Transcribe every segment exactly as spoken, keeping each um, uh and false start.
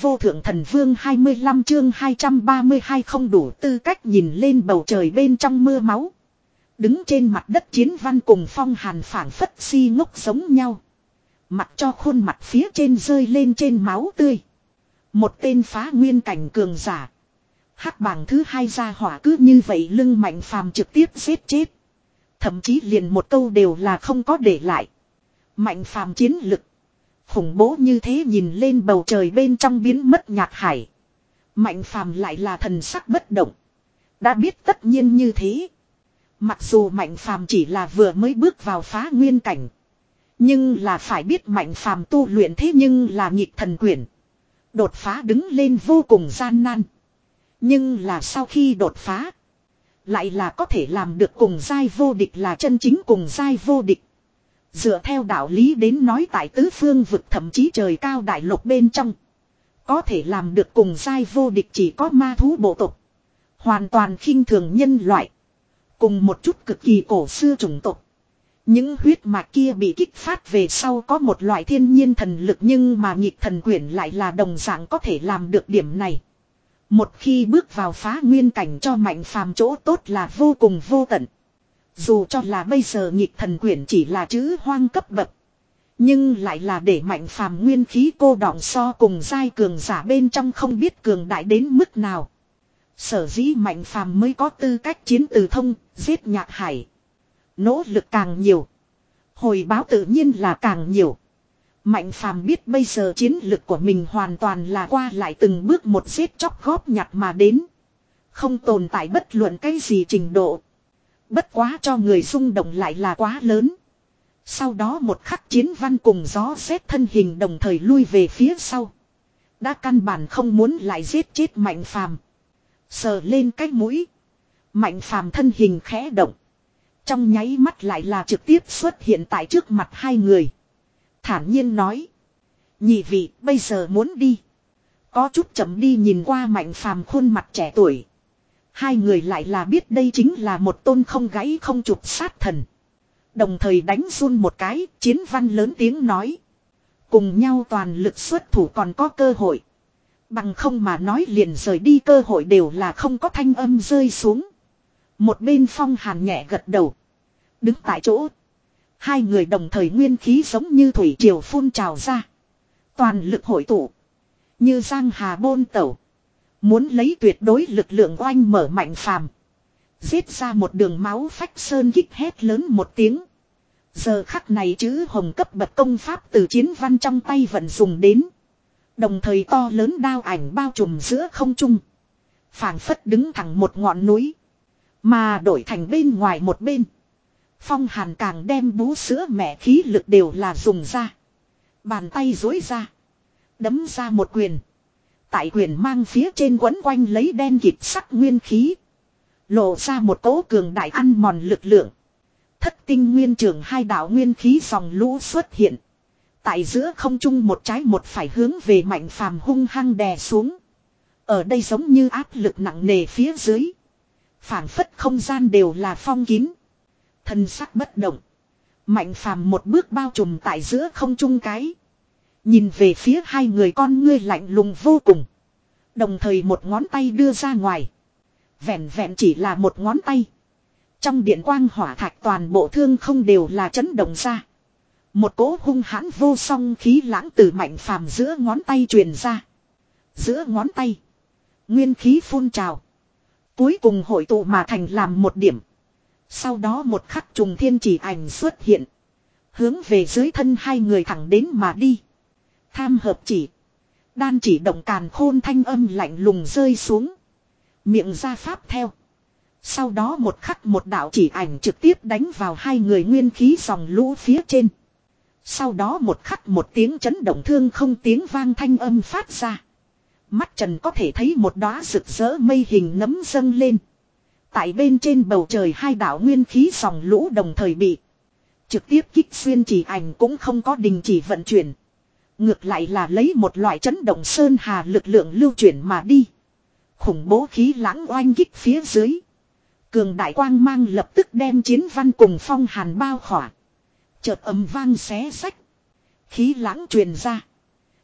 vô thượng thần vương hai mươi lăm chương hai trăm ba mươi hai không đủ tư cách nhìn lên bầu trời bên trong mưa máu. Đứng trên mặt đất Chiến Văn cùng Phong Hàn phảng phất si ngốc giống nhau. Mặc cho khuôn mặt phía trên rơi lên trên máu tươi. Một tên phá nguyên cảnh cường giả. Hắc bảng thứ hai ra hỏa cứ như vậy lưng Mạnh Phàm trực tiếp giết chết. Thậm chí liền một câu đều là không có để lại. Mạnh Phàm chiến lực khủng bố như thế, nhìn lên bầu trời bên trong biến mất nhạc hải. Mạnh Phàm lại là thần sắc bất động. Đã biết tất nhiên như thế. Mặc dù Mạnh Phàm chỉ là vừa mới bước vào phá nguyên cảnh. Nhưng là phải biết Mạnh Phàm tu luyện thế nhưng là nhịp thần quyển. Đột phá đứng lên vô cùng gian nan. Nhưng là sau khi đột phá, lại là có thể làm được cùng giai vô địch, là chân chính cùng giai vô địch. Dựa theo đạo lý đến nói, tại tứ phương vực thậm chí trời cao đại lục bên trong, có thể làm được cùng giai vô địch chỉ có ma thú bộ tộc. Hoàn toàn khinh thường nhân loại. Cùng một chút cực kỳ cổ xưa chủng tộc. Những huyết mạch kia bị kích phát về sau có một loại thiên nhiên thần lực, nhưng mà nhịp thần quyển lại là đồng dạng có thể làm được điểm này. Một khi bước vào phá nguyên cảnh cho Mạnh Phàm chỗ tốt là vô cùng vô tận. Dù cho là bây giờ nhịp thần quyển chỉ là chữ hoang cấp bậc, nhưng lại là để Mạnh Phàm nguyên khí cô đọng so cùng giai cường giả bên trong không biết cường đại đến mức nào. Sở dĩ Mạnh Phàm mới có tư cách chiến từ thông, giết nhạc hải. Nỗ lực càng nhiều, hồi báo tự nhiên là càng nhiều. Mạnh Phàm biết bây giờ chiến lực của mình hoàn toàn là qua lại từng bước một giết chóc góp nhặt mà đến. Không tồn tại bất luận cái gì trình độ. Bất quá cho người rung động lại là quá lớn. Sau đó một khắc Chiến Văn cùng gió xét thân hình đồng thời lui về phía sau. Đã căn bản không muốn lại giết chết Mạnh Phàm. Sờ lên cái mũi, Mạnh Phàm thân hình khẽ động. Trong nháy mắt lại là trực tiếp xuất hiện tại trước mặt hai người. Thản nhiên nói: nhị vị bây giờ muốn đi. Có chút chậm đi nhìn qua Mạnh Phàm khuôn mặt trẻ tuổi. Hai người lại là biết đây chính là một tôn không gãy không chụp sát thần. Đồng thời đánh run một cái, Chiến Văn lớn tiếng nói: cùng nhau toàn lực xuất thủ còn có cơ hội. Bằng không mà nói liền rời đi cơ hội đều là không có, thanh âm rơi xuống. Một bên Phong Hàn nhẹ gật đầu. Đứng tại chỗ. Hai người đồng thời nguyên khí giống như thủy triều phun trào ra. Toàn lực hội tụ. Như giang hà bôn tẩu. Muốn lấy tuyệt đối lực lượng oanh mở Mạnh Phàm. Giết ra một đường máu phách sơn kích, hét lớn một tiếng. Giờ khắc này chữ hồng cấp bậc công pháp từ Chiến Văn trong tay vận dùng đến. Đồng thời to lớn đao ảnh bao trùm giữa không trung. Phảng phất đứng thẳng một ngọn núi. Mà đổi thành bên ngoài một bên, Phong Hàn càng đem bú sữa mẹ khí lực đều là dùng ra. Bàn tay duỗi ra, đấm ra một quyền. Tại quyền mang phía trên quấn quanh lấy đen kịt sắc nguyên khí. Lộ ra một cỗ cường đại ăn mòn lực lượng. Thất tinh nguyên trường hai đạo nguyên khí dòng lũ xuất hiện. Tại giữa không trung một trái một phải hướng về Mạnh Phàm hung hăng đè xuống. Ở đây giống như áp lực nặng nề phía dưới. Phảng phất không gian đều là phong kín. Thân sắc bất động. Mạnh Phàm một bước bao trùm tại giữa không trung cái. Nhìn về phía hai người, con ngươi lạnh lùng vô cùng. Đồng thời một ngón tay đưa ra ngoài. Vẹn vẹn chỉ là một ngón tay. Trong điện quang hỏa thạch toàn bộ thương không đều là chấn động ra. Một cỗ hung hãn vô song khí lãng từ Mạnh Phàm giữa ngón tay truyền ra. Giữa ngón tay, nguyên khí phun trào. Cuối cùng hội tụ mà thành làm một điểm. Sau đó một khắc trùng thiên chỉ ảnh xuất hiện. Hướng về dưới thân hai người thẳng đến mà đi. Tham hợp chỉ. Đan chỉ động càn khôn, thanh âm lạnh lùng rơi xuống. Miệng ra pháp theo. Sau đó một khắc một đạo chỉ ảnh trực tiếp đánh vào hai người nguyên khí dòng lũ phía trên. Sau đó một khắc một tiếng chấn động thương không tiếng vang thanh âm phát ra. Mắt trần có thể thấy một đóa rực rỡ mây hình nấm dâng lên. Tại bên trên bầu trời hai đạo nguyên khí dòng lũ đồng thời bị trực tiếp kích xuyên, chỉ ảnh cũng không có đình chỉ vận chuyển. Ngược lại là lấy một loại chấn động sơn hà lực lượng lưu chuyển mà đi. Khủng bố khí lãng oanh kích phía dưới. Cường đại quang mang lập tức đem Chiến Văn cùng Phong Hàn bao khỏa. Chợt ầm vang xé sách. Khí lãng truyền ra.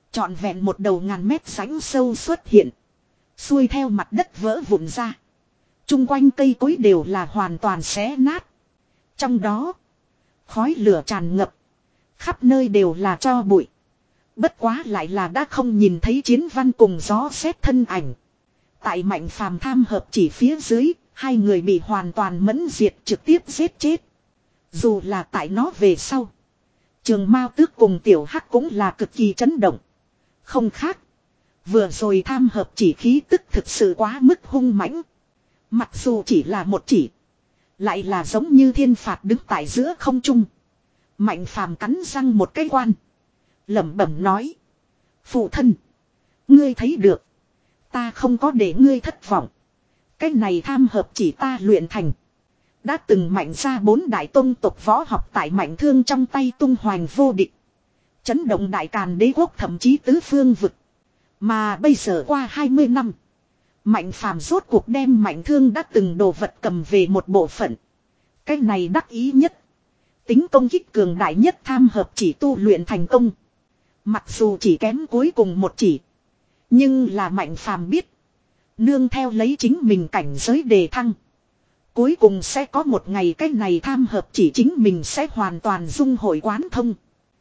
Trọn vẹn một đầu ngàn mét rãnh sâu xuất hiện. Xuôi theo mặt đất vỡ vụn ra. Trung quanh cây cối đều là hoàn toàn xé nát. Trong đó, khói lửa tràn ngập. Khắp nơi đều là tro bụi. Bất quá lại là đã không nhìn thấy chiến văn cùng gió xét thân ảnh. Tại Mạnh Phàm tham hợp chỉ phía dưới, hai người bị hoàn toàn mẫn diệt trực tiếp giết chết. Dù là tại nó về sau. Trường Mao Tước cùng Tiểu Hắc cũng là cực kỳ chấn động. Không khác. Vừa rồi tham hợp chỉ khí tức thực sự quá mức hung mãnh. Mặc dù chỉ là một chỉ. Lại là giống như thiên phạt đứng tại giữa không trung. Mạnh Phàm cắn răng một cái quan. Lẩm bẩm nói. Phụ thân. Ngươi thấy được. Ta không có để ngươi thất vọng. Cái này tham hợp chỉ ta luyện thành. Đã từng mạnh ra bốn đại tông tộc võ học tại Mạnh Thương trong tay tung hoành vô địch. Chấn động đại càn đế quốc thậm chí tứ phương vực. Mà bây giờ qua hai mươi năm. Mạnh Phàm rốt cuộc đem Mạnh Thương đã từng đồ vật cầm về một bộ phận. Cái này đắc ý nhất. Tính công kích cường đại nhất tham hợp chỉ tu luyện thành công. Mặc dù chỉ kém cuối cùng một chỉ. Nhưng là Mạnh Phàm biết. Nương theo lấy chính mình cảnh giới đề thăng. Cuối cùng sẽ có một ngày cái này tham hợp chỉ chính mình sẽ hoàn toàn dung hội quán thông.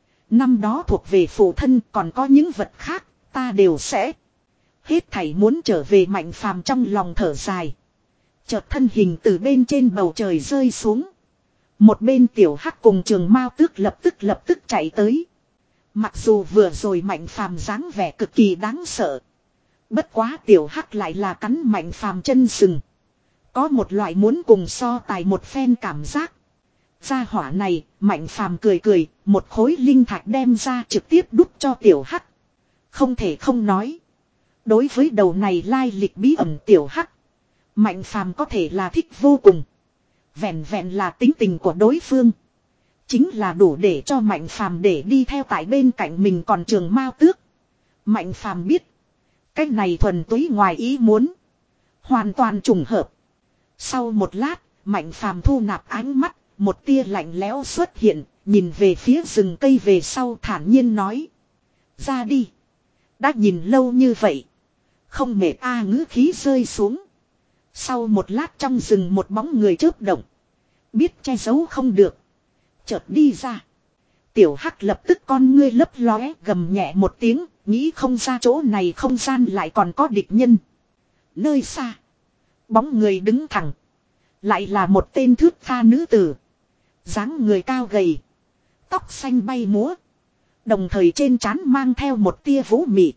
Năm đó thuộc về phụ thân còn có những vật khác ta đều sẽ. Hết thảy muốn trở về Mạnh Phàm trong lòng thở dài. Chợt thân hình từ bên trên bầu trời rơi xuống. Một bên Tiểu Hắc cùng Trường Mao Tước lập tức lập tức chạy tới. Mặc dù vừa rồi Mạnh Phàm dáng vẻ cực kỳ đáng sợ. Bất quá Tiểu Hắc lại là cắn Mạnh Phàm chân sừng. Có một loại muốn cùng so tài một phen cảm giác. Gia hỏa này, Mạnh Phàm cười cười, một khối linh thạch đem ra trực tiếp đút cho Tiểu Hắc. Không thể không nói. Đối với đầu này lai lịch bí ẩn Tiểu Hắc, Mạnh Phàm có thể là thích vô cùng. Vẹn vẹn là tính tình của đối phương. Chính là đủ để cho Mạnh Phàm để đi theo tại bên cạnh mình còn Trường Mao Tước. Mạnh Phàm biết. Cái này thuần túy ngoài ý muốn. Hoàn toàn trùng hợp. Sau một lát, Mạnh Phàm thu nạp ánh mắt, một tia lạnh lẽo xuất hiện, nhìn về phía rừng cây về sau thản nhiên nói. Ra đi. Đã nhìn lâu như vậy. Không mệt a ngữ khí rơi xuống. Sau một lát trong rừng một bóng người chớp động. Biết che giấu không được. Chợt đi ra. Tiểu Hắc lập tức con ngươi lấp lóe gầm nhẹ một tiếng. Nghĩ không ra chỗ này không gian lại còn có địch nhân. Nơi xa. Bóng người đứng thẳng. Lại là một tên thước tha nữ tử. Dáng người cao gầy. Tóc xanh bay múa. Đồng thời trên trán mang theo một tia vũ mị.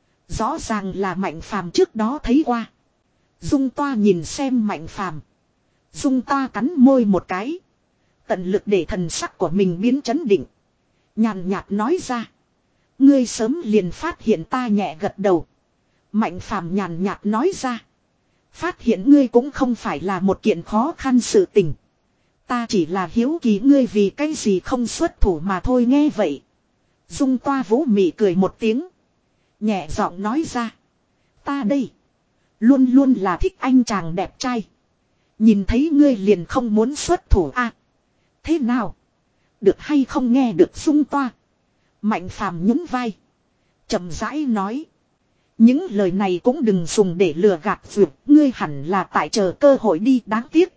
Rõ ràng là Mạnh Phàm trước đó thấy qua. Dung Toa nhìn xem Mạnh Phàm. Dung Toa cắn môi một cái. Tận lực để thần sắc của mình biến chấn định. Nhàn nhạt nói ra. Ngươi sớm liền phát hiện ta nhẹ gật đầu. Mạnh Phàm nhàn nhạt nói ra. Phát hiện ngươi cũng không phải là một kiện khó khăn sự tình. Ta chỉ là hiếu kỳ ngươi vì cái gì không xuất thủ mà thôi nghe vậy. Dung Toa vũ mị cười một tiếng. Nhẹ giọng nói ra. Ta đây. Luôn luôn là thích anh chàng đẹp trai. Nhìn thấy ngươi liền không muốn xuất thủ a. À, thế nào? Được hay không nghe được Dung Toa? Mạnh Phàm nhún vai. Chậm rãi nói. Những lời này cũng đừng dùng để lừa gạt vượt. Ngươi hẳn là tại chờ cơ hội đi đáng tiếc.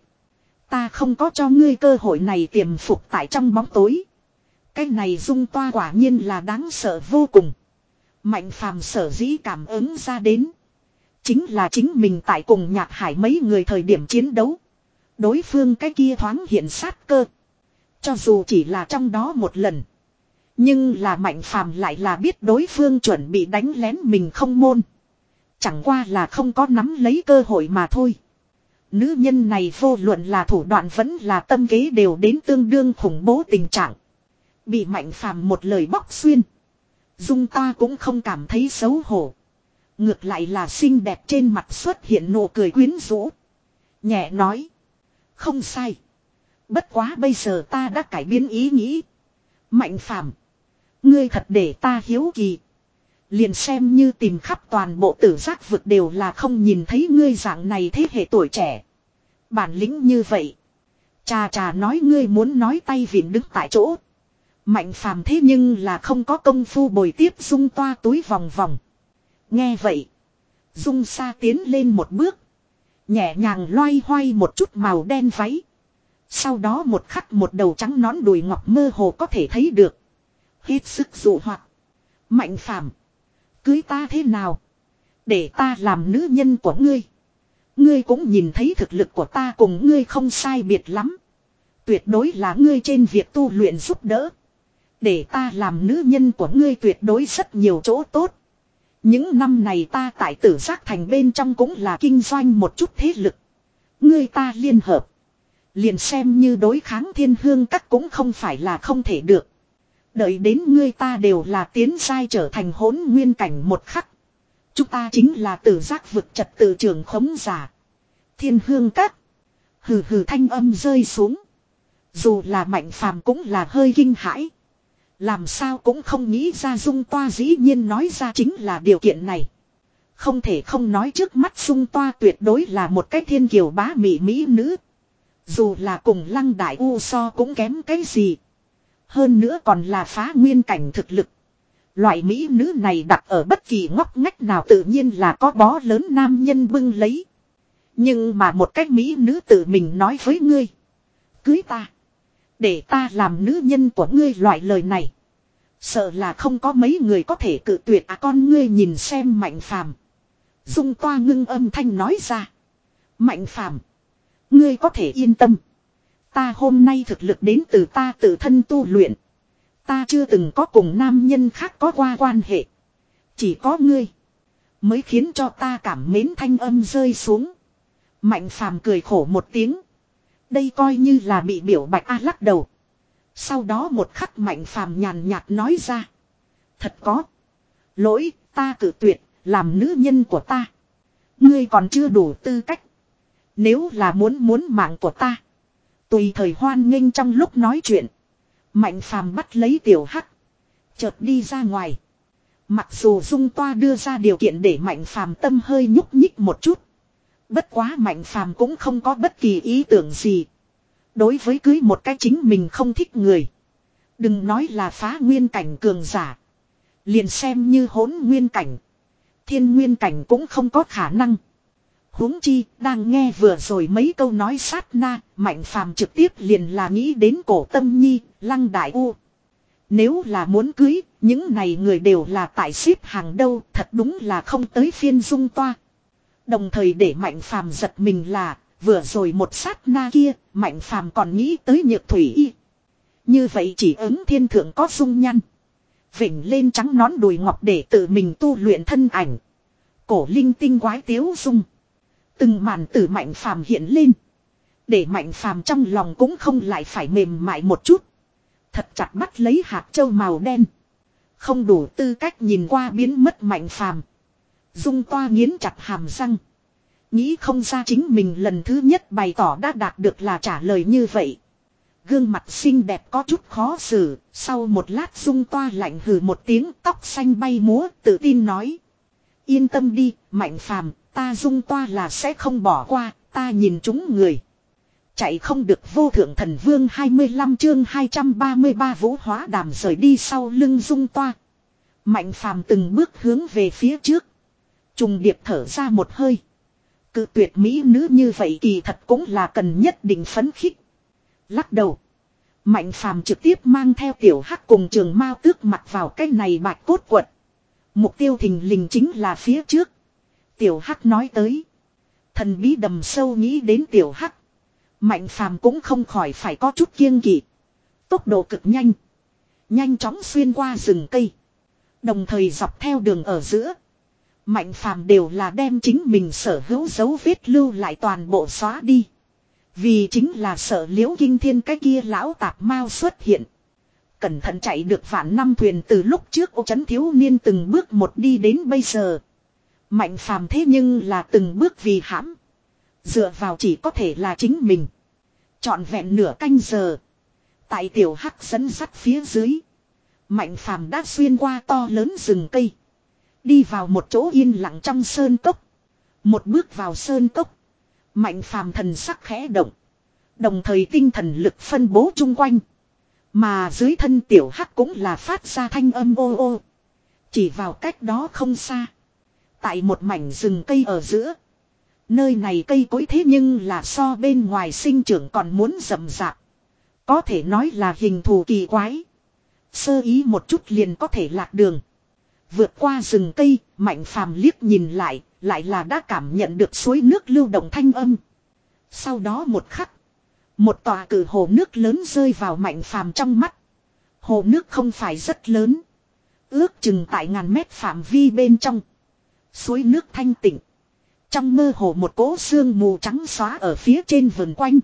Ta không có cho ngươi cơ hội này tiềm phục tại trong bóng tối. Cái này Dung Toa quả nhiên là đáng sợ vô cùng. Mạnh Phàm sở dĩ cảm ứng ra đến. Chính là chính mình tại cùng Nhạc Hải mấy người thời điểm chiến đấu. Đối phương cái kia thoáng hiện sát cơ. Cho dù chỉ là trong đó một lần. Nhưng là Mạnh Phàm lại là biết đối phương chuẩn bị đánh lén mình không môn. Chẳng qua là không có nắm lấy cơ hội mà thôi. Nữ nhân này vô luận là thủ đoạn vẫn là tâm kế đều đến tương đương khủng bố tình trạng. Bị Mạnh Phàm một lời bóc xuyên. Dung ta cũng không cảm thấy xấu hổ. Ngược lại là xinh đẹp trên mặt xuất hiện nụ cười quyến rũ. Nhẹ nói. Không sai. Bất quá bây giờ ta đã cải biến ý nghĩ. Mạnh Phàm, ngươi thật để ta hiếu kỳ. Liền xem như tìm khắp toàn bộ tử giác vực đều là không nhìn thấy ngươi dạng này thế hệ tuổi trẻ. Bản lĩnh như vậy. Chà chà nói ngươi muốn nói tay vịn đứng tại chỗ. Mạnh phàm thế nhưng là không có công phu bồi tiếp Dung Toa túi vòng vòng. Nghe vậy. Dung Sa tiến lên một bước. Nhẹ nhàng loay hoay một chút màu đen váy. Sau đó một khắc một đầu trắng nón đùi ngọc mơ hồ có thể thấy được. Hết sức dụ hoặc. Mạnh phàm. Cưới ta thế nào? Để ta làm nữ nhân của ngươi. Ngươi cũng nhìn thấy thực lực của ta cùng ngươi không sai biệt lắm. Tuyệt đối là ngươi trên việc tu luyện giúp đỡ. Để ta làm nữ nhân của ngươi tuyệt đối rất nhiều chỗ tốt. Những năm này ta tại Tử Giác Thành bên trong cũng là kinh doanh một chút thế lực. Ngươi ta liên hợp. Liền xem như đối kháng Thiên Hương Các cũng không phải là không thể được. Đợi đến ngươi ta đều là tiến giai trở thành hỗn nguyên cảnh một khắc. Chúng ta chính là Tử Giác vực trật tự trường khống giả. Thiên Hương Các. Hừ hừ thanh âm rơi xuống. Dù là Mạnh phàm cũng là hơi kinh hãi. Làm sao cũng không nghĩ ra Dung Toa dĩ nhiên nói ra chính là điều kiện này. Không thể không nói trước mắt Dung Toa tuyệt đối là một cái thiên kiều bá mỹ mỹ nữ. Dù là cùng Lăng Đại U so cũng kém cái gì. Hơn nữa còn là phá nguyên cảnh thực lực. Loại mỹ nữ này đặt ở bất kỳ ngóc ngách nào tự nhiên là có bó lớn nam nhân bưng lấy. Nhưng mà một cách mỹ nữ tự mình nói với ngươi. Cưới ta. Để ta làm nữ nhân của ngươi loại lời này. Sợ là không có mấy người có thể cự tuyệt à con ngươi nhìn xem Mạnh phàm. Dung Toa ngưng âm thanh nói ra. Mạnh phàm. Ngươi có thể yên tâm. Ta hôm nay thực lực đến từ ta tự thân tu luyện. Ta chưa từng có cùng nam nhân khác có qua quan hệ. Chỉ có ngươi. Mới khiến cho ta cảm mến thanh âm rơi xuống. Mạnh phàm cười khổ một tiếng. Đây coi như là bị biểu bạch a lắc đầu. Sau đó một khắc Mạnh phàm nhàn nhạt nói ra. Thật có. Lỗi ta cự tuyệt làm nữ nhân của ta. Ngươi còn chưa đủ tư cách. Nếu là muốn muốn mạng của ta. Tùy thời hoan nghênh trong lúc nói chuyện. Mạnh phàm bắt lấy tiểu hắc. Chợt đi ra ngoài. Mặc dù Dung Toa đưa ra điều kiện để Mạnh phàm tâm hơi nhúc nhích một chút. Bất quá Mạnh phàm cũng không có bất kỳ ý tưởng gì. Đối với cưới một cái chính mình không thích người. Đừng nói là phá nguyên cảnh cường giả. Liền xem như hỗn nguyên cảnh. Thiên nguyên cảnh cũng không có khả năng. Huống chi đang nghe vừa rồi mấy câu nói sát na. Mạnh phàm trực tiếp liền là nghĩ đến Cổ Tâm Nhi, Lăng Đại U. Nếu là muốn cưới, những này người đều là tại xếp hàng đâu. Thật đúng là không tới phiên Dung Toa. Đồng thời để Mạnh phàm giật mình là vừa rồi một sát na kia, Mạnh phàm còn nghĩ tới Nhược Thủy Y. Như vậy chỉ ứng thiên thượng có dung nhăn. Vỉnh lên trắng nón đùi ngọc để tự mình tu luyện thân ảnh. Cổ linh tinh quái tiếu dung. Từng màn từ Mạnh phàm hiện lên. Để Mạnh phàm trong lòng cũng không lại phải mềm mại một chút. Thật chặt bắt lấy hạt châu màu đen. Không đủ tư cách nhìn qua biến mất Mạnh phàm. Dung Toa nghiến chặt hàm răng. Nghĩ không ra chính mình lần thứ nhất bày tỏ đã đạt được là trả lời như vậy. Gương mặt xinh đẹp có chút khó xử. Sau một lát Dung Toa lạnh hừ một tiếng, tóc xanh bay múa, tự tin nói. Yên tâm đi, Mạnh phàm, ta Dung Toa là sẽ không bỏ qua, ta nhìn chúng người. Chạy không được vô thượng thần vương hai mươi lăm chương hai trăm ba mươi ba Vũ Hóa Đàm rời đi sau lưng Dung Toa. Mạnh phàm từng bước hướng về phía trước. Trùng điệp thở ra một hơi. Cự tuyệt mỹ nữ như vậy kỳ thật cũng là cần nhất định phấn khích. Lắc đầu. Mạnh phàm trực tiếp mang theo tiểu hắc cùng Trường Mao Tước mặt vào cái này bạch cốt quật. Mục tiêu thình lình chính là phía trước. Tiểu hắc nói tới. Thần bí đầm sâu nghĩ đến tiểu hắc. Mạnh phàm cũng không khỏi phải có chút kiêng kỵ. Tốc độ cực nhanh. Nhanh chóng xuyên qua rừng cây. Đồng thời dọc theo đường ở giữa. Mạnh phàm đều là đem chính mình sở hữu dấu vết lưu lại toàn bộ xóa đi. Vì chính là sợ Liễu Kinh Thiên cái kia lão tạp mau xuất hiện. Cẩn thận chạy được vạn năm thuyền từ lúc trước ô trấn thiếu niên từng bước một đi đến bây giờ. Mạnh phàm thế nhưng là từng bước vì hãm. Dựa vào chỉ có thể là chính mình. Trọn vẹn nửa canh giờ. Tại tiểu hắc dẫn dắt phía dưới. Mạnh phàm đã xuyên qua to lớn rừng cây. Đi vào một chỗ yên lặng trong sơn cốc. Một bước vào sơn cốc. Mạnh phàm thần sắc khẽ động. Đồng thời tinh thần lực phân bố chung quanh. Mà dưới thân tiểu hắc cũng là phát ra thanh âm ô ô. Chỉ vào cách đó không xa. Tại một mảnh rừng cây ở giữa. Nơi này cây cối thế nhưng là so bên ngoài sinh trưởng còn muốn rậm rạp. Có thể nói là hình thù kỳ quái. Sơ ý một chút liền có thể lạc đường. Vượt qua rừng cây, Mạnh Phàm liếc nhìn lại, lại là đã cảm nhận được suối nước lưu động thanh âm. Sau đó một khắc, một tòa cử hồ nước lớn rơi vào Mạnh Phàm trong mắt. Hồ nước không phải rất lớn, ước chừng tại ngàn mét phạm vi bên trong. Suối nước thanh tịnh. Trong mơ hồ một cỗ sương mù trắng xóa ở phía trên vườn quanh.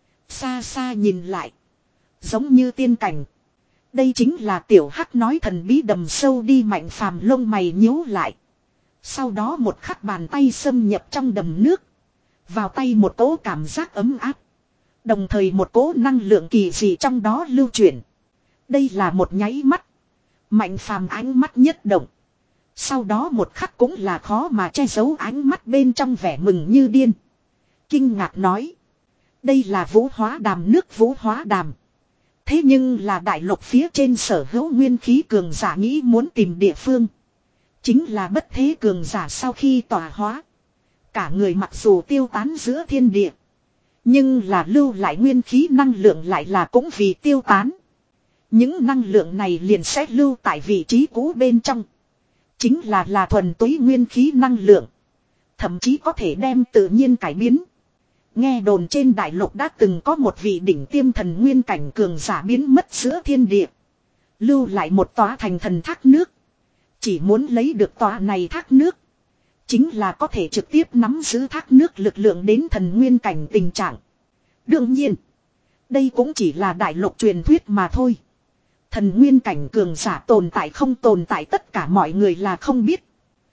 Xa xa nhìn lại, giống như tiên cảnh. Đây chính là tiểu hắc nói thần bí đầm sâu đi. Mạnh Phàm lông mày nhíu lại. Sau đó một khắc bàn tay xâm nhập trong đầm nước. Vào tay một cỗ cảm giác ấm áp. Đồng thời một cỗ năng lượng kỳ dị trong đó lưu chuyển. Đây là một nháy mắt. Mạnh Phàm ánh mắt nhất động. Sau đó một khắc cũng là khó mà che giấu ánh mắt bên trong vẻ mừng như điên. Kinh ngạc nói. Đây là vũ hóa đàm, nước vũ hóa đàm. Thế nhưng là đại lục phía trên sở hữu nguyên khí cường giả nghĩ muốn tìm địa phương. Chính là bất thế cường giả sau khi tỏa hóa. Cả người mặc dù tiêu tán giữa thiên địa. Nhưng là lưu lại nguyên khí năng lượng lại là cũng vì tiêu tán. Những năng lượng này liền sẽ lưu tại vị trí cũ bên trong. Chính là là thuần túy nguyên khí năng lượng. Thậm chí có thể đem tự nhiên cải biến. Nghe đồn trên đại lục đã từng có một vị đỉnh tiêm thần nguyên cảnh cường giả biến mất giữa thiên địa. Lưu lại một tòa thành thần thác nước. Chỉ muốn lấy được tòa này thác nước. Chính là có thể trực tiếp nắm giữ thác nước lực lượng đến thần nguyên cảnh tình trạng. Đương nhiên, đây cũng chỉ là đại lục truyền thuyết mà thôi. Thần nguyên cảnh cường giả tồn tại không tồn tại tất cả mọi người là không biết.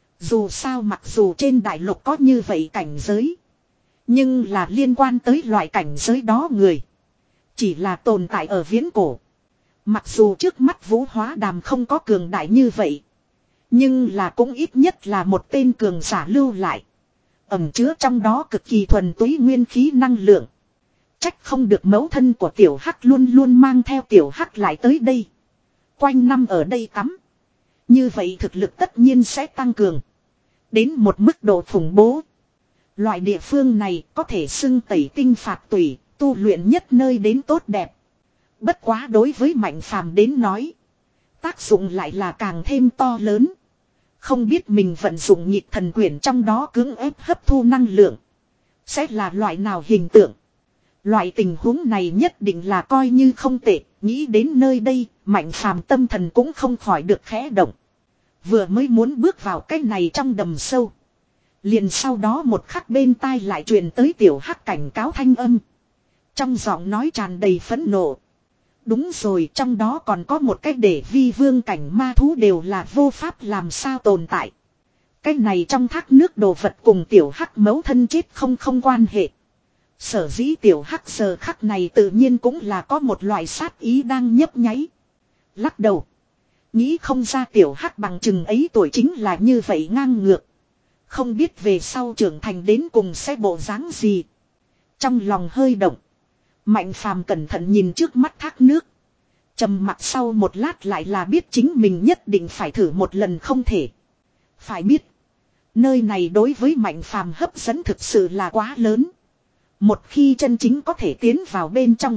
Dù sao mặc dù trên đại lục có như vậy cảnh giới. Nhưng là liên quan tới loại cảnh giới đó người. Chỉ là tồn tại ở viễn cổ. Mặc dù trước mắt vũ hóa đàm không có cường đại như vậy. Nhưng là cũng ít nhất là một tên cường giả lưu lại. Ẩn chứa trong đó cực kỳ thuần túy nguyên khí năng lượng. Trách không được mẫu thân của tiểu hắc luôn luôn mang theo tiểu hắc lại tới đây. Quanh năm ở đây tắm. Như vậy thực lực tất nhiên sẽ tăng cường. Đến một mức độ khủng bố. Loại địa phương này có thể xưng tẩy tinh phạt tùy, tu luyện nhất nơi đến tốt đẹp. Bất quá đối với Mạnh Phàm đến nói. Tác dụng lại là càng thêm to lớn. Không biết mình vận dụng nhịp thần quyển trong đó cưỡng ép hấp thu năng lượng. Sẽ là loại nào hình tượng. Loại tình huống này nhất định là coi như không tệ. Nghĩ đến nơi đây, Mạnh Phàm tâm thần cũng không khỏi được khẽ động. Vừa mới muốn bước vào cái này trong đầm sâu. Liền sau đó một khắc bên tai lại truyền tới tiểu hắc cảnh cáo thanh âm. Trong giọng nói tràn đầy phẫn nộ. Đúng rồi, trong đó còn có một cách để vi vương cảnh ma thú đều là vô pháp làm sao tồn tại. Cái này trong thác nước đồ vật cùng tiểu hắc mấu thân chết không không quan hệ. Sở dĩ tiểu hắc giờ khắc này tự nhiên cũng là có một loại sát ý đang nhấp nháy. Lắc đầu. Nghĩ không ra tiểu hắc bằng chừng ấy tuổi chính là như vậy ngang ngược. Không biết về sau trưởng thành đến cùng sẽ bộ dáng gì. Trong lòng hơi động. Mạnh Phàm cẩn thận nhìn trước mắt thác nước. Trầm mặc sau một lát lại là biết chính mình nhất định phải thử một lần không thể. Phải biết. Nơi này đối với Mạnh Phàm hấp dẫn thực sự là quá lớn. Một khi chân chính có thể tiến vào bên trong.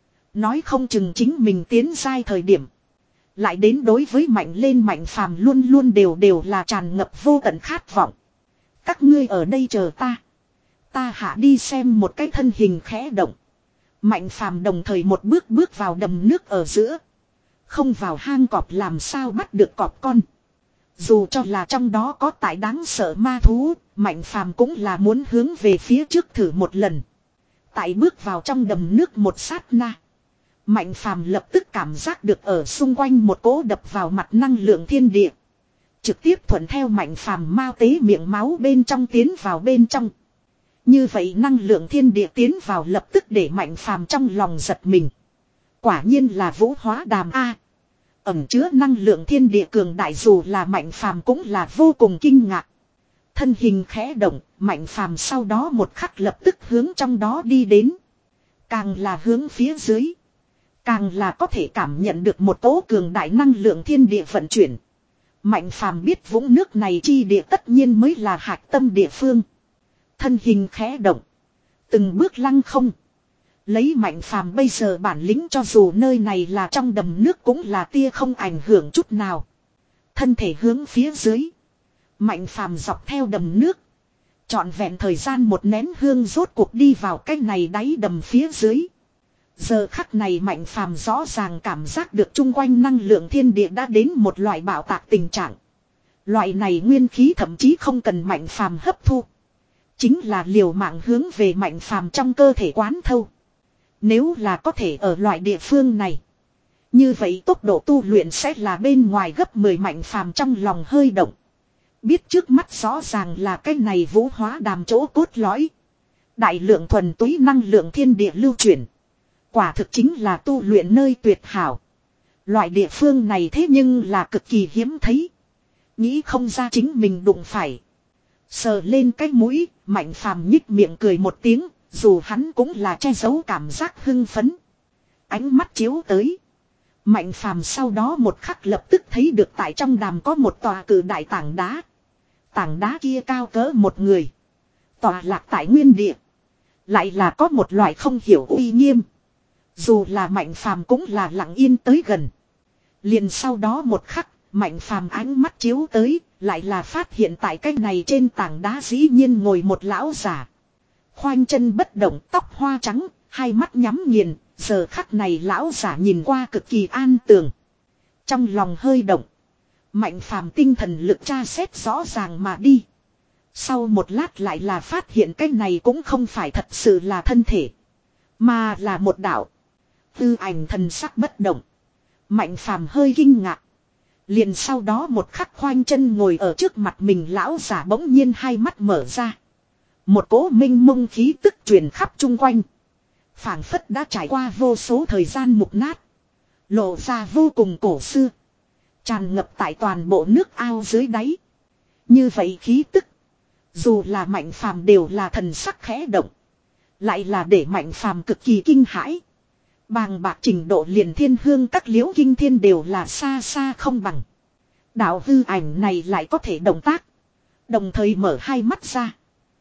Nói không chừng chính mình tiến sai thời điểm. Lại đến đối với mạnh lên Mạnh Phàm luôn luôn đều đều là tràn ngập vô tận khát vọng. Các ngươi ở đây chờ ta. Ta hạ đi xem một cái thân hình khẽ động. Mạnh Phàm đồng thời một bước bước vào đầm nước ở giữa. Không vào hang cọp làm sao bắt được cọp con. Dù cho là trong đó có tại đáng sợ ma thú, Mạnh Phàm cũng là muốn hướng về phía trước thử một lần. Tại bước vào trong đầm nước một sát na. Mạnh Phàm lập tức cảm giác được ở xung quanh một cỗ đập vào mặt năng lượng thiên địa. Trực tiếp thuận theo Mạnh Phàm mao tế miệng máu bên trong tiến vào bên trong. Như vậy năng lượng thiên địa tiến vào lập tức để Mạnh Phàm trong lòng giật mình. Quả nhiên là vũ hóa đàm A. Ẩm chứa năng lượng thiên địa cường đại dù là Mạnh Phàm cũng là vô cùng kinh ngạc. Thân hình khẽ động, Mạnh Phàm sau đó một khắc lập tức hướng trong đó đi đến. Càng là hướng phía dưới. Càng là có thể cảm nhận được một cỗ cường đại năng lượng thiên địa vận chuyển. Mạnh phàm biết vũng nước này chi địa tất nhiên mới là hạch tâm địa phương. Thân hình khẽ động. Từng bước lăng không. Lấy mạnh phàm bây giờ bản lĩnh cho dù nơi này là trong đầm nước cũng là tia không ảnh hưởng chút nào. Thân thể hướng phía dưới. Mạnh phàm dọc theo đầm nước. Trọn vẹn thời gian một nén hương rốt cuộc đi vào cái này đáy đầm phía dưới. Giờ khắc này mạnh phàm rõ ràng cảm giác được chung quanh năng lượng thiên địa đã đến một loại bạo tạc tình trạng. Loại này nguyên khí thậm chí không cần mạnh phàm hấp thu. Chính là liều mạng hướng về mạnh phàm trong cơ thể quán thâu. Nếu là có thể ở loại địa phương này. Như vậy tốc độ tu luyện sẽ là bên ngoài gấp mười mạnh phàm trong lòng hơi động. Biết trước mắt rõ ràng là cái này vũ hóa đàm chỗ cốt lõi. Đại lượng thuần túy năng lượng thiên địa lưu chuyển. Quả thực chính là tu luyện nơi tuyệt hảo. Loại địa phương này thế nhưng là cực kỳ hiếm thấy. Nghĩ không ra chính mình đụng phải. Sờ lên cái mũi, mạnh phàm nhích miệng cười một tiếng, dù hắn cũng là che giấu cảm giác hưng phấn. Ánh mắt chiếu tới. Mạnh phàm sau đó một khắc lập tức thấy được tại trong đàm có một tòa cự đại tảng đá. Tảng đá kia cao cỡ một người. Tòa lạc tại nguyên địa. Lại là có một loại không hiểu uy nghiêm. Dù là mạnh phàm cũng là lặng yên tới gần. Liền sau đó một khắc, mạnh phàm ánh mắt chiếu tới, lại là phát hiện tại cái này trên tảng đá dĩ nhiên ngồi một lão giả. Khoanh chân bất động, tóc hoa trắng, hai mắt nhắm nghiền, giờ khắc này lão giả nhìn qua cực kỳ an tường. Trong lòng hơi động. Mạnh phàm tinh thần lực tra xét rõ ràng mà đi. Sau một lát lại là phát hiện cái này cũng không phải thật sự là thân thể. Mà là một đạo. Tư ảnh thần sắc bất động. Mạnh phàm hơi kinh ngạc. Liền sau đó một khắc khoanh chân ngồi ở trước mặt mình lão giả bỗng nhiên hai mắt mở ra. Một cỗ minh mông khí tức truyền khắp chung quanh. Phảng phất đã trải qua vô số thời gian mục nát. Lộ ra vô cùng cổ xưa. Tràn ngập tại toàn bộ nước ao dưới đáy. Như vậy khí tức. Dù là mạnh phàm đều là thần sắc khẽ động. Lại là để mạnh phàm cực kỳ kinh hãi. Bàng bạc trình độ liền thiên hương các liễu kinh thiên đều là xa xa không bằng. Đạo hư ảnh này lại có thể động tác. Đồng thời mở hai mắt ra.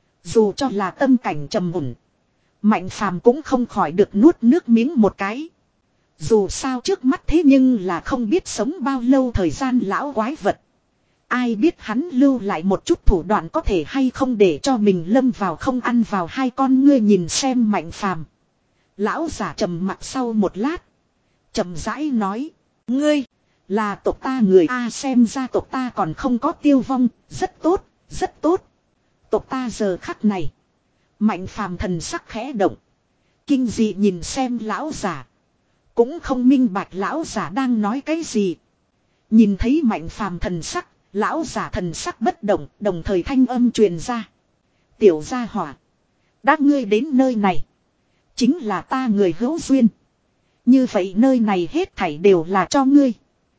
Dù cho là tâm cảnh trầm mùn. Mạnh phàm cũng không khỏi được nuốt nước miếng một cái. Dù sao trước mắt thế nhưng là không biết sống bao lâu thời gian lão quái vật. Ai biết hắn lưu lại một chút thủ đoạn có thể hay không để cho mình lâm vào không ăn vào hai con ngươi nhìn xem mạnh phàm. Lão giả trầm mặc sau một lát. Trầm rãi nói. Ngươi là tộc ta người A xem ra tộc ta còn không có tiêu vong. Rất tốt, rất tốt. Tộc ta giờ khắc này. Mạnh phàm thần sắc khẽ động. Kinh dị nhìn xem lão giả. Cũng không minh bạch lão giả đang nói cái gì. Nhìn thấy mạnh phàm thần sắc. Lão giả thần sắc bất động. Đồng thời thanh âm truyền ra. Tiểu gia hỏa. Đã ngươi đến nơi này. Chính là ta người hữu duyên. Như vậy nơi này hết thảy đều là cho ngươi.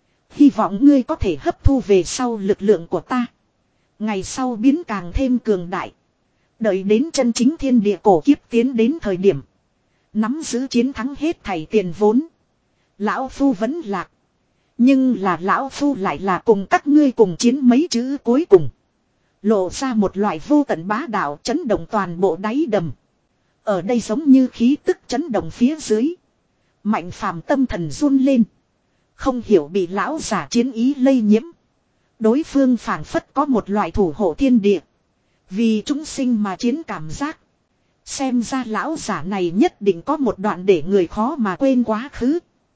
Hy vọng ngươi có thể hấp thu về sau lực lượng của ta. Ngày sau biến càng thêm cường đại. Đợi đến chân chính thiên địa cổ kiếp tiến đến thời điểm. Nắm giữ chiến thắng hết thảy tiền vốn. Lão Phu vẫn lạc. Nhưng là Lão Phu lại là cùng các ngươi cùng chiến mấy chữ cuối cùng. Lộ ra một loại vô tận bá đạo chấn động toàn bộ đáy đầm. Ở đây giống như khí tức chấn động phía dưới. Mạnh phàm tâm thần run lên. Không hiểu bị lão giả chiến ý lây nhiễm. Đối phương phảng phất có một loại thủ hộ thiên địa. Vì chúng sinh mà chiến cảm giác. Xem ra lão giả này nhất định có một đoạn để người khó mà quên quá khứ.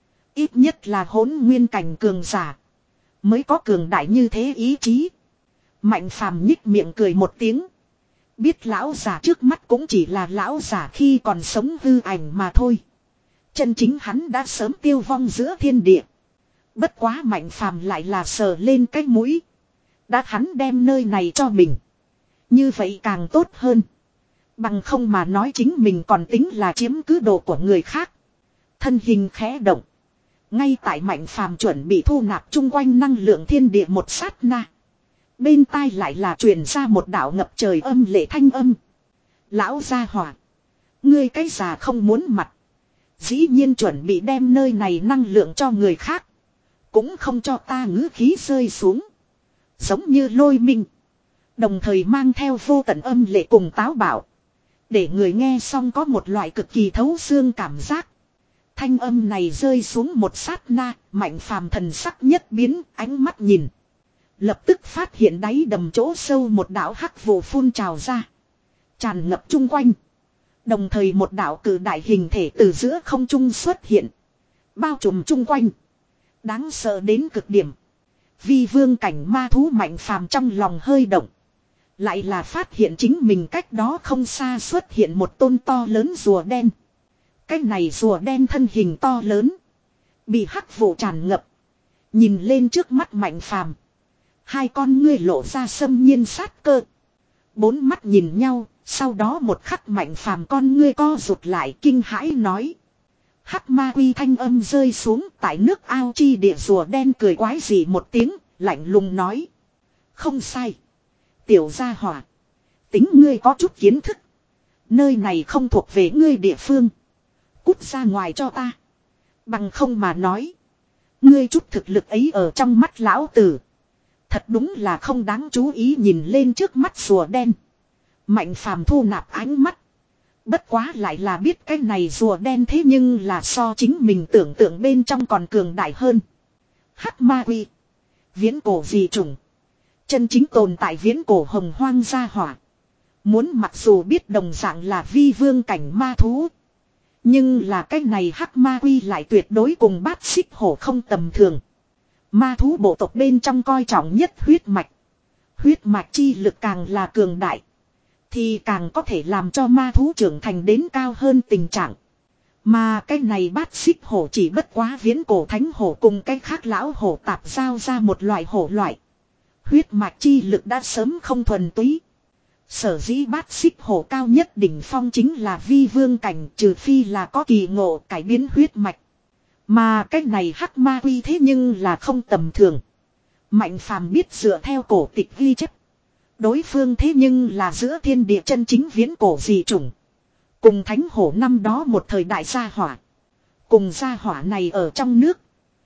Ít nhất là hỗn nguyên cảnh cường giả. Mới có cường đại như thế ý chí. Mạnh phàm nhích miệng cười một tiếng. Biết lão giả trước mắt cũng chỉ là lão giả khi còn sống hư ảnh mà thôi. Chân chính hắn đã sớm tiêu vong giữa thiên địa. Bất quá mạnh phàm lại là sờ lên cái mũi. Đã hắn đem nơi này cho mình. Như vậy càng tốt hơn. Bằng không mà nói chính mình còn tính là chiếm cứ đồ của người khác. Thân hình khẽ động. Ngay tại mạnh phàm chuẩn bị thu nạp chung quanh năng lượng thiên địa một sát na. Bên tai lại là truyền ra một đạo ngập trời âm lệ thanh âm. Lão gia hỏa. Ngươi cái già không muốn mặt. Dĩ nhiên chuẩn bị đem nơi này năng lượng cho người khác. Cũng không cho ta ngữ khí rơi xuống. Giống như lôi minh. Đồng thời mang theo vô tận âm lệ cùng táo bạo. Để người nghe xong có một loại cực kỳ thấu xương cảm giác. Thanh âm này rơi xuống một sát na, Mạnh Phàm thần sắc nhất biến, ánh mắt nhìn. Lập tức phát hiện đáy đầm chỗ sâu một đạo hắc vụ phun trào ra. Tràn ngập chung quanh. Đồng thời một đạo cử đại hình thể từ giữa không trung xuất hiện. Bao trùm chung quanh. Đáng sợ đến cực điểm. Vi vương cảnh ma thú Mạnh Phàm trong lòng hơi động. Lại là phát hiện chính mình cách đó không xa xuất hiện một tôn to lớn rùa đen. Cái này rùa đen thân hình to lớn. Bị hắc vụ tràn ngập. Nhìn lên trước mắt Mạnh Phàm. Hai con ngươi lộ ra xâm nhiên sát cơ. Bốn mắt nhìn nhau. Sau đó một khắc Mạnh Phàm con ngươi co rụt lại kinh hãi nói. Hắc ma quy thanh âm rơi xuống tại nước ao chi địa rùa đen cười quái dị một tiếng. Lạnh lùng nói. Không sai. Tiểu gia hỏa. Tính ngươi có chút kiến thức. Nơi này không thuộc về ngươi địa phương. Cút ra ngoài cho ta. Bằng không mà nói. Ngươi chút thực lực ấy ở trong mắt lão tử. Thật đúng là không đáng chú ý nhìn lên trước mắt rùa đen. Mạnh Phàm thu nạp ánh mắt. Bất quá lại là biết cái này rùa đen thế nhưng là so chính mình tưởng tượng bên trong còn cường đại hơn. Hắc ma quy. Viễn cổ dị chủng. Chân chính tồn tại viễn cổ hồng hoang gia hỏa. Muốn mặc dù biết đồng dạng là vi vương cảnh ma thú. Nhưng là cái này hắc ma quy lại tuyệt đối cùng bát xích hổ không tầm thường. Ma thú bộ tộc bên trong coi trọng nhất huyết mạch. Huyết mạch chi lực càng là cường đại. Thì càng có thể làm cho ma thú trưởng thành đến cao hơn tình trạng. Mà cái này bát xích hổ chỉ bất quá viễn cổ thánh hổ cùng cái khác lão hổ tạp giao ra một loại hổ loại. Huyết mạch chi lực đã sớm không thuần túy. Sở dĩ bát xích hổ cao nhất đỉnh phong chính là vi vương cảnh, trừ phi là có kỳ ngộ cải biến huyết mạch. Mà cái này hắc ma quy thế nhưng là không tầm thường. Mạnh Phàm biết dựa theo cổ tịch ghi chép. Đối phương thế nhưng là giữa thiên địa chân chính viễn cổ dị chủng. Cùng thánh hổ năm đó một thời đại gia hỏa. Cùng gia hỏa này ở trong nước.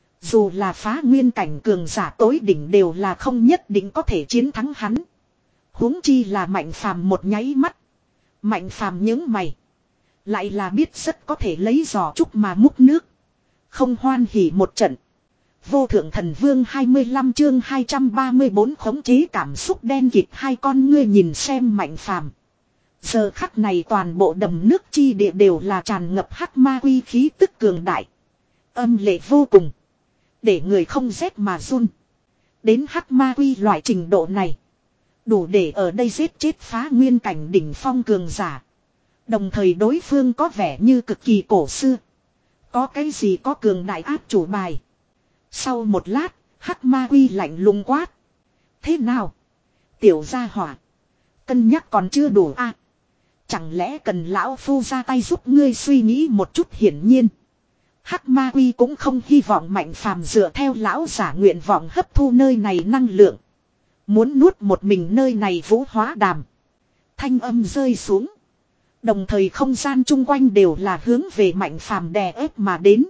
Dù là phá nguyên cảnh cường giả tối đỉnh đều là không nhất định có thể chiến thắng hắn. Huống chi là Mạnh Phàm một nháy mắt. Mạnh Phàm nhướng mày. Lại là biết rất có thể lấy giò trúc mà múc nước. Không hoan hỉ một trận. Vô thượng thần vương hai mươi lăm chương hai trăm ba mươi bốn khống chế cảm xúc đen kịt hai con ngươi nhìn xem Mạnh Phàm. Giờ khắc này toàn bộ đầm nước chi địa đều là tràn ngập hắc ma quy khí tức cường đại. Âm lệ vô cùng. Để người không rét mà run. Đến hắc ma quy loại trình độ này. Đủ để ở đây giết chết phá nguyên cảnh đỉnh phong cường giả. Đồng thời đối phương có vẻ như cực kỳ cổ xưa. Có cái gì có cường đại áp chủ bài. Sau một lát, hắc ma quy lạnh lùng quát. Thế nào? Tiểu gia hỏa. Cân nhắc còn chưa đủ à? Chẳng lẽ cần lão phu ra tay giúp ngươi suy nghĩ một chút hiển nhiên. Hắc ma quy cũng không hy vọng Mạnh Phàm dựa theo lão giả nguyện vọng hấp thu nơi này năng lượng. Muốn nuốt một mình nơi này vũ hóa đàm. Thanh âm rơi xuống. Đồng thời không gian chung quanh đều là hướng về Mạnh Phàm đè ép mà đến.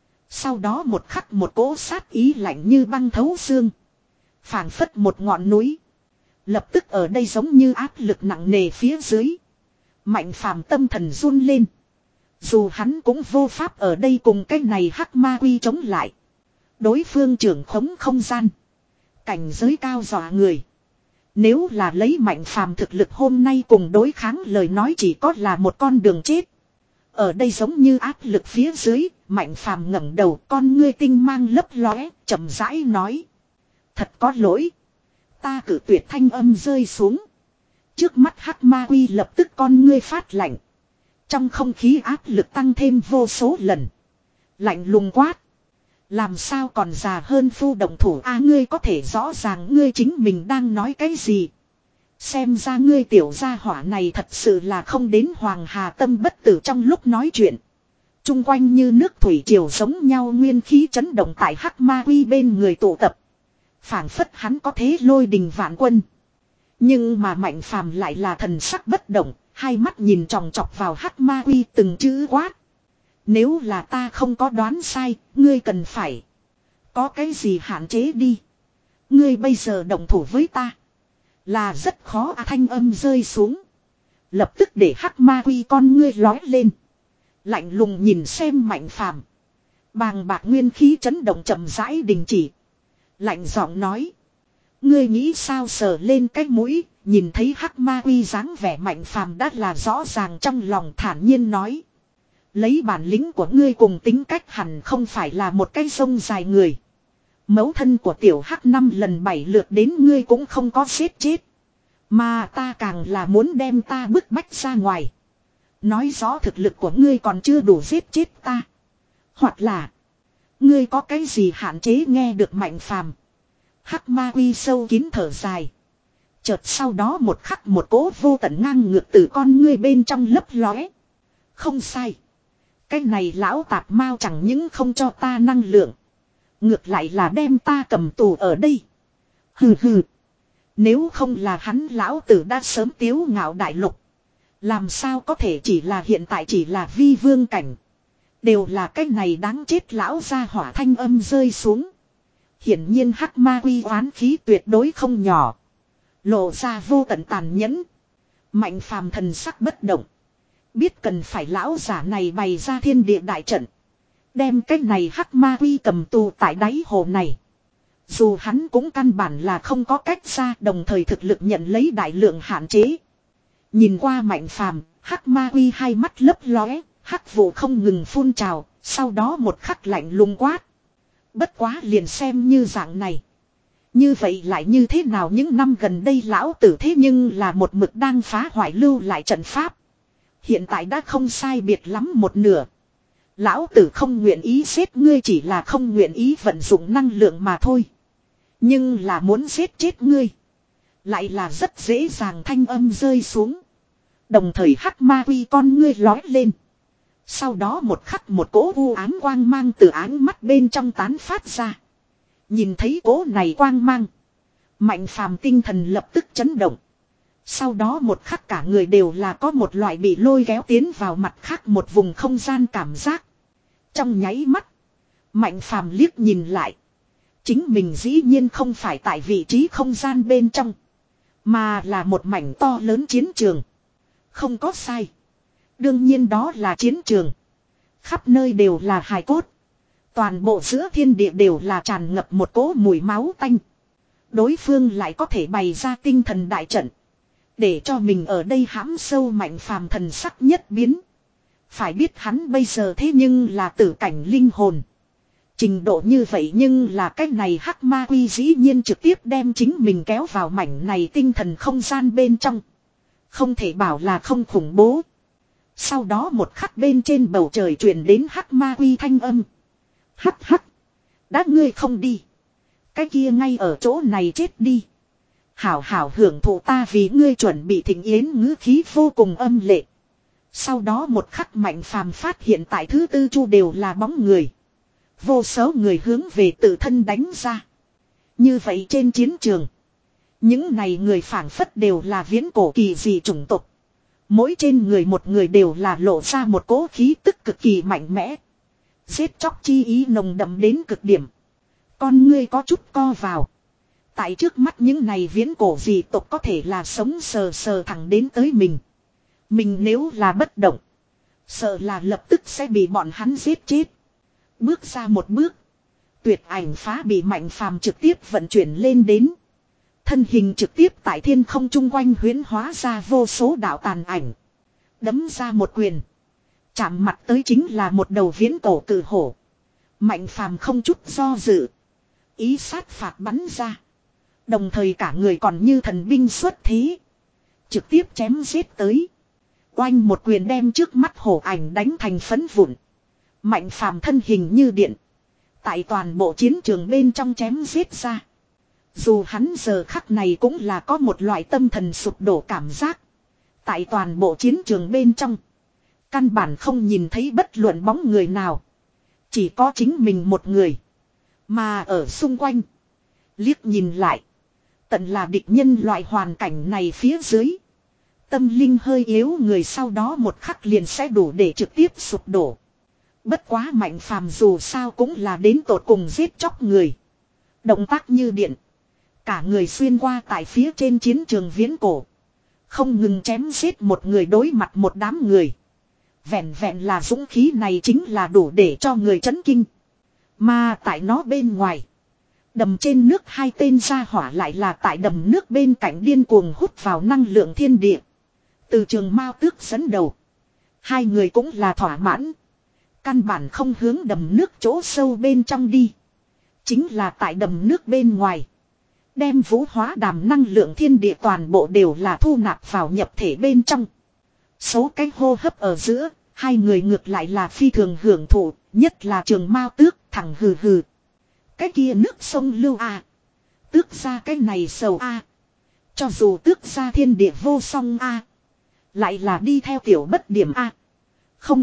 Sau đó một khắc một cỗ sát ý lạnh như băng thấu xương. Phảng phất một ngọn núi. Lập tức ở đây giống như áp lực nặng nề phía dưới. Mạnh Phàm tâm thần run lên. Dù hắn cũng vô pháp ở đây cùng cái này hắc ma quy chống lại. Đối phương trưởng khống không gian. Cảnh giới cao dọa người. Nếu là lấy Mạnh Phàm thực lực hôm nay cùng đối kháng lời nói chỉ có là một con đường chết. Ở đây giống như áp lực phía dưới, Mạnh Phàm ngẩng đầu, con ngươi tinh mang lấp lóe, chậm rãi nói. Thật có lỗi. Ta cử tuyệt thanh âm rơi xuống. Trước mắt hắc ma quy lập tức con ngươi phát lạnh. Trong không khí áp lực tăng thêm vô số lần. Lạnh lùng quát. Làm sao còn già hơn phu động thủ a à, ngươi có thể rõ ràng ngươi chính mình đang nói cái gì. Xem ra ngươi tiểu gia hỏa này thật sự là không đến Hoàng Hà tâm bất tử trong lúc nói chuyện. Trung quanh như nước thủy triều giống nhau nguyên khí chấn động tại hắc ma quy bên người tụ tập. Phảng phất hắn có thế lôi đình vạn quân. Nhưng mà Mạnh Phàm lại là thần sắc bất động, hai mắt nhìn tròng trọc vào hắc ma quy từng chữ quát. Nếu là ta không có đoán sai, ngươi cần phải có cái gì hạn chế đi. Ngươi bây giờ động thủ với ta là rất khó à, thanh âm rơi xuống. Lập tức để hắc ma quy con ngươi lói lên. Lạnh lùng nhìn xem Mạnh Phàm. Bàng bạc nguyên khí chấn động chậm rãi đình chỉ. Lạnh giọng nói. Ngươi nghĩ sao, sờ lên cái mũi, nhìn thấy hắc ma quy dáng vẻ Mạnh Phàm đã là rõ ràng trong lòng, thản nhiên nói. Lấy bản lĩnh của ngươi cùng tính cách hẳn không phải là một cái sông dài người. Mẫu thân của tiểu hắc năm lần bảy lượt đến ngươi cũng không có giết chết. Mà ta càng là muốn đem ta bức bách ra ngoài. Nói rõ thực lực của ngươi còn chưa đủ giết chết ta. Hoặc là ngươi có cái gì hạn chế, nghe được Mạnh Phàm. Hắc ma quy sâu kín thở dài. Chợt sau đó một khắc một cỗ vô tận ngang ngược từ con ngươi bên trong lấp lóe. Không sai. Cái này lão tạp mao chẳng những không cho ta năng lượng. Ngược lại là đem ta cầm tù ở đây. Hừ hừ. Nếu không là hắn lão tử đã sớm tiếu ngạo đại lục. Làm sao có thể chỉ là hiện tại chỉ là vi vương cảnh. Đều là cái này đáng chết lão gia hỏa, thanh âm rơi xuống. Hiển nhiên hắc ma quy oán khí tuyệt đối không nhỏ. Lộ ra vô tận tàn nhẫn. Mạnh Phàm thần sắc bất động. Biết cần phải lão giả này bày ra thiên địa đại trận. Đem cái này hắc ma quy cầm tù tại đáy hồ này. Dù hắn cũng căn bản là không có cách ra, đồng thời thực lực nhận lấy đại lượng hạn chế. Nhìn qua Mạnh Phàm, hắc ma quy hai mắt lấp lóe, hắc vụ không ngừng phun trào, sau đó một khắc lạnh lùng quát. Bất quá liền xem như dạng này. Như vậy lại như thế nào, những năm gần đây lão tử thế nhưng là một mực đang phá hoại lưu lại trận pháp. Hiện tại đã không sai biệt lắm một nửa. Lão tử không nguyện ý giết ngươi, chỉ là không nguyện ý vận dụng năng lượng mà thôi. Nhưng là muốn giết chết ngươi lại là rất dễ dàng, thanh âm rơi xuống. Đồng thời hắc ma quy con ngươi lói lên. Sau đó một khắc một cỗ u ám quang mang từ áng mắt bên trong tán phát ra. Nhìn thấy cỗ này quang mang, Mạnh Phàm tinh thần lập tức chấn động. Sau đó một khắc cả người đều là có một loại bị lôi kéo tiến vào mặt khác một vùng không gian cảm giác. Trong nháy mắt, Mạnh Phàm liếc nhìn lại. Chính mình dĩ nhiên không phải tại vị trí không gian bên trong, mà là một mảnh to lớn chiến trường. Không có sai. Đương nhiên đó là chiến trường. Khắp nơi đều là hài cốt. Toàn bộ giữa thiên địa đều là tràn ngập một cỗ mùi máu tanh. Đối phương lại có thể bày ra tinh thần đại trận, để cho mình ở đây hãm sâu. Mạnh Phàm thần sắc nhất biến. Phải biết hắn bây giờ thế nhưng là tử cảnh linh hồn. Trình độ như vậy, nhưng là cách này hắc ma quy dĩ nhiên trực tiếp đem chính mình kéo vào mảnh này tinh thần không gian bên trong. Không thể bảo là không khủng bố. Sau đó một khắc bên trên bầu trời truyền đến hắc ma quy thanh âm. Hắc hắc. Đã ngươi không đi, cái kia ngay ở chỗ này chết đi. Hảo hảo hưởng thụ ta vì ngươi chuẩn bị thịnh yến, ngữ khí vô cùng âm lệ. Sau đó một khắc Mạnh Phàm phát hiện tại thứ tư chu đều là bóng người. Vô số người hướng về tự thân đánh ra. Như vậy trên chiến trường, những này người phảng phất đều là viễn cổ kỳ dị chủng tộc. Mỗi trên người một người đều là lộ ra một cỗ khí tức cực kỳ mạnh mẽ. Giết chóc chi ý nồng đậm đến cực điểm. Con ngươi có chút co vào. Tại trước mắt những này viễn cổ dị tộc có thể là sống sờ sờ thẳng đến tới mình. Mình nếu là bất động, sợ là lập tức sẽ bị bọn hắn giết chết. Bước ra một bước, tuyệt ảnh phá bị Mạnh Phàm trực tiếp vận chuyển lên đến. Thân hình trực tiếp tại thiên không chung quanh huyễn hóa ra vô số đạo tàn ảnh. Đấm ra một quyền, chạm mặt tới chính là một đầu viễn cổ cự hổ. Mạnh Phàm không chút do dự, ý sát phạt bắn ra. Đồng thời cả người còn như thần binh xuất thế, trực tiếp chém giết tới. Oanh một quyền đem trước mắt hổ ảnh đánh thành phấn vụn. Mạnh Phàm thân hình như điện, tại toàn bộ chiến trường bên trong chém giết ra. Dù hắn giờ khắc này cũng là có một loại tâm thần sụp đổ cảm giác. Tại toàn bộ chiến trường bên trong, căn bản không nhìn thấy bất luận bóng người nào. Chỉ có chính mình một người. Mà ở xung quanh, liếc nhìn lại, tận là địch nhân. Loại hoàn cảnh này phía dưới, tâm linh hơi yếu người sau đó một khắc liền sẽ đủ để trực tiếp sụp đổ. Bất quá Mạnh Phàm dù sao cũng là đến tột cùng giết chóc người. Động tác như điện. Cả người xuyên qua tại phía trên chiến trường viễn cổ. Không ngừng chém giết một người đối mặt một đám người. Vẹn vẹn là dũng khí này chính là đủ để cho người chấn kinh. Mà tại nó bên ngoài. Đầm trên nước hai tên gia hỏa lại là tại đầm nước bên cạnh điên cuồng hút vào năng lượng thiên địa. Từ Trường Mao Tước dẫn đầu. Hai người cũng là thỏa mãn. Căn bản không hướng đầm nước chỗ sâu bên trong đi. Chính là tại đầm nước bên ngoài. Đem vũ hóa đàm năng lượng thiên địa toàn bộ đều là thu nạp vào nhập thể bên trong. Số cái hô hấp ở giữa, hai người ngược lại là phi thường hưởng thụ, nhất là Trường Mao Tước thẳng hừ hừ. Cái kia nước sông lưu a, tước ra cái này sầu a. Cho dù tước ra thiên địa vô song a, lại là đi theo tiểu bất điểm a. Không,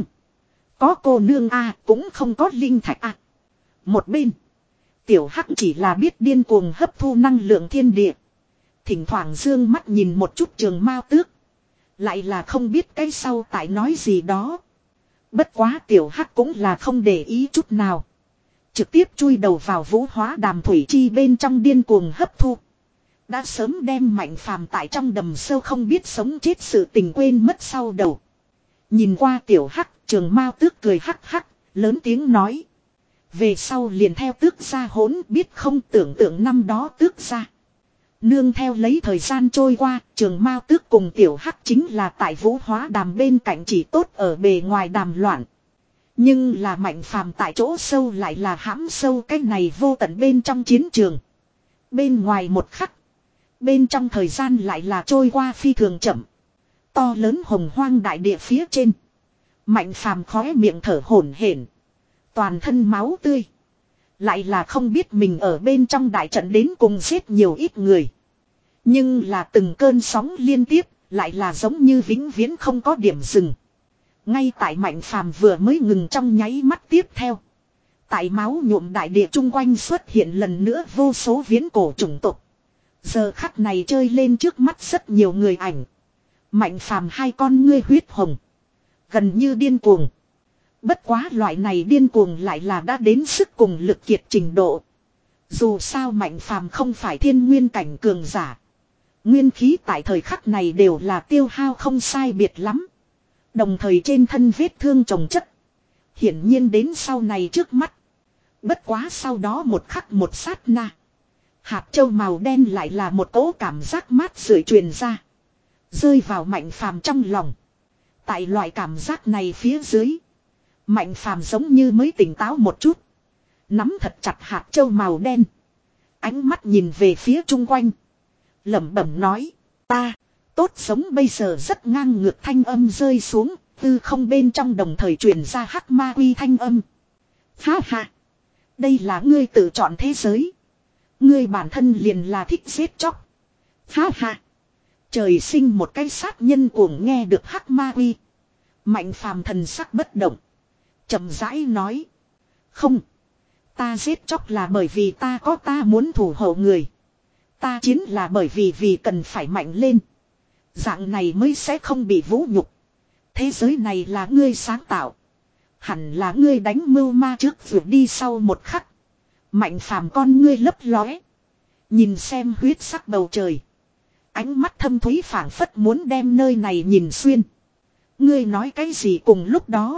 có cô nương a, cũng không có linh thạch a. Một bên, tiểu hắc chỉ là biết điên cuồng hấp thu năng lượng thiên địa. Thỉnh thoảng dương mắt nhìn một chút Trường Mao Tước. Lại là không biết cái sau tại nói gì đó. Bất quá tiểu hắc cũng là không để ý chút nào. Trực tiếp chui đầu vào vũ hóa đàm thủy chi bên trong điên cuồng hấp thu. Đã sớm đem Mạnh Phàm tại trong đầm sâu không biết sống chết sự tình quên mất sau đầu. Nhìn qua tiểu hắc, Trường Mao Tước cười hắc hắc, lớn tiếng nói. Về sau liền theo tước gia hỗn, biết không, tưởng tượng năm đó tước gia. Nương theo lấy thời gian trôi qua, Trường Mao Tước cùng tiểu hắc chính là tại vũ hóa đàm bên cạnh chỉ tốt ở bề ngoài đàm loạn. Nhưng là Mạnh Phàm tại chỗ sâu lại là hãm sâu cái này vô tận bên trong chiến trường. Bên ngoài một khắc, bên trong thời gian lại là trôi qua phi thường chậm. To lớn hồng hoang đại địa phía trên. Mạnh Phàm khóe miệng thở hổn hển, toàn thân máu tươi. Lại là không biết mình ở bên trong đại trận đến cùng giết nhiều ít người. Nhưng là từng cơn sóng liên tiếp, lại là giống như vĩnh viễn không có điểm dừng. Ngay tại Mạnh Phàm vừa mới ngừng trong nháy mắt tiếp theo. Tại máu nhuộm đại địa chung quanh xuất hiện lần nữa vô số viễn cổ chủng tộc. Giờ khắc này chơi lên trước mắt rất nhiều người ảnh. Mạnh Phàm hai con ngươi huyết hồng. Gần như điên cuồng. Bất quá loại này điên cuồng lại là đã đến sức cùng lực kiệt trình độ. Dù sao Mạnh Phàm không phải thiên nguyên cảnh cường giả. Nguyên khí tại thời khắc này đều là tiêu hao không sai biệt lắm. Đồng thời trên thân vết thương chồng chất. Hiển nhiên đến sau này trước mắt. Bất quá sau đó một khắc một sát na. Hạt châu màu đen lại là một cỗ cảm giác mát rượi truyền ra. Rơi vào Mạnh Phàm trong lòng. Tại loại cảm giác này phía dưới. Mạnh Phàm giống như mới tỉnh táo một chút. Nắm thật chặt hạt châu màu đen. Ánh mắt nhìn về phía chung quanh. Lẩm bẩm nói. Ta, tốt sống bây giờ rất ngang ngược thanh âm rơi xuống. Tư không bên trong đồng thời truyền ra hắc ma quy thanh âm. Ha ha. Đây là ngươi tự chọn thế giới. Ngươi bản thân liền là thích giết chóc. Ha ha. Trời sinh một cái sát nhân cuồng nghe được hắc ma quy. Mạnh Phàm thần sắc bất động. Chậm rãi nói. Không. Ta giết chóc là bởi vì ta có ta muốn thủ hộ người. Ta chiến là bởi vì vì cần phải mạnh lên. Dạng này mới sẽ không bị vũ nhục. Thế giới này là ngươi sáng tạo. Hẳn là ngươi đánh mưu ma trước vượt đi sau một khắc. Mạnh Phàm con ngươi lấp lóe. Nhìn xem huyết sắc bầu trời. Ánh mắt thâm thúy phảng phất muốn đem nơi này nhìn xuyên. Ngươi nói cái gì cùng lúc đó.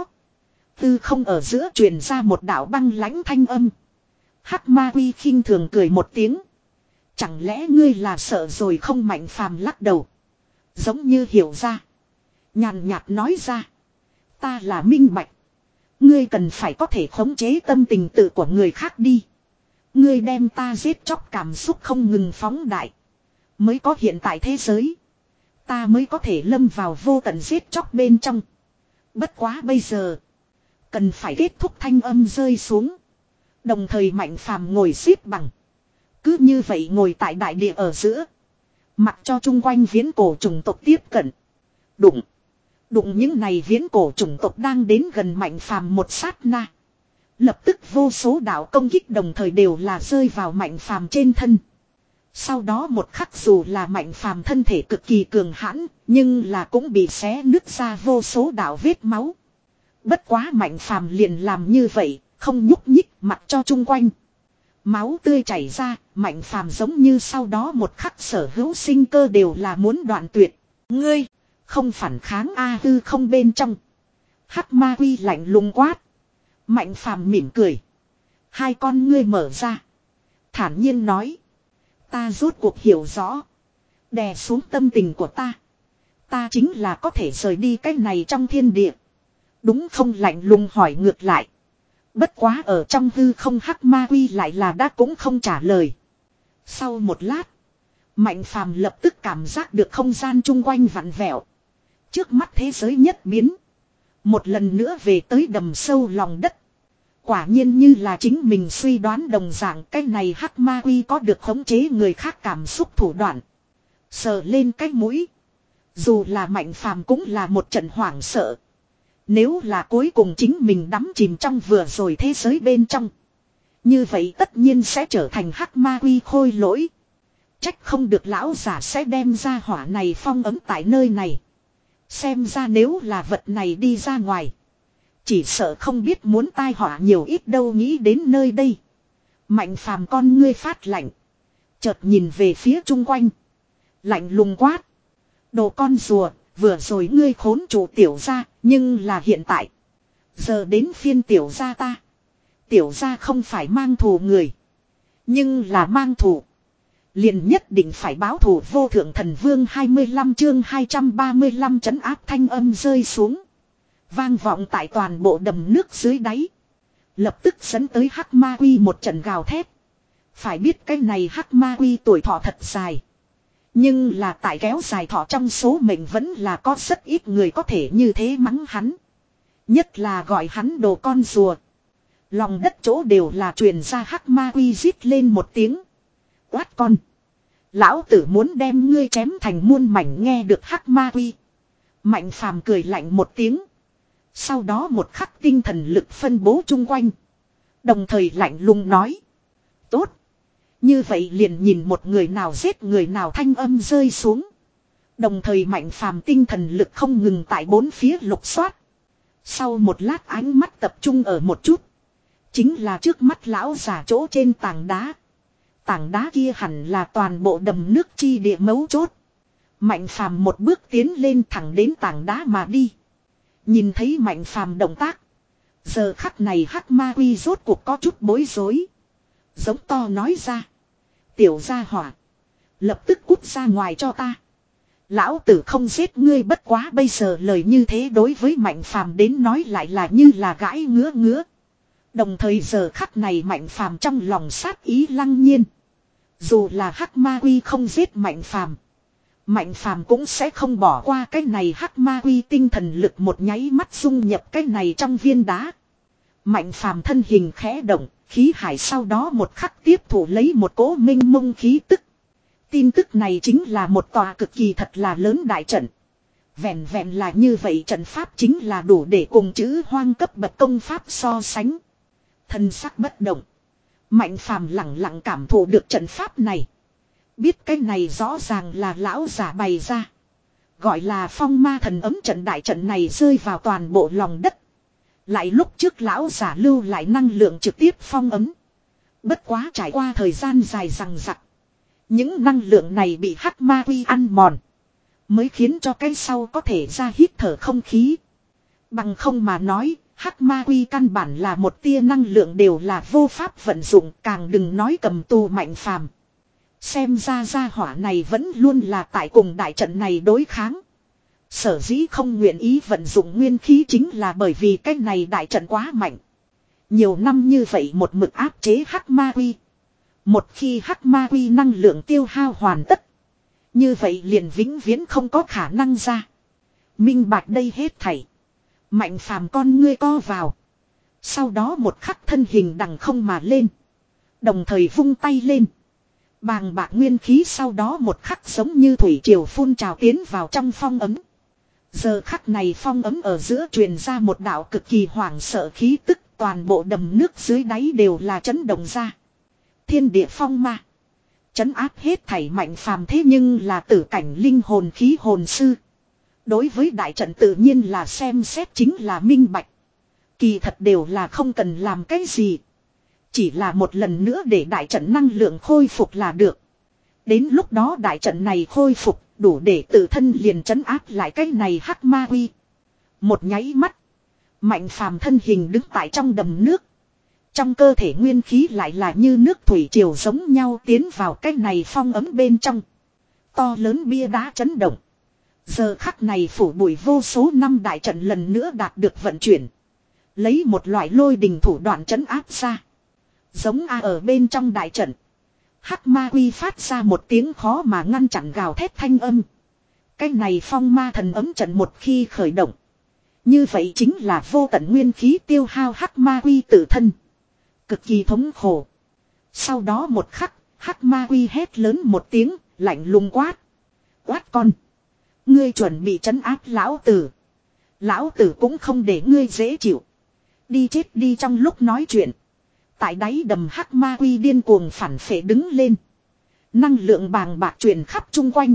Tư không ở giữa truyền ra một đạo băng lãnh thanh âm. Hắc ma quy khinh thường cười một tiếng. Chẳng lẽ ngươi là sợ rồi không? Mạnh Phàm lắc đầu. Giống như hiểu ra. Nhàn nhạt nói ra. Ta là minh bạch. Ngươi cần phải có thể khống chế tâm tình tự của người khác đi. Ngươi đem ta giết chóc cảm xúc không ngừng phóng đại. Mới có hiện tại thế giới. Ta mới có thể lâm vào vô tận giết chóc bên trong. Bất quá bây giờ. Cần phải kết thúc thanh âm rơi xuống. Đồng thời Mạnh Phàm ngồi xếp bằng. Cứ như vậy ngồi tại đại địa ở giữa. Mặc cho chung quanh viễn cổ chủng tộc tiếp cận. Đụng. Đụng những này viễn cổ chủng tộc đang đến gần Mạnh Phàm một sát na. Lập tức vô số đạo công kích đồng thời đều là rơi vào Mạnh Phàm trên thân. Sau đó một khắc dù là Mạnh Phàm thân thể cực kỳ cường hãn, nhưng là cũng bị xé nứt ra vô số đạo vết máu. Bất quá Mạnh Phàm liền làm như vậy, không nhúc nhích mặc cho chung quanh. Máu tươi chảy ra, Mạnh Phàm giống như sau đó một khắc sở hữu sinh cơ đều là muốn đoạn tuyệt. Ngươi, không phản kháng a hư không bên trong. Hắc ma quy lạnh lùng quát. Mạnh Phàm mỉm cười. Hai con ngươi mở ra. Thản nhiên nói. Ta rốt cuộc hiểu rõ. Đè xuống tâm tình của ta. Ta chính là có thể rời đi cái này trong thiên địa. Đúng không, lạnh lùng hỏi ngược lại. Bất quá ở trong hư không hắc ma quy lại là đã cũng không trả lời. Sau một lát. Mạnh Phàm lập tức cảm giác được không gian chung quanh vặn vẹo. Trước mắt thế giới nhất biến. Một lần nữa về tới đầm sâu lòng đất. Quả nhiên như là chính mình suy đoán đồng dạng, cái này hắc ma quy có được khống chế người khác cảm xúc thủ đoạn. Sờ lên cái mũi. Dù là Mạnh Phàm cũng là một trận hoảng sợ. Nếu là cuối cùng chính mình đắm chìm trong vừa rồi thế giới bên trong. Như vậy tất nhiên sẽ trở thành hắc ma quy khôi lỗi. Trách không được lão giả sẽ đem ra hỏa này phong ấm tại nơi này. Xem ra nếu là vật này đi ra ngoài. Chỉ sợ không biết muốn tai họa nhiều ít đâu, nghĩ đến nơi đây. Mạnh Phàm con ngươi phát lạnh. Chợt nhìn về phía chung quanh. Lạnh lùng quát. Đồ con rùa, vừa rồi ngươi khốn chủ tiểu gia, nhưng là hiện tại. Giờ đến phiên tiểu gia ta. Tiểu gia không phải mang thù người. Nhưng là mang thù. Liền nhất định phải báo thù. Vô thượng thần vương hai mươi lăm chương hai trăm ba mươi lăm trấn áp thanh âm rơi xuống. Vang vọng tại toàn bộ đầm nước dưới đáy. Lập tức dẫn tới hắc ma quy một trận gào thét. Phải biết cái này hắc ma quy tuổi thọ thật dài. Nhưng là tại kéo dài thọ trong số mệnh vẫn là có rất ít người có thể như thế mắng hắn. Nhất là gọi hắn đồ con rùa. Lòng đất chỗ đều là truyền ra hắc ma quy rít lên một tiếng. Quát con. Lão tử muốn đem ngươi chém thành muôn mảnh, nghe được hắc ma quy. Mạnh Phàm cười lạnh một tiếng. Sau đó một khắc tinh thần lực phân bố chung quanh. Đồng thời lạnh lùng nói. Tốt. Như vậy liền nhìn một người nào giết người nào thanh âm rơi xuống. Đồng thời Mạnh Phàm tinh thần lực không ngừng tại bốn phía lục soát. Sau một lát ánh mắt tập trung ở một chút. Chính là trước mắt lão giả chỗ trên tảng đá. Tảng đá kia hẳn là toàn bộ đầm nước chi địa mấu chốt. Mạnh Phàm một bước tiến lên thẳng đến tảng đá mà đi. Nhìn thấy Mạnh Phàm động tác. Giờ khắc này hắc ma quy rốt cuộc có chút bối rối. Giống to nói ra. Tiểu gia hỏa. Lập tức cút ra ngoài cho ta. Lão tử không giết ngươi, bất quá bây giờ lời như thế đối với Mạnh Phàm đến nói lại là như là gãi ngứa ngứa. Đồng thời giờ khắc này Mạnh Phàm trong lòng sát ý lăng nhiên. Dù là hắc ma quy không giết Mạnh Phàm, Mạnh Phàm cũng sẽ không bỏ qua cái này hắc ma quy tinh thần lực một nháy mắt dung nhập cái này trong viên đá. Mạnh Phàm thân hình khẽ động, khí hải sau đó một khắc tiếp thủ lấy một cỗ minh mông khí tức. Tin tức này chính là một tòa cực kỳ thật là lớn đại trận. Vẹn vẹn là như vậy trận pháp chính là đủ để cùng chữ hoang cấp bậc công pháp so sánh. Thân sắc bất động. Mạnh Phàm lặng lặng cảm thụ được trận pháp này. Biết cái này rõ ràng là lão giả bày ra. Gọi là phong ma thần ấm trận, đại trận này rơi vào toàn bộ lòng đất. Lại lúc trước lão giả lưu lại năng lượng trực tiếp phong ấm. Bất quá trải qua thời gian dài rằng rặc. Những năng lượng này bị hắc ma quy ăn mòn. Mới khiến cho cái sau có thể ra hít thở không khí. Bằng không mà nói, hắc ma quy căn bản là một tia năng lượng đều là vô pháp vận dụng, càng đừng nói cầm tù Mạnh Phàm. Xem ra gia hỏa này vẫn luôn là tại cùng đại trận này đối kháng. Sở dĩ không nguyện ý vận dụng nguyên khí chính là bởi vì cái này đại trận quá mạnh. Nhiều năm như vậy một mực áp chế hắc ma quy. Một khi hắc ma quy năng lượng tiêu hao hoàn tất, như vậy liền vĩnh viễn không có khả năng ra. Minh bạch đây hết thảy. Mạnh Phàm con ngươi co vào. Sau đó một khắc thân hình đằng không mà lên. Đồng thời vung tay lên. Bàng bạc nguyên khí sau đó một khắc giống như thủy triều phun trào tiến vào trong phong ấm. Giờ khắc này phong ấm ở giữa truyền ra một đạo cực kỳ hoảng sợ khí tức, toàn bộ đầm nước dưới đáy đều là chấn động ra. Thiên địa phong ma. Chấn áp hết thảy Mạnh Phàm thế nhưng là tử cảnh linh hồn khí hồn sư. Đối với đại trận tự nhiên là xem xét chính là minh bạch. Kỳ thật đều là không cần làm cái gì. Chỉ là một lần nữa để đại trận năng lượng khôi phục là được. Đến lúc đó đại trận này khôi phục đủ để tự thân liền trấn áp lại cái này hắc ma quy. Một nháy mắt. Mạnh phàm thân hình đứng tại trong đầm nước. Trong cơ thể nguyên khí lại là như nước thủy triều giống nhau tiến vào cái này phong ấm bên trong. To lớn bia đá chấn động. Giờ khắc này phủ bụi vô số năm đại trận lần nữa đạt được vận chuyển. Lấy một loại lôi đình thủ đoạn trấn áp ra. Giống A ở bên trong đại trận. Hắc ma quy phát ra một tiếng khó mà ngăn chặn gào thét thanh âm. Cái này phong ma thần ấm trận một khi khởi động. Như vậy chính là vô tận nguyên khí tiêu hao hắc ma quy tự thân. Cực kỳ thống khổ. Sau đó một khắc, hắc ma quy hét lớn một tiếng, lạnh lùng quát. Quát con. Ngươi chuẩn bị trấn áp lão tử. Lão tử cũng không để ngươi dễ chịu. Đi chết đi trong lúc nói chuyện. Tại đáy đầm hắc ma quy điên cuồng phản phệ đứng lên. Năng lượng bàng bạc truyền khắp chung quanh.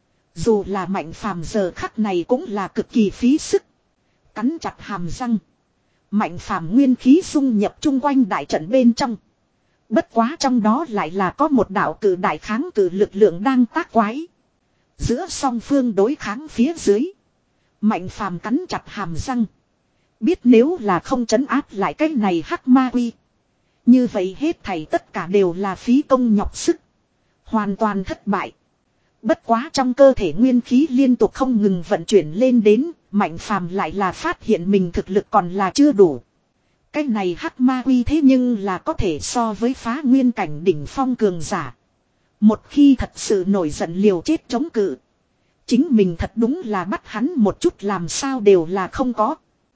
Dù là mạnh phàm giờ khắc này cũng là cực kỳ phí sức. Cắn chặt hàm răng. Mạnh phàm nguyên khí xung nhập chung quanh đại trận bên trong. Bất quá trong đó lại là có một đạo cử đại kháng cử lực lượng đang tác quái. Giữa song phương đối kháng phía dưới. Mạnh phàm cắn chặt hàm răng. Biết nếu là không trấn áp lại cái này hắc ma quy. Như vậy hết thảy tất cả đều là phí công nhọc sức. Hoàn toàn thất bại. Bất quá trong cơ thể nguyên khí liên tục không ngừng vận chuyển lên đến. Mạnh phàm lại là phát hiện mình thực lực còn là chưa đủ. Cái này hắc ma quy thế nhưng là có thể so với phá nguyên cảnh đỉnh phong cường giả. Một khi thật sự nổi giận liều chết chống cự. Chính mình thật đúng là bắt hắn một chút làm sao đều là không có.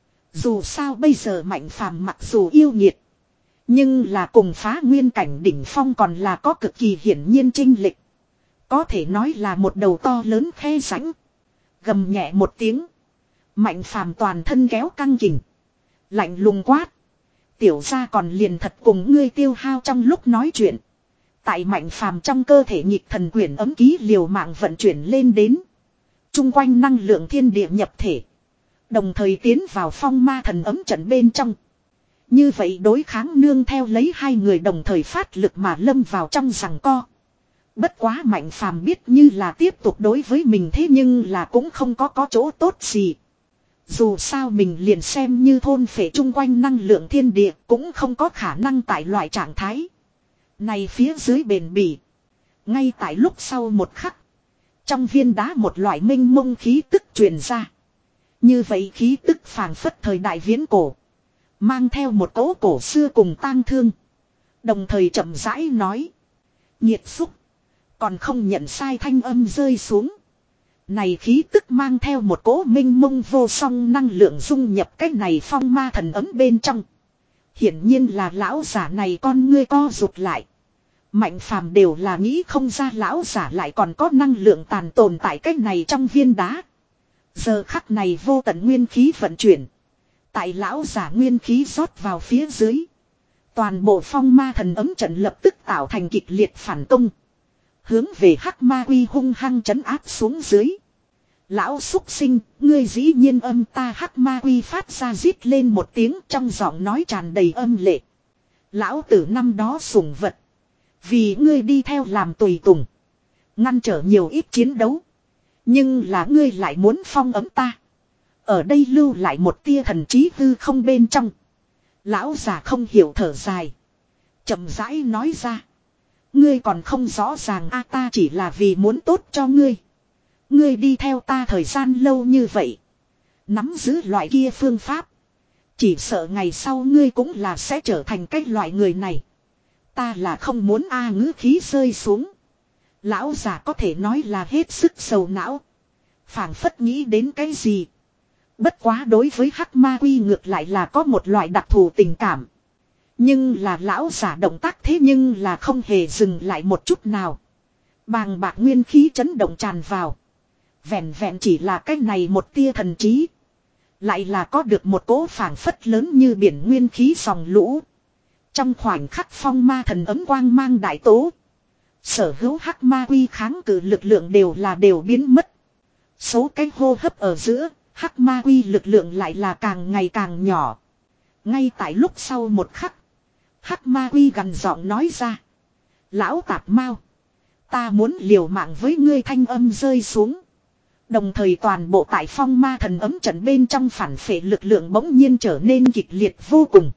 Dù sao bây giờ mạnh phàm mặc dù yêu nghiệt. Nhưng là cùng phá nguyên cảnh đỉnh phong còn là có cực kỳ hiển nhiên chênh lệch. Có thể nói là một đầu to lớn khe rãnh. Gầm nhẹ một tiếng. Mạnh phàm toàn thân kéo căng kình. Lạnh lùng quát. Tiểu gia còn liền thật cùng ngươi tiêu hao trong lúc nói chuyện. Tại mạnh phàm trong cơ thể nhịp thần quyển ấm ký liều mạng vận chuyển lên đến. Trung quanh năng lượng thiên địa nhập thể. Đồng thời tiến vào phong ma thần ấm trận bên trong. Như vậy đối kháng nương theo lấy hai người đồng thời phát lực mà lâm vào trong giằng co. Bất quá mạnh phàm biết như là tiếp tục đối với mình thế nhưng là cũng không có có chỗ tốt gì. Dù sao mình liền xem như thôn phệ chung quanh năng lượng thiên địa cũng không có khả năng tại loại trạng thái. Này phía dưới bền bỉ. Ngay tại lúc sau một khắc. Trong viên đá một loại minh mông khí tức truyền ra. Như vậy khí tức phảng phất thời đại viễn cổ. Mang theo một cỗ cổ xưa cùng tang thương. Đồng thời chậm rãi nói. Nhiệt xúc. Còn không nhận sai thanh âm rơi xuống. Này khí tức mang theo một cỗ minh mông vô song năng lượng dung nhập cái này phong ma thần ấm bên trong. Hiển nhiên là lão giả này con ngươi co rụt lại. Mạnh phàm đều là nghĩ không ra lão giả lại còn có năng lượng tàn tồn tại cái này trong viên đá. Giờ khắc này vô tận nguyên khí vận chuyển. Tại lão giả nguyên khí rót vào phía dưới. Toàn bộ phong ma thần ấm trận lập tức tạo thành kịch liệt phản công. Hướng về hắc ma quy hung hăng trấn áp xuống dưới. Lão xúc sinh, ngươi dĩ nhiên âm ta hắc ma quy phát ra rít lên một tiếng trong giọng nói tràn đầy âm lệ. Lão tử năm đó sủng vật. Vì ngươi đi theo làm tùy tùng. Ngăn trở nhiều ít chiến đấu. Nhưng là ngươi lại muốn phong ấm ta. Ở đây lưu lại một tia thần trí hư không bên trong. Lão già không hiểu thở dài. Chậm rãi nói ra. Ngươi còn không rõ ràng a ta chỉ là vì muốn tốt cho ngươi. Ngươi đi theo ta thời gian lâu như vậy. Nắm giữ loại kia phương pháp. Chỉ sợ ngày sau ngươi cũng là sẽ trở thành cái loại người này. Ta là không muốn a ngữ khí rơi xuống. Lão già có thể nói là hết sức sầu não. Phảng phất nghĩ đến cái gì. Bất quá đối với hắc ma quy ngược lại là có một loại đặc thù tình cảm. Nhưng là lão giả động tác thế nhưng là không hề dừng lại một chút nào. Bàng bạc nguyên khí chấn động tràn vào. Vẹn vẹn chỉ là cái này một tia thần trí. Lại là có được một cỗ phảng phất lớn như biển nguyên khí dòng lũ. Trong khoảnh khắc phong ma thần ấm quang mang đại tố. Sở hữu hắc ma quy kháng cự lực lượng đều là đều biến mất. Số cái hô hấp ở giữa, hắc ma quy lực lượng lại là càng ngày càng nhỏ. Ngay tại lúc sau một khắc. Hắc ma quy gằn giọng nói ra. Lão tạp mau. Ta muốn liều mạng với ngươi, thanh âm rơi xuống. Đồng thời toàn bộ tại phong ma thần ấm trận bên trong phản phệ lực lượng bỗng nhiên trở nên kịch liệt vô cùng.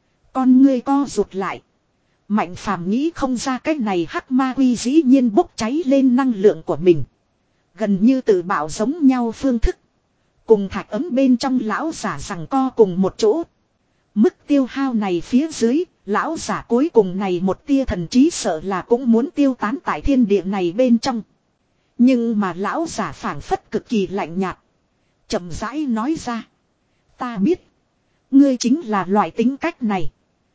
Con ngươi co rụt lại. Mạnh phàm nghĩ không ra cách này hắc ma quy dĩ nhiên bốc cháy lên năng lượng của mình. Gần như tự bảo giống nhau phương thức. Cùng thạch ấm bên trong lão giả rằng co cùng một chỗ. Mức tiêu hao này phía dưới, lão giả cuối cùng này một tia thần trí sợ là cũng muốn tiêu tán tại thiên địa này bên trong. Nhưng mà lão giả phảng phất cực kỳ lạnh nhạt. Chậm rãi nói ra. Ta biết. Ngươi chính là loại tính cách này.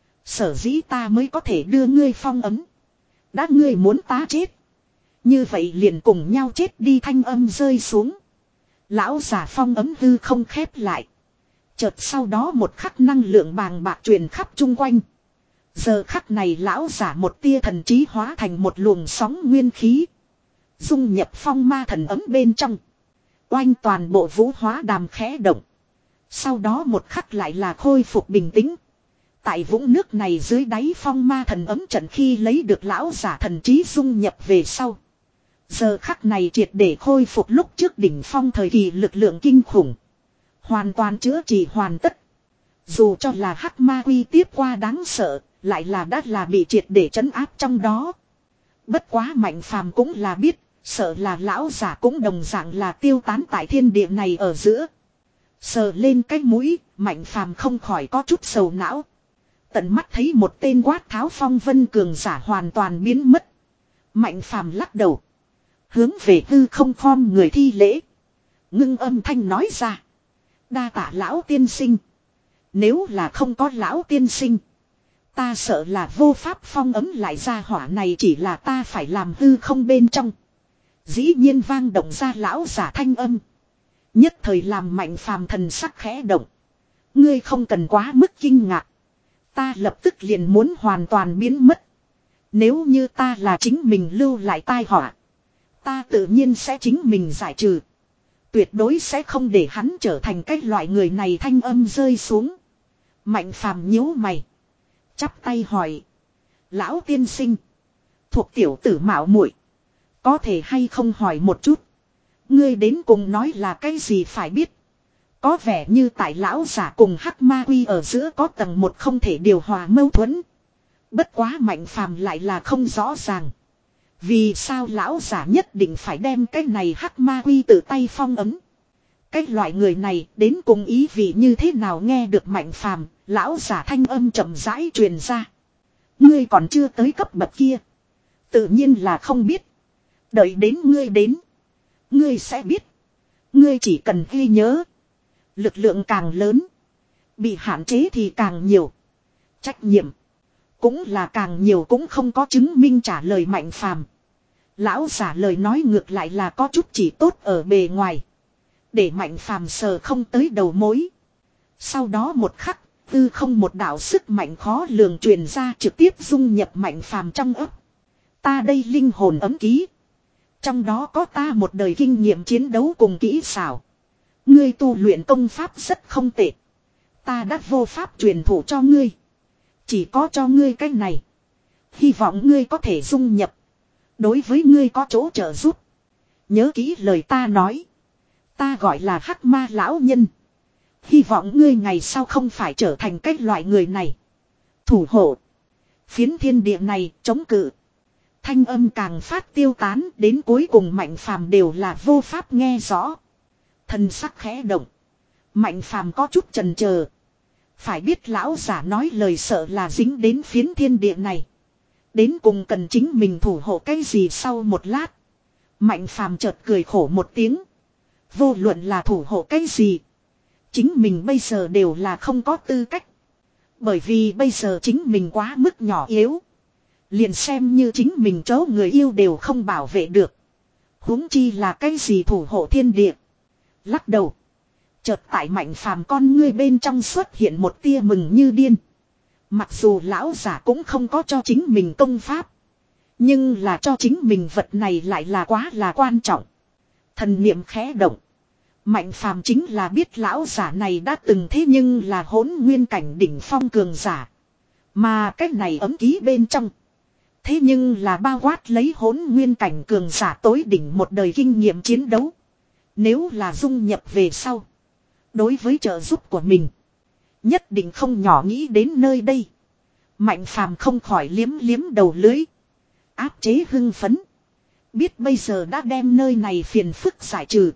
Sở dĩ ta mới có thể đưa ngươi phong ấm. Đã ngươi muốn ta chết. Như vậy liền cùng nhau chết đi, thanh âm rơi xuống. Lão giả phong ấm hư không khép lại. Chợt sau đó một khắc năng lượng bàng bạc truyền khắp chung quanh. Giờ khắc này lão giả một tia thần trí hóa thành một luồng sóng nguyên khí. Dung nhập phong ma thần ấm bên trong. Oanh, toàn bộ vũ hóa đàm khẽ động. Sau đó một khắc lại là khôi phục bình tĩnh. Tại vũng nước này dưới đáy phong ma thần ấm trận khi lấy được lão giả thần trí dung nhập về sau. Giờ khắc này triệt để khôi phục lúc trước đỉnh phong thời kỳ lực lượng kinh khủng. Hoàn toàn chữa trị hoàn tất. Dù cho là hắc ma quy tiếp qua đáng sợ, lại là đã là bị triệt để trấn áp trong đó. Bất quá Mạnh Phàm cũng là biết, sợ là lão giả cũng đồng dạng là tiêu tán tại thiên địa này ở giữa. Sờ lên cái mũi, Mạnh Phàm không khỏi có chút sầu não. Tận mắt thấy một tên quát tháo phong vân cường giả hoàn toàn biến mất. Mạnh Phàm lắc đầu. Hướng về hư không khom người thi lễ. Ngưng âm thanh nói ra. Đa tạ lão tiên sinh. Nếu là không có lão tiên sinh, ta sợ là vô pháp phong ấm lại ra hỏa này, chỉ là ta phải làm hư không bên trong. Dĩ nhiên vang động ra lão giả thanh âm. Nhất thời làm Mạnh Phàm thần sắc khẽ động. Ngươi không cần quá mức kinh ngạc. Ta lập tức liền muốn hoàn toàn biến mất. Nếu như ta là chính mình lưu lại tai họa, ta tự nhiên sẽ chính mình giải trừ. Tuyệt đối sẽ không để hắn trở thành cái loại người này, thanh âm rơi xuống. Mạnh Phàm nhíu mày. Chắp tay hỏi. Lão tiên sinh. Thuộc tiểu tử mạo muội, có thể hay không hỏi một chút. Ngươi đến cùng nói là cái gì phải biết. Có vẻ như tại lão giả cùng hắc ma quy ở giữa có tầng một không thể điều hòa mâu thuẫn. Bất quá Mạnh Phàm lại là không rõ ràng. Vì sao lão giả nhất định phải đem cái này hắc ma quy tự tay phong ấm. Cái loại người này đến cùng ý vị như thế nào, nghe được Mạnh Phàm, lão giả thanh âm chậm rãi truyền ra. Ngươi còn chưa tới cấp bậc kia, tự nhiên là không biết. Đợi đến ngươi đến, ngươi sẽ biết. Ngươi chỉ cần ghi nhớ, lực lượng càng lớn, bị hạn chế thì càng nhiều. Trách nhiệm cũng là càng nhiều, cũng không có chứng minh, trả lời Mạnh Phàm. Lão giả lời nói ngược lại là có chút chỉ tốt ở bề ngoài, để Mạnh Phàm sờ không tới đầu mối. Sau đó một khắc, tư không một đạo sức mạnh khó lường truyền ra, trực tiếp dung nhập Mạnh Phàm trong ấp. Ta đây linh hồn ấm ký, trong đó có ta một đời kinh nghiệm chiến đấu cùng kỹ xảo. Ngươi tu luyện công pháp rất không tệ, ta đã vô pháp truyền thụ cho ngươi. Chỉ có cho ngươi cái này, hy vọng ngươi có thể dung nhập, đối với ngươi có chỗ trợ giúp. Nhớ kỹ lời ta nói. Ta gọi là hắc ma lão nhân. Hy vọng ngươi ngày sau không phải trở thành cái loại người này. Thủ hộ phiến thiên địa này, chống cự. Thanh âm càng phát tiêu tán, đến cuối cùng Mạnh Phàm đều là vô pháp nghe rõ. Thần sắc khẽ động. Mạnh Phàm có chút chần chờ. Phải biết lão giả nói lời sợ là dính đến phiến thiên địa này. Đến cùng cần chính mình thủ hộ cái gì. Sau một lát, Mạnh Phàm chợt cười khổ một tiếng. Vô luận là thủ hộ cái gì, chính mình bây giờ đều là không có tư cách. Bởi vì bây giờ chính mình quá mức nhỏ yếu. Liền xem như chính mình chỗ người yêu đều không bảo vệ được, huống chi là cái gì thủ hộ thiên địa. Lắc đầu, chợt tại Mạnh Phàm con ngươi bên trong xuất hiện một tia mừng như điên. Mặc dù lão giả cũng không có cho chính mình công pháp, nhưng là cho chính mình vật này lại là quá là quan trọng. Thần niệm khẽ động, Mạnh phàm chính là biết lão giả này đã từng thế nhưng là hỗn nguyên cảnh đỉnh phong cường giả. Mà cách này ấm ký bên trong. Thế nhưng là bao quát lấy hỗn nguyên cảnh cường giả tối đỉnh một đời kinh nghiệm chiến đấu. Nếu là dung nhập về sau. Đối với trợ giúp của mình. Nhất định không nhỏ nghĩ đến nơi đây. Mạnh phàm không khỏi liếm liếm đầu lưới. Áp chế hưng phấn. Biết bây giờ đã đem nơi này phiền phức giải trừ.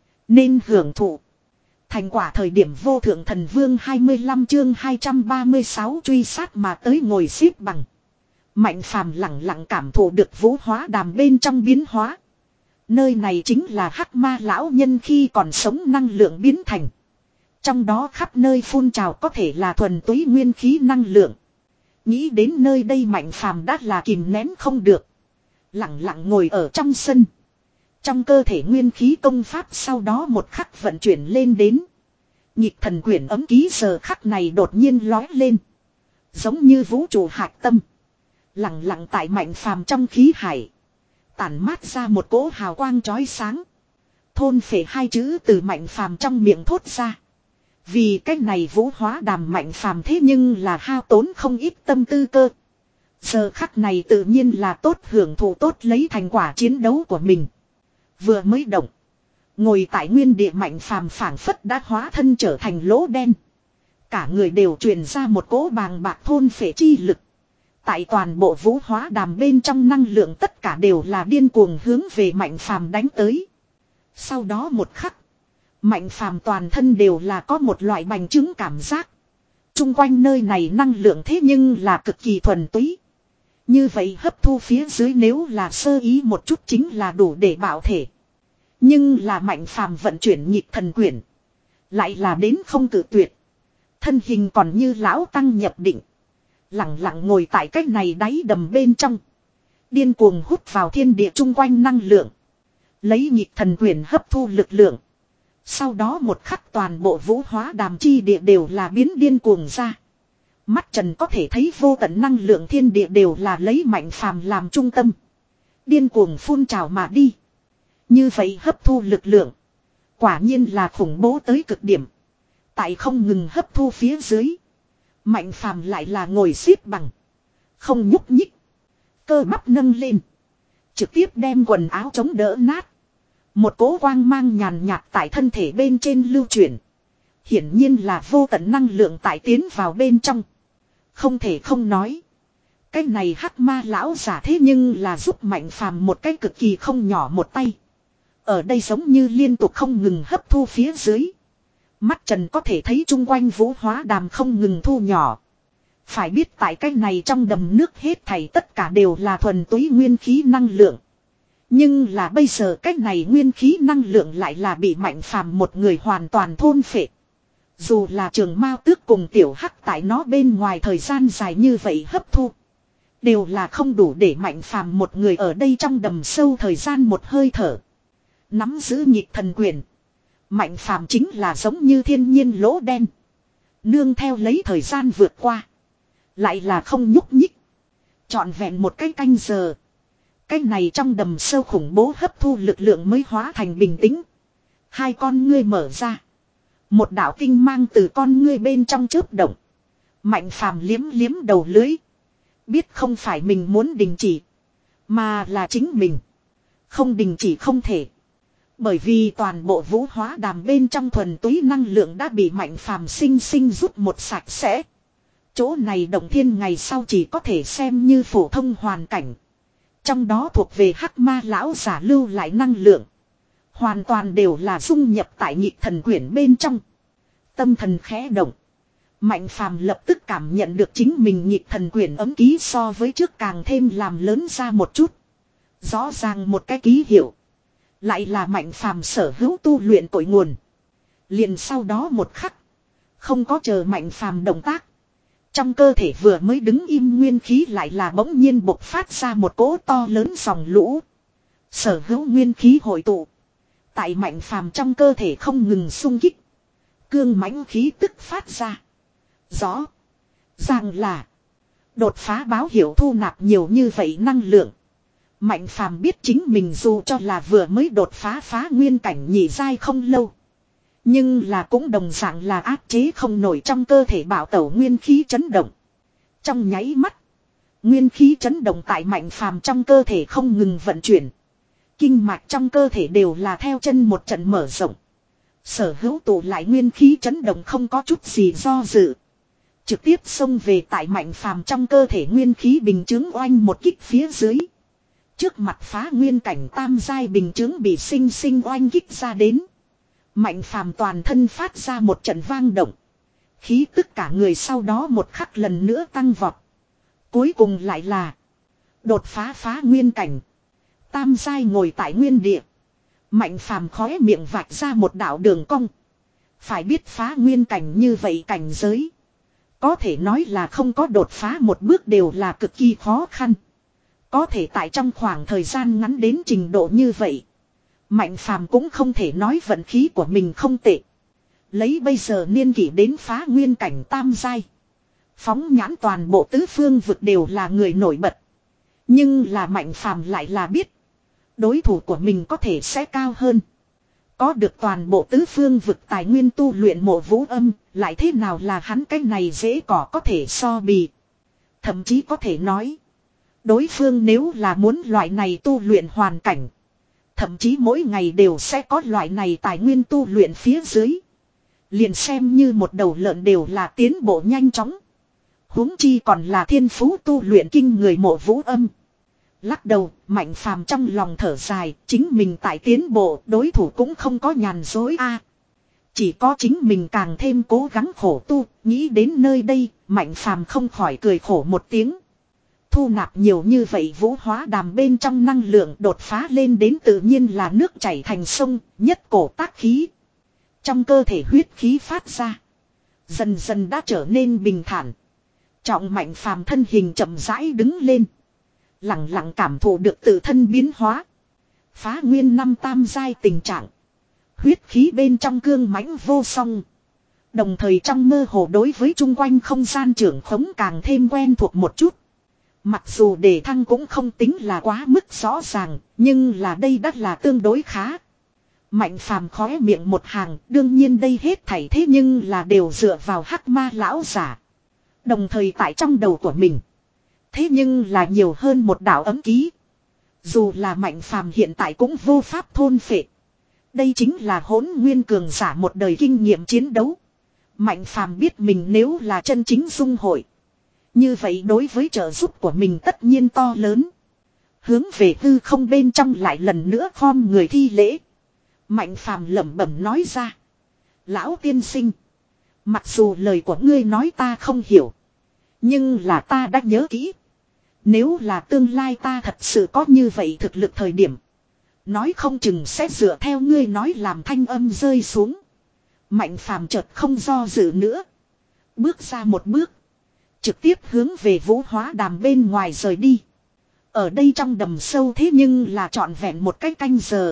Nên hưởng thụ. Thành quả thời điểm vô thượng thần vương hai mươi lăm chương hai trăm ba mươi sáu truy sát mà tới ngồi xếp bằng. Mạnh phàm lặng lặng cảm thụ được vũ hóa đàm bên trong biến hóa. Nơi này chính là hắc ma lão nhân khi còn sống năng lượng biến thành. Trong đó khắp nơi phun trào có thể là thuần túy nguyên khí năng lượng. Nghĩ đến nơi đây mạnh phàm đã là kìm nén không được. Lặng lặng ngồi ở trong sân. Trong cơ thể nguyên khí công pháp sau đó một khắc vận chuyển lên đến. Nhịp thần quyển ấm ký giờ khắc này đột nhiên lói lên. Giống như vũ trụ hạch tâm. Lặng lặng tại mạnh phàm trong khí hải. Tản mát ra một cỗ hào quang chói sáng. Thôn phệ hai chữ từ mạnh phàm trong miệng thốt ra. Vì cái này vũ hóa đàm mạnh phàm thế nhưng là hao tốn không ít tâm tư cơ. Giờ khắc này tự nhiên là tốt hưởng thụ tốt lấy thành quả chiến đấu của mình. Vừa mới động. Ngồi tại nguyên địa mạnh phàm phảng phất đã hóa thân trở thành lỗ đen. Cả người đều truyền ra một cỗ bàng bạc thôn phệ chi lực. Tại toàn bộ vũ hóa đàm bên trong năng lượng tất cả đều là điên cuồng hướng về mạnh phàm đánh tới. Sau đó một khắc. Mạnh phàm toàn thân đều là có một loại bành trướng cảm giác. Trung quanh nơi này năng lượng thế nhưng là cực kỳ thuần túy. Như vậy hấp thu phía dưới nếu là sơ ý một chút chính là đủ để bảo thể. Nhưng là mạnh phàm vận chuyển nhịp thần quyển. Lại là đến không tự tuyệt. Thân hình còn như lão tăng nhập định. Lặng lặng ngồi tại cách này đáy đầm bên trong. Điên cuồng hút vào thiên địa chung quanh năng lượng. Lấy nhịp thần quyển hấp thu lực lượng. Sau đó một khắc toàn bộ vũ hóa đàm chi địa đều là biến điên cuồng ra. Mắt trần có thể thấy vô tận năng lượng thiên địa đều là lấy mạnh phàm làm trung tâm. Điên cuồng phun trào mà đi. Như vậy hấp thu lực lượng. Quả nhiên là khủng bố tới cực điểm. Tại không ngừng hấp thu phía dưới. Mạnh phàm lại là ngồi xếp bằng. Không nhúc nhích. Cơ bắp nâng lên. Trực tiếp đem quần áo chống đỡ nát. Một cỗ quang mang nhàn nhạt tại thân thể bên trên lưu chuyển. Hiển nhiên là vô tận năng lượng tại tiến vào bên trong. Không thể không nói. Cái này hắc ma lão giả thế nhưng là giúp mạnh phàm một cái cực kỳ không nhỏ một tay. Ở đây giống như liên tục không ngừng hấp thu phía dưới. Mắt trần có thể thấy chung quanh vũ hóa đàm không ngừng thu nhỏ. Phải biết tại cái này trong đầm nước hết thảy tất cả đều là thuần túy nguyên khí năng lượng. Nhưng là bây giờ cái này nguyên khí năng lượng lại là bị mạnh phàm một người hoàn toàn thôn phệ. Dù là trường mao tước cùng tiểu hắc tại nó bên ngoài thời gian dài như vậy hấp thu. Đều là không đủ để mạnh phàm một người ở đây trong đầm sâu thời gian một hơi thở. Nắm giữ nhịp thần quyền. Mạnh phàm chính là giống như thiên nhiên lỗ đen. Nương theo lấy thời gian vượt qua. Lại là không nhúc nhích. Trọn vẹn một cái canh giờ. Cái này trong đầm sâu khủng bố hấp thu lực lượng mới hóa thành bình tĩnh. Hai con ngươi mở ra. Một đạo tinh mang từ con ngươi bên trong chớp động. Mạnh phàm liếm liếm đầu lưới. Biết không phải mình muốn đình chỉ. Mà là chính mình. Không đình chỉ không thể. Bởi vì toàn bộ vũ hóa đàm bên trong thuần túy năng lượng đã bị mạnh phàm sinh sinh rút một sạch sẽ. Chỗ này động thiên ngày sau chỉ có thể xem như phổ thông hoàn cảnh. Trong đó thuộc về hắc ma lão giả lưu lại năng lượng. Hoàn toàn đều là dung nhập tại nhịp thần quyển bên trong. Tâm thần khẽ động. Mạnh phàm lập tức cảm nhận được chính mình nhịp thần quyển ấm ký so với trước càng thêm làm lớn ra một chút. Rõ ràng một cái ký hiệu. Lại là mạnh phàm sở hữu tu luyện cội nguồn. Liền sau đó một khắc. Không có chờ mạnh phàm động tác. Trong cơ thể vừa mới đứng im nguyên khí lại là bỗng nhiên bộc phát ra một cỗ to lớn dòng lũ. Sở hữu nguyên khí hội tụ. Tại mạnh phàm trong cơ thể không ngừng xung kích. Cương mãnh khí tức phát ra. Rõ ràng là đột phá báo hiệu thu nạp nhiều như vậy năng lượng. Mạnh phàm biết chính mình dù cho là vừa mới đột phá phá nguyên cảnh nhị giai không lâu. Nhưng là cũng đồng dạng là áp chế không nổi trong cơ thể bạo tẩu nguyên khí chấn động. Trong nháy mắt. Nguyên khí chấn động tại Mạnh Phàm trong cơ thể không ngừng vận chuyển. Kinh mạch trong cơ thể đều là theo chân một trận mở rộng. Sở hữu tụ lại nguyên khí chấn động không có chút gì do dự. Trực tiếp xông về tại Mạnh Phàm trong cơ thể nguyên khí bình chứng oanh một kích phía dưới. Trước mặt phá nguyên cảnh tam giai bình chứng bị sinh sinh oanh kích ra đến. Mạnh Phàm toàn thân phát ra một trận vang động. Khí tức cả người sau đó một khắc lần nữa tăng vọt. Cuối cùng lại là đột phá phá nguyên cảnh. Tam giai ngồi tại nguyên địa. Mạnh Phàm khóe miệng vạch ra một đạo đường cong. Phải biết phá nguyên cảnh như vậy cảnh giới. Có thể nói là không có đột phá một bước đều là cực kỳ khó khăn. Có thể tại trong khoảng thời gian ngắn đến trình độ như vậy. Mạnh Phàm cũng không thể nói vận khí của mình không tệ. Lấy bây giờ niên kỷ đến phá nguyên cảnh tam giai. Phóng nhãn toàn bộ tứ phương vực đều là người nổi bật. Nhưng là Mạnh Phàm lại là biết. Đối thủ của mình có thể sẽ cao hơn. Có được toàn bộ tứ phương vực tài nguyên tu luyện Mộ Vũ Âm. Lại thế nào là hắn cái này dễ cỏ có thể so bì. Thậm chí có thể nói. Đối phương nếu là muốn loại này tu luyện hoàn cảnh. Thậm chí mỗi ngày đều sẽ có loại này tài nguyên tu luyện phía dưới. Liền xem như một đầu lợn đều là tiến bộ nhanh chóng. Huống chi còn là thiên phú tu luyện kinh người Mộ Vũ Âm. Lắc đầu, Mạnh Phàm trong lòng thở dài, chính mình tại tiến bộ, đối thủ cũng không có nhàn dối a. Chỉ có chính mình càng thêm cố gắng khổ tu, nghĩ đến nơi đây, Mạnh Phàm không khỏi cười khổ một tiếng. Thu nạp nhiều như vậy vũ hóa đàm bên trong năng lượng đột phá lên đến tự nhiên là nước chảy thành sông, nhất cổ tác khí. Trong cơ thể huyết khí phát ra. Dần dần đã trở nên bình thản. Trọng Mạnh Phàm thân hình chậm rãi đứng lên. Lặng lặng cảm thụ được tự thân biến hóa. Phá nguyên năm tam giai tình trạng. Huyết khí bên trong cương mãnh vô song. Đồng thời trong mơ hồ đối với chung quanh không gian trưởng khống càng thêm quen thuộc một chút. Mặc dù đề thăng cũng không tính là quá mức rõ ràng, nhưng là đây đắt là tương đối khá. Mạnh Phàm khóe miệng một hàng, đương nhiên đây hết thảy thế nhưng là đều dựa vào hắc ma lão giả. Đồng thời tại trong đầu của mình. Thế nhưng là nhiều hơn một đạo ấm ký. Dù là Mạnh Phàm hiện tại cũng vô pháp thôn phệ. Đây chính là hỗn nguyên cường giả một đời kinh nghiệm chiến đấu. Mạnh Phàm biết mình nếu là chân chính dung hội. Như vậy đối với trợ giúp của mình tất nhiên to lớn. Hướng về hư không bên trong lại lần nữa khom người thi lễ. Mạnh Phàm lẩm bẩm nói ra. Lão tiên sinh. Mặc dù lời của ngươi nói ta không hiểu. Nhưng là ta đã nhớ kỹ. Nếu là tương lai ta thật sự có như vậy thực lực thời điểm. Nói không chừng sẽ dựa theo ngươi nói làm thanh âm rơi xuống. Mạnh Phàm chợt không do dự nữa. Bước ra một bước. Trực tiếp hướng về vũ hóa đàm bên ngoài rời đi. Ở đây trong đầm sâu thế nhưng là trọn vẹn một cái canh giờ.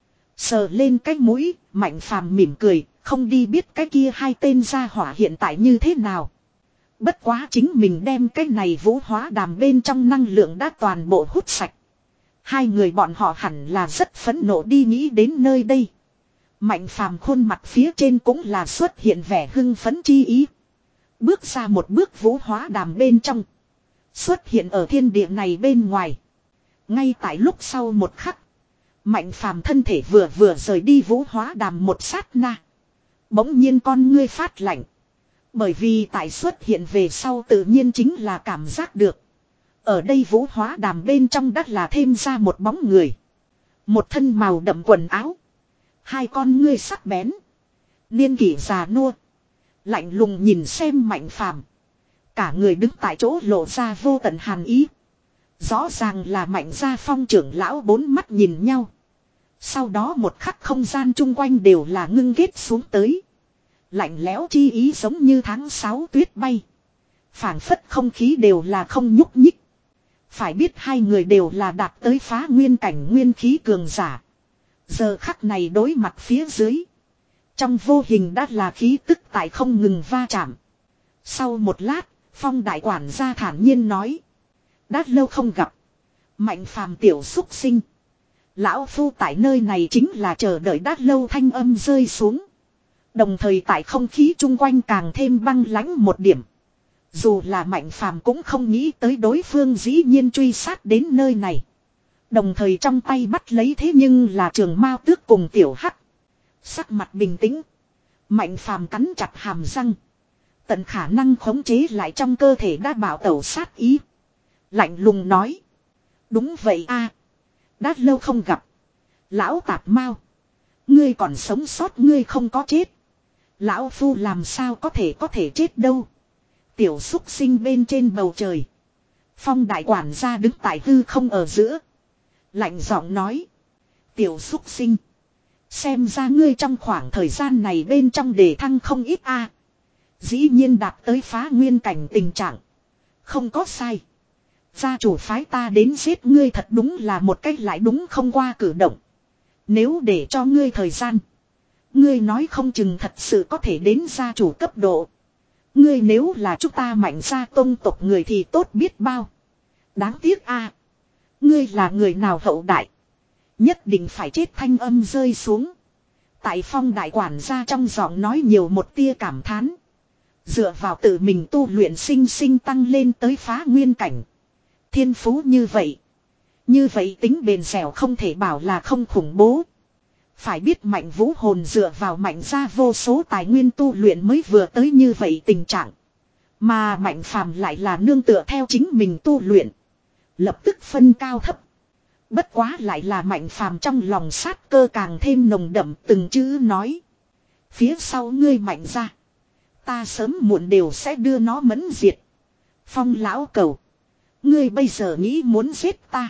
Sờ lên cái mũi, Mạnh Phàm mỉm cười, không đi biết cái kia hai tên gia hỏa hiện tại như thế nào. Bất quá chính mình đem cái này vũ hóa đàm bên trong năng lượng đã toàn bộ hút sạch. Hai người bọn họ hẳn là rất phẫn nộ đi nghĩ đến nơi đây. Mạnh Phàm khuôn mặt phía trên cũng là xuất hiện vẻ hưng phấn chi ý. Bước ra một bước vũ hóa đàm bên trong. Xuất hiện ở thiên địa này bên ngoài. Ngay tại lúc sau một khắc. Mạnh Phàm thân thể vừa vừa rời đi vũ hóa đàm một sát na. Bỗng nhiên con ngươi phát lạnh. Bởi vì tại xuất hiện về sau tự nhiên chính là cảm giác được. Ở đây vũ hóa đàm bên trong đất là thêm ra một bóng người. Một thân màu đậm quần áo. Hai con ngươi sắc bén. Niên kỷ già nua. Lạnh lùng nhìn xem Mạnh Phàm. Cả người đứng tại chỗ lộ ra vô tận hàn ý. Rõ ràng là Mạnh gia Phong trưởng lão bốn mắt nhìn nhau. Sau đó một khắc không gian chung quanh đều là ngưng ghét xuống tới. Lạnh lẽo chi ý giống như tháng sáu tuyết bay. Phảng phất không khí đều là không nhúc nhích. Phải biết hai người đều là đạt tới phá nguyên cảnh nguyên khí cường giả. Giờ khắc này đối mặt phía dưới. Trong vô hình đã là khí tức tại không ngừng va chạm. Sau một lát, Phong đại quản gia thản nhiên nói. Đã lâu không gặp. Mạnh Phàm tiểu xúc sinh. Lão phu tại nơi này chính là chờ đợi đã lâu thanh âm rơi xuống. Đồng thời tại không khí chung quanh càng thêm băng lãnh một điểm. Dù là Mạnh Phàm cũng không nghĩ tới đối phương dĩ nhiên truy sát đến nơi này. Đồng thời trong tay bắt lấy thế nhưng là Trường Mao Tước cùng Tiểu Hắc. Sắc mặt bình tĩnh. Mạnh Phàm cắn chặt hàm răng. Tận khả năng khống chế lại trong cơ thể đã bảo tẩu sát ý. Lạnh lùng nói. Đúng vậy a, đã lâu không gặp. Lão Tạp Mao. Ngươi còn sống sót, ngươi không có chết. Lão Phu làm sao có thể có thể chết đâu. Tiểu xúc sinh bên trên bầu trời. Phong đại quản gia đứng tại hư không ở giữa. Lạnh giọng nói. Tiểu xúc sinh. Xem ra ngươi trong khoảng thời gian này bên trong đề thăng không ít a. Dĩ nhiên đạt tới phá nguyên cảnh tình trạng. Không có sai. Gia chủ phái ta đến giết ngươi thật đúng là một cách lại đúng không qua cử động. Nếu để cho ngươi thời gian. Ngươi nói không chừng thật sự có thể đến gia chủ cấp độ. Ngươi nếu là chúng ta Mạnh gia tông tộc người thì tốt biết bao. Đáng tiếc a, ngươi là người nào hậu đại. Nhất định phải chết, thanh âm rơi xuống. Tại Phong đại quản gia trong giọng nói nhiều một tia cảm thán. Dựa vào tự mình tu luyện sinh sinh tăng lên tới phá nguyên cảnh. Thiên phú như vậy. Như vậy tính bền dẻo không thể bảo là không khủng bố. Phải biết Mạnh Vũ hồn dựa vào Mạnh gia vô số tài nguyên tu luyện mới vừa tới như vậy tình trạng. Mà Mạnh Phàm lại là nương tựa theo chính mình tu luyện. Lập tức phân cao thấp. Bất quá lại là Mạnh Phàm trong lòng sát cơ càng thêm nồng đậm, từng chữ nói. Phía sau ngươi Mạnh gia, ta sớm muộn đều sẽ đưa nó mẫn diệt. Phong lão cầu. Ngươi bây giờ nghĩ muốn giết ta.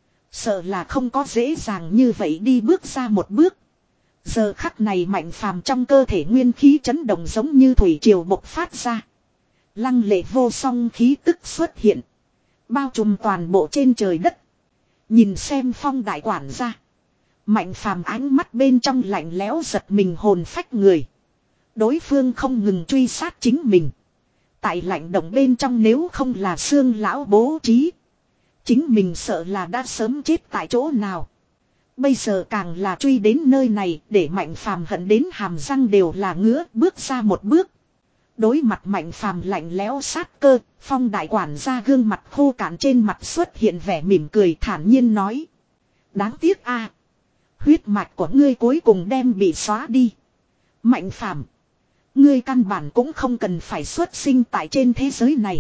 Sợ là không có dễ dàng như vậy đi bước ra một bước. Giờ khắc này Mạnh Phàm trong cơ thể nguyên khí chấn động giống như thủy triều bộc phát ra. Lăng lệ vô song khí tức xuất hiện. Bao trùm toàn bộ trên trời đất. Nhìn xem Phong đại quản gia. Mạnh Phàm ánh mắt bên trong lạnh lẽo giật mình hồn phách người. Đối phương không ngừng truy sát chính mình. Tại lạnh động bên trong nếu không là xương lão bố trí. Chính mình sợ là đã sớm chết tại chỗ nào. Bây giờ càng là truy đến nơi này để Mạnh Phàm hận đến hàm răng đều là ngứa, bước ra một bước. Đối mặt Mạnh Phàm lạnh lẽo sát cơ, Phong đại quản gia gương mặt khô cạn trên mặt xuất hiện vẻ mỉm cười thản nhiên nói. Đáng tiếc a, huyết mạch của ngươi cuối cùng đem bị xóa đi. Mạnh Phàm, ngươi căn bản cũng không cần phải xuất sinh tại trên thế giới này.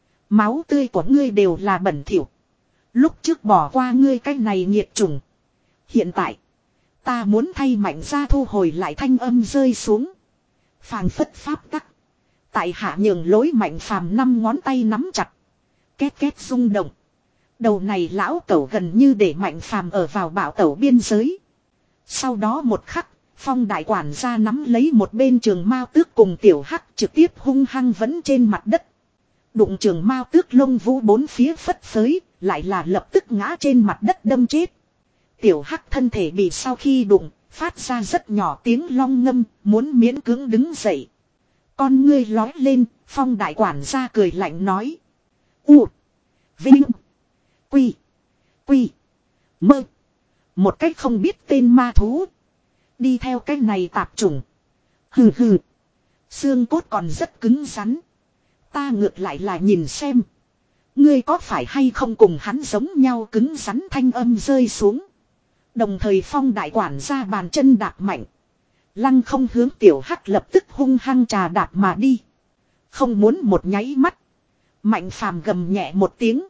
Máu tươi của ngươi đều là bẩn thỉu. Lúc trước bỏ qua ngươi cái này nghiệt chủng. Hiện tại, ta muốn thay Mạnh gia thu hồi lại, thanh âm rơi xuống. Phàng phất pháp tắc. Tại hạ nhường lối Mạnh Phàm năm ngón tay nắm chặt. Két két rung động. Đầu này lão tẩu gần như để Mạnh Phàm ở vào bảo tẩu biên giới. Sau đó một khắc, Phong đại quản gia nắm lấy một bên Trường Mao Tước cùng Tiểu Hắc trực tiếp hung hăng vấn trên mặt đất. Đụng Trường Mao Tước lông vũ bốn phía phất phới, lại là lập tức ngã trên mặt đất đâm chết. Tiểu Hắc thân thể bị sau khi đụng, phát ra rất nhỏ tiếng long ngâm, muốn miễn cưỡng đứng dậy. Con ngươi lói lên, Phong đại quản gia cười lạnh nói. U. Vinh. Quy. Quy. Mơ. Một cách không biết tên ma thú. Đi theo cái này tạp chủng. Hừ hừ. Xương cốt còn rất cứng rắn. Ta ngược lại là nhìn xem. Ngươi có phải hay không cùng hắn giống nhau cứng rắn, thanh âm rơi xuống. Đồng thời Phong đại quản gia bàn chân đạp mạnh. Lăng không hướng Tiểu Hắc lập tức hung hăng trà đạp mà đi. Không muốn một nháy mắt. Mạnh Phàm gầm nhẹ một tiếng.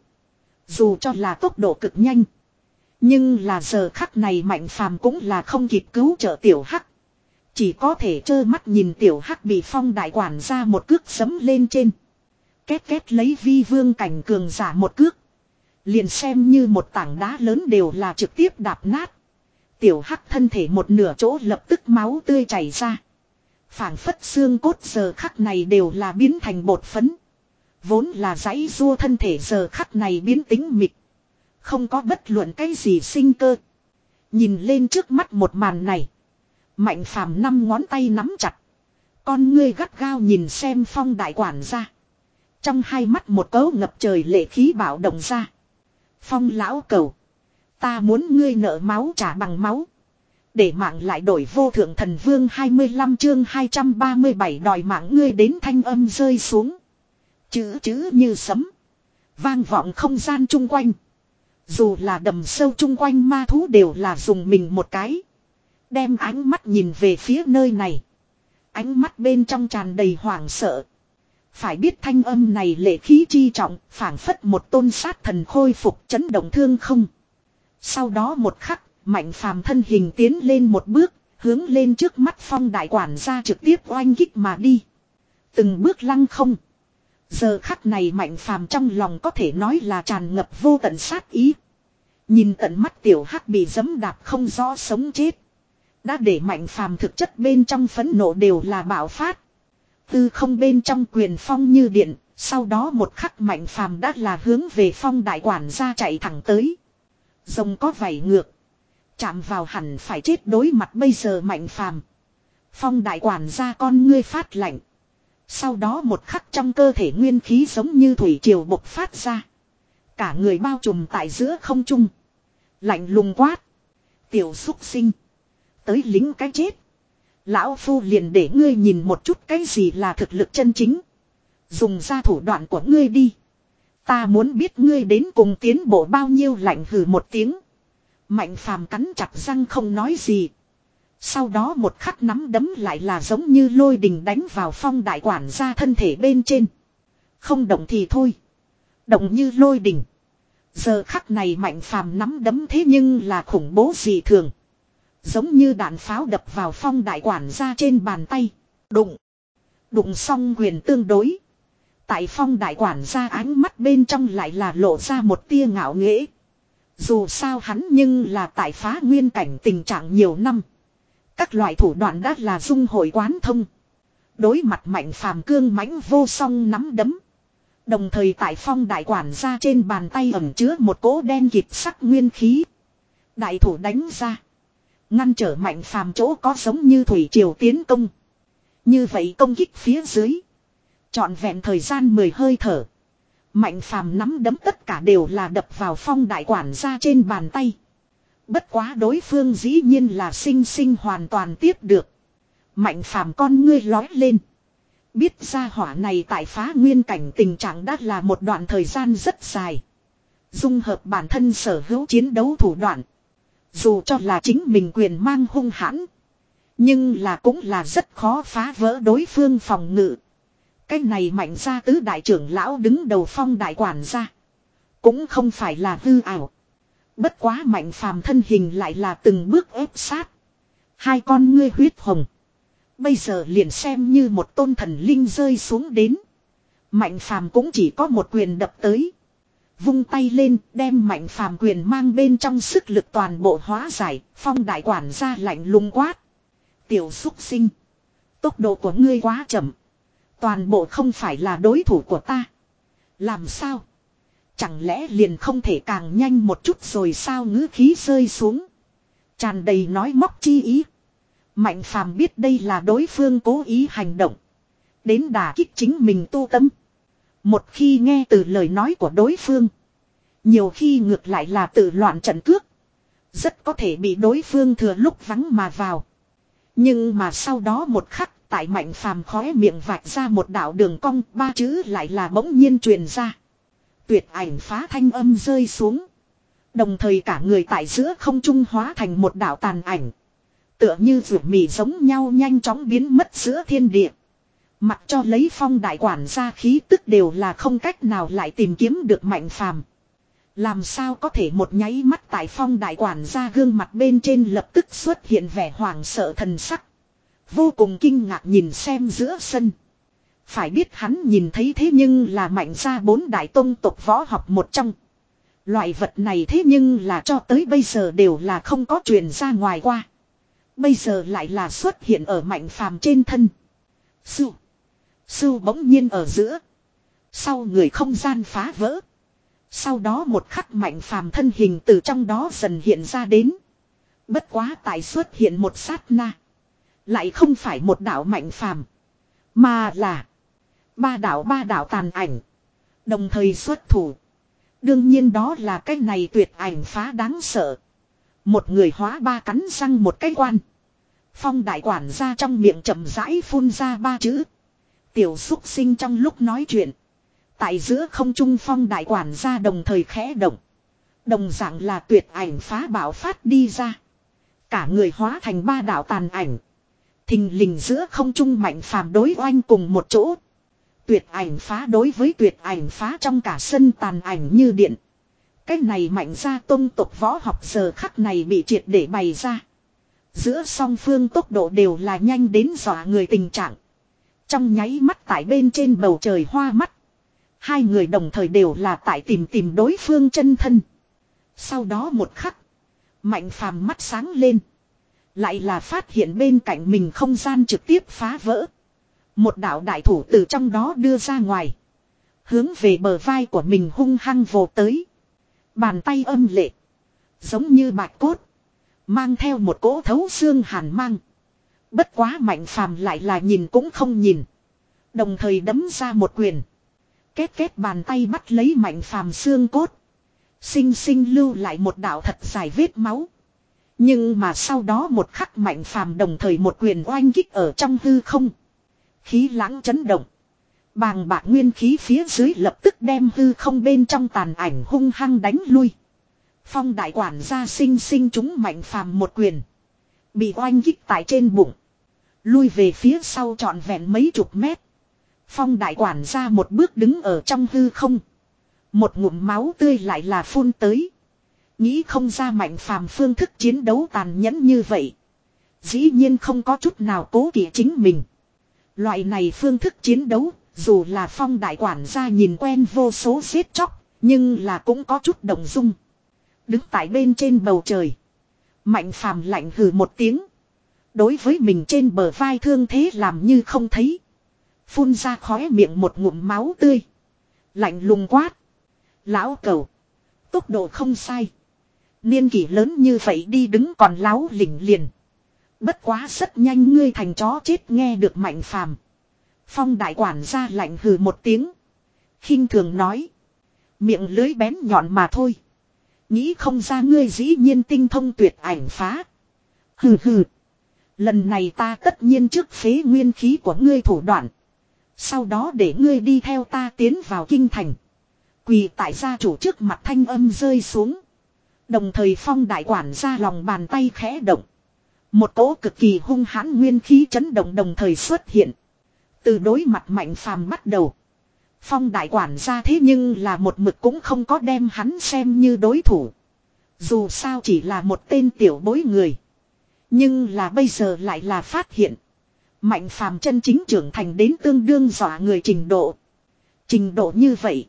Dù cho là tốc độ cực nhanh. Nhưng là giờ khắc này Mạnh Phàm cũng là không kịp cứu trợ Tiểu Hắc. Chỉ có thể trơ mắt nhìn Tiểu Hắc bị Phong đại quản gia một cước giẫm lên trên. Két két lấy vi vương cảnh cường giả một cước. Liền xem như một tảng đá lớn đều là trực tiếp đạp nát. Tiểu Hắc thân thể một nửa chỗ lập tức máu tươi chảy ra. Phảng phất xương cốt giờ khắc này đều là biến thành bột phấn. Vốn là giãy giụa thân thể giờ khắc này biến tĩnh mịch. Không có bất luận cái gì sinh cơ. Nhìn lên trước mắt một màn này. Mạnh Phàm năm ngón tay nắm chặt. Con ngươi gắt gao nhìn xem Phong đại quản gia. Trong hai mắt một cấu ngập trời lệ khí bạo động ra. Phong lão cầu. Ta muốn ngươi nợ máu trả bằng máu. Để mạng lại đổi vô thượng thần vương hai mươi lăm chương hai trăm ba mươi bảy đòi mạng ngươi đến thanh âm rơi xuống. Chữ chữ như sấm. Vang vọng không gian chung quanh. Dù là đầm sâu chung quanh ma thú đều là dùng mình một cái. Đem ánh mắt nhìn về phía nơi này. Ánh mắt bên trong tràn đầy hoảng sợ. Phải biết thanh âm này lệ khí chi trọng, phảng phất một tôn sát thần khôi phục chấn động thương không. Sau đó một khắc, Mạnh Phàm thân hình tiến lên một bước, hướng lên trước mắt Phong đại quản gia trực tiếp oanh kích mà đi. Từng bước lăng không. Giờ khắc này Mạnh Phàm trong lòng có thể nói là tràn ngập vô tận sát ý. Nhìn tận mắt tiểu hắc bị giẫm đạp không rõ sống chết. Đã để Mạnh Phàm thực chất bên trong phẫn nộ đều là bạo phát. Tư không bên trong quyền phong như điện, sau đó một khắc Mạnh Phàm đã là hướng về Phong đại quản gia chạy thẳng tới. Rồng có vảy ngược. Chạm vào hẳn phải chết đối mặt bây giờ Mạnh Phàm. Phong đại quản gia con ngươi phát lạnh. Sau đó một khắc trong cơ thể nguyên khí giống như thủy triều bộc phát ra. Cả người bao trùm tại giữa không trung. Lạnh lùng quát. Tiểu xúc sinh. Tới lính cái chết. Lão phu liền để ngươi nhìn một chút cái gì là thực lực chân chính. Dùng ra thủ đoạn của ngươi đi. Ta muốn biết ngươi đến cùng tiến bộ bao nhiêu. Lạnh hừ một tiếng. Mạnh Phàm cắn chặt răng không nói gì. Sau đó một khắc nắm đấm lại là giống như lôi đình đánh vào Phong đại quản gia thân thể bên trên. Không động thì thôi. Động như lôi đình. Giờ khắc này Mạnh Phàm nắm đấm thế nhưng là khủng bố dị thường. Giống như đạn pháo đập vào Phong đại quản gia trên bàn tay. Đụng. Đụng xong quyền tương đối. Tại Phong đại quản gia ánh mắt bên trong lại là lộ ra một tia ngạo nghễ. Dù sao hắn nhưng là tại phá nguyên cảnh tình trạng nhiều năm. Các loại thủ đoạn đã là dung hội quán thông. Đối mặt Mạnh Phàm cương mãnh vô song nắm đấm. Đồng thời tại Phong đại quản gia trên bàn tay ẩn chứa một cỗ đen kịt sắc nguyên khí. Đại thủ đánh ra. Ngăn trở Mạnh Phàm chỗ có giống như thủy triều tiến công. Như vậy công kích phía dưới. Trọn vẹn thời gian mười hơi thở. Mạnh Phàm nắm đấm tất cả đều là đập vào Phong đại quản gia trên bàn tay. Bất quá đối phương dĩ nhiên là sinh sinh hoàn toàn tiếp được. Mạnh Phàm con ngươi lói lên. Biết ra hỏa này tại phá nguyên cảnh tình trạng đã là một đoạn thời gian rất dài. Dung hợp bản thân sở hữu chiến đấu thủ đoạn. Dù cho là chính mình quyền mang hung hãn. Nhưng là cũng là rất khó phá vỡ đối phương phòng ngự. Cái này Mạnh gia tứ đại trưởng lão đứng đầu Phong đại quản gia. Cũng không phải là hư ảo. Bất quá Mạnh Phàm thân hình lại là từng bước ép sát. Hai con ngươi huyết hồng. Bây giờ liền xem như một tôn thần linh rơi xuống đến. Mạnh Phàm cũng chỉ có một quyền đập tới. Vung tay lên đem Mạnh Phàm quyền mang bên trong sức lực toàn bộ hóa giải. Phong đại quản gia lạnh lùng quát. Tiểu xúc sinh. Tốc độ của ngươi quá chậm. Toàn bộ không phải là đối thủ của ta. Làm sao? Chẳng lẽ liền không thể càng nhanh một chút rồi sao? Ngữ khí rơi xuống. Tràn đầy nói móc chi ý. Mạnh Phàm biết đây là đối phương cố ý hành động. Đến đả kích chính mình tu tâm. Một khi nghe từ lời nói của đối phương. Nhiều khi ngược lại là tự loạn trận cước. Rất có thể bị đối phương thừa lúc vắng mà vào. Nhưng mà sau đó một khắc. Tại Mạnh Phàm khóe miệng vạch ra một đạo đường cong. Ba chữ lại là bỗng nhiên truyền ra. Tuyệt ảnh phá thanh âm rơi xuống. Đồng thời cả người tại giữa không trung hóa thành một đạo tàn ảnh. Tựa như rượu mì giống nhau nhanh chóng biến mất giữa thiên địa. Mặc cho lấy Phong đại quản gia khí tức đều là không cách nào lại tìm kiếm được Mạnh Phàm. Làm sao có thể một nháy mắt tại Phong đại quản gia gương mặt bên trên lập tức xuất hiện vẻ hoảng sợ thần sắc. Vô cùng kinh ngạc nhìn xem giữa sân. Phải biết hắn nhìn thấy thế nhưng là Mạnh gia bốn đại tông tộc võ học một trong. Loại vật này thế nhưng là cho tới bây giờ đều là không có truyền ra ngoài qua. Bây giờ lại là xuất hiện ở Mạnh Phàm trên thân. Sưu. Sưu bỗng nhiên ở giữa. Sau người không gian phá vỡ. Sau đó một khắc Mạnh Phàm thân hình từ trong đó dần hiện ra đến. Bất quá tại xuất hiện một sát na. Lại không phải một đạo Mạnh Phàm. Mà là. Ba đạo ba đạo tàn ảnh. Đồng thời xuất thủ. Đương nhiên đó là cái này tuyệt ảnh phá đáng sợ. Một người hóa ba cắn răng một cái quan. Phong đại quản gia trong miệng chậm rãi phun ra ba chữ. Tiểu xúc sinh trong lúc nói chuyện. Tại giữa không trung phong đại quản gia đồng thời khẽ động. Đồng dạng là tuyệt ảnh phá bạo phát đi ra. Cả người hóa thành ba đạo tàn ảnh. Thình lình giữa không trung mạnh phàm đối oanh cùng một chỗ. Tuyệt ảnh phá đối với tuyệt ảnh phá trong cả sân tàn ảnh như điện. Cái này mạnh ra tông tộc võ học giờ khắc này bị triệt để bày ra. Giữa song phương tốc độ đều là nhanh đến dọa người tình trạng. Trong nháy mắt tại bên trên bầu trời hoa mắt. Hai người đồng thời đều là tại tìm tìm đối phương chân thân. Sau đó một khắc. Mạnh phàm mắt sáng lên. Lại là phát hiện bên cạnh mình không gian trực tiếp phá vỡ. Một đạo đại thủ từ trong đó đưa ra ngoài. Hướng về bờ vai của mình hung hăng vồ tới. Bàn tay âm lệ. Giống như bạch cốt. Mang theo một cỗ thấu xương hàn mang. Bất quá mạnh phàm lại là nhìn cũng không nhìn. Đồng thời đấm ra một quyền. Kết kết bàn tay bắt lấy mạnh phàm xương cốt. Sinh sinh lưu lại một đạo thật dài vết máu. Nhưng mà sau đó một khắc mạnh phàm đồng thời một quyền oanh kích ở trong hư không. Khí lãng chấn động. Bàng bạc nguyên khí phía dưới lập tức đem hư không bên trong tàn ảnh hung hăng đánh lui. Phong đại quản gia sinh sinh chúng mạnh phàm một quyền. Bị oanh kích tại trên bụng. Lui về phía sau trọn vẹn mấy chục mét. Phong đại quản gia một bước đứng ở trong hư không. Một ngụm máu tươi lại là phun tới. Nghĩ không ra mạnh phàm phương thức chiến đấu tàn nhẫn như vậy. Dĩ nhiên không có chút nào cố kỵ chính mình. Loại này phương thức chiến đấu, dù là phong đại quản gia nhìn quen vô số giết chóc, nhưng là cũng có chút động dung. Đứng tại bên trên bầu trời. Mạnh phàm lạnh hừ một tiếng. Đối với mình trên bờ vai thương thế làm như không thấy. Phun ra khóe miệng một ngụm máu tươi. Lạnh lùng quát. Lão cẩu. Tốc độ không sai. Niên kỷ lớn như vậy đi đứng còn láo lỉnh liền. Bất quá rất nhanh ngươi thành chó chết nghe được mạnh phàm. Phong đại quản gia lạnh hừ một tiếng. Khinh thường nói. Miệng lưới bén nhọn mà thôi. Nghĩ không ra ngươi dĩ nhiên tinh thông tuyệt ảnh phá. Hừ hừ. Lần này ta tất nhiên trước phế nguyên khí của ngươi thủ đoạn. Sau đó để ngươi đi theo ta tiến vào kinh thành. Quỳ tại gia chủ trước mặt thanh âm rơi xuống. Đồng thời phong đại quản gia lòng bàn tay khẽ động. Một cỗ cực kỳ hung hãn nguyên khí chấn động đồng thời xuất hiện. Từ đối mặt mạnh phàm bắt đầu. Phong đại quản gia thế nhưng là một mực cũng không có đem hắn xem như đối thủ. Dù sao chỉ là một tên tiểu bối người. Nhưng là bây giờ lại là phát hiện. Mạnh phàm chân chính trưởng thành đến tương đương dọa người trình độ. Trình độ như vậy.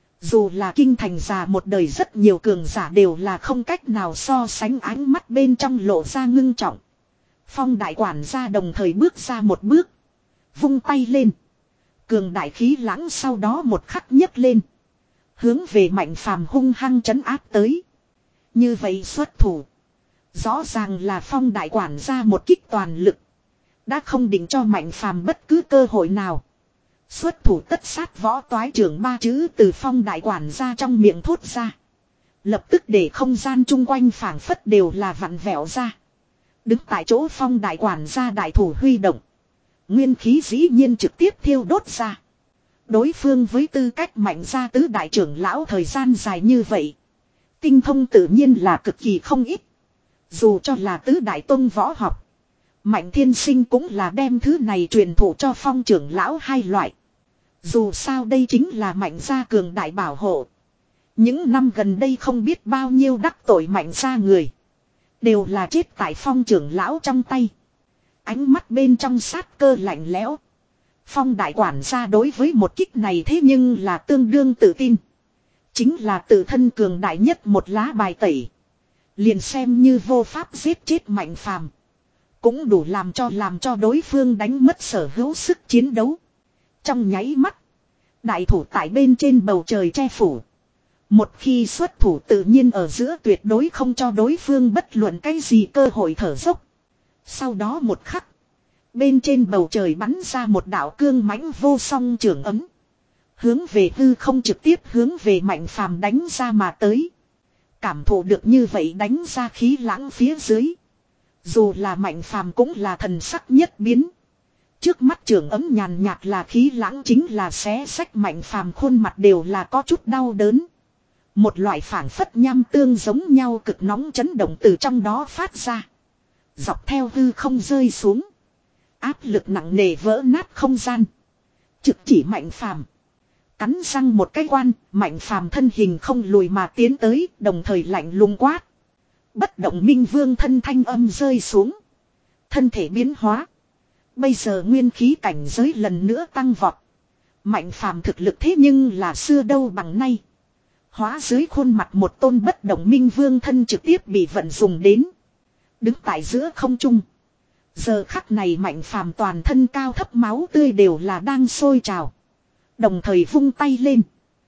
Dù là kinh thành già một đời rất nhiều cường giả đều là không cách nào so sánh, ánh mắt bên trong lộ ra ngưng trọng. Phong đại quản gia đồng thời bước ra một bước. Vung tay lên. Cường đại khí lãng sau đó một khắc nhấc lên. Hướng về mạnh phàm hung hăng trấn áp tới. Như vậy xuất thủ. Rõ ràng là phong đại quản gia một kích toàn lực. Đã không định cho mạnh phàm bất cứ cơ hội nào. Xuất thủ tất sát võ toái trưởng ba chữ từ phong đại quản gia trong miệng thốt ra. Lập tức để không gian chung quanh phảng phất đều là vặn vẹo ra. Đứng tại chỗ phong đại quản gia đại thủ huy động. Nguyên khí dĩ nhiên trực tiếp thiêu đốt ra. Đối phương với tư cách mạnh gia tứ đại trưởng lão thời gian dài như vậy. Tinh thông tự nhiên là cực kỳ không ít. Dù cho là tứ đại tông võ học. Mạnh thiên sinh cũng là đem thứ này truyền thụ cho phong trưởng lão hai loại. Dù sao đây chính là mạnh gia cường đại bảo hộ. Những năm gần đây không biết bao nhiêu đắc tội mạnh gia người. Đều là chết tại phong trưởng lão trong tay. Ánh mắt bên trong sát cơ lạnh lẽo. Phong đại quản gia đối với một kích này thế nhưng là tương đương tự tin. Chính là tự thân cường đại nhất một lá bài tẩy. Liền xem như vô pháp giết chết mạnh phàm. Cũng đủ làm cho làm cho đối phương đánh mất sở hữu sức chiến đấu. Trong nháy mắt. Đại thủ tại bên trên bầu trời che phủ. Một khi xuất thủ tự nhiên ở giữa tuyệt đối không cho đối phương bất luận cái gì cơ hội thở dốc. Sau đó một khắc. Bên trên bầu trời bắn ra một đạo cương mãnh vô song trường ấm. Hướng về hư không trực tiếp hướng về mạnh phàm đánh ra mà tới. Cảm thụ được như vậy đánh ra khí lãng phía dưới. Dù là Mạnh Phàm cũng là thần sắc nhất biến. Trước mắt trưởng ấm nhàn nhạt là khí lãng chính là xé xách Mạnh Phàm khuôn mặt đều là có chút đau đớn. Một loại phảng phất nham tương giống nhau cực nóng chấn động từ trong đó phát ra. Dọc theo hư không rơi xuống. Áp lực nặng nề vỡ nát không gian. Trực chỉ Mạnh Phàm. Cắn răng một cái quan, Mạnh Phàm thân hình không lùi mà tiến tới, đồng thời lạnh lùng quát. Bất động minh vương thân thanh âm rơi xuống. Thân thể biến hóa. Bây giờ nguyên khí cảnh giới lần nữa tăng vọt. Mạnh Phàm thực lực thế nhưng là xưa đâu bằng nay. Hóa dưới khuôn mặt một tôn bất động minh vương thân trực tiếp bị vận dùng đến. Đứng tại giữa không trung. Giờ khắc này Mạnh Phàm toàn thân cao thấp máu tươi đều là đang sôi trào. Đồng thời vung tay lên.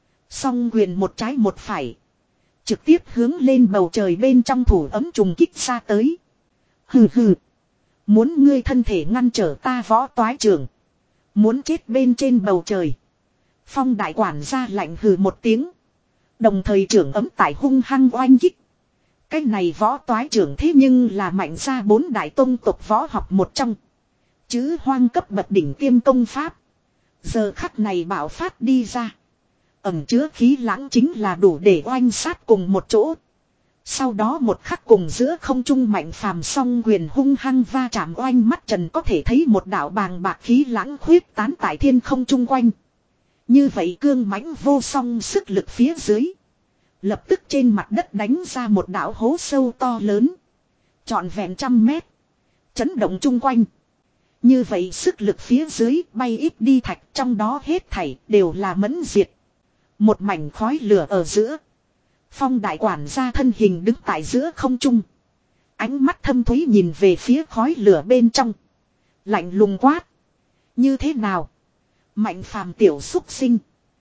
Song quyền một trái một phải. Trực tiếp hướng lên bầu trời bên trong thủ ấm trùng kích ra tới. Hừ hừ. Muốn ngươi thân thể ngăn trở ta võ toái trưởng. Muốn chết bên trên bầu trời. Phong đại quản ra lạnh hừ một tiếng. Đồng thời trưởng ấm tại hung hăng oanh kích. Cái này võ toái trưởng thế nhưng là mạnh ra bốn đại tông tộc võ học một trong. Chứ hoang cấp bậc đỉnh tiêm công pháp. Giờ khắc này bạo phát đi ra. Ẩm chứa khí lãng chính là đủ để oanh sát cùng một chỗ. Sau đó một khắc cùng giữa không trung Mạnh Phàm song quyền hung hăng va chạm oanh mắt trần có thể thấy một đạo bàng bạc khí lãng khuyết tán tại thiên không trung quanh. Như vậy cương mãnh vô song sức lực phía dưới. Lập tức trên mặt đất đánh ra một đạo hố sâu to lớn. Trọn vẹn trăm mét. Chấn động chung quanh. Như vậy sức lực phía dưới bay ít đi thạch trong đó hết thảy đều là mẫn diệt. Một mảnh khói lửa ở giữa. Phong đại quản gia thân hình đứng tại giữa không trung. Ánh mắt thâm thúy nhìn về phía khói lửa bên trong. Lạnh lùng quát. Như thế nào? Mạnh Phàm tiểu xúc sinh.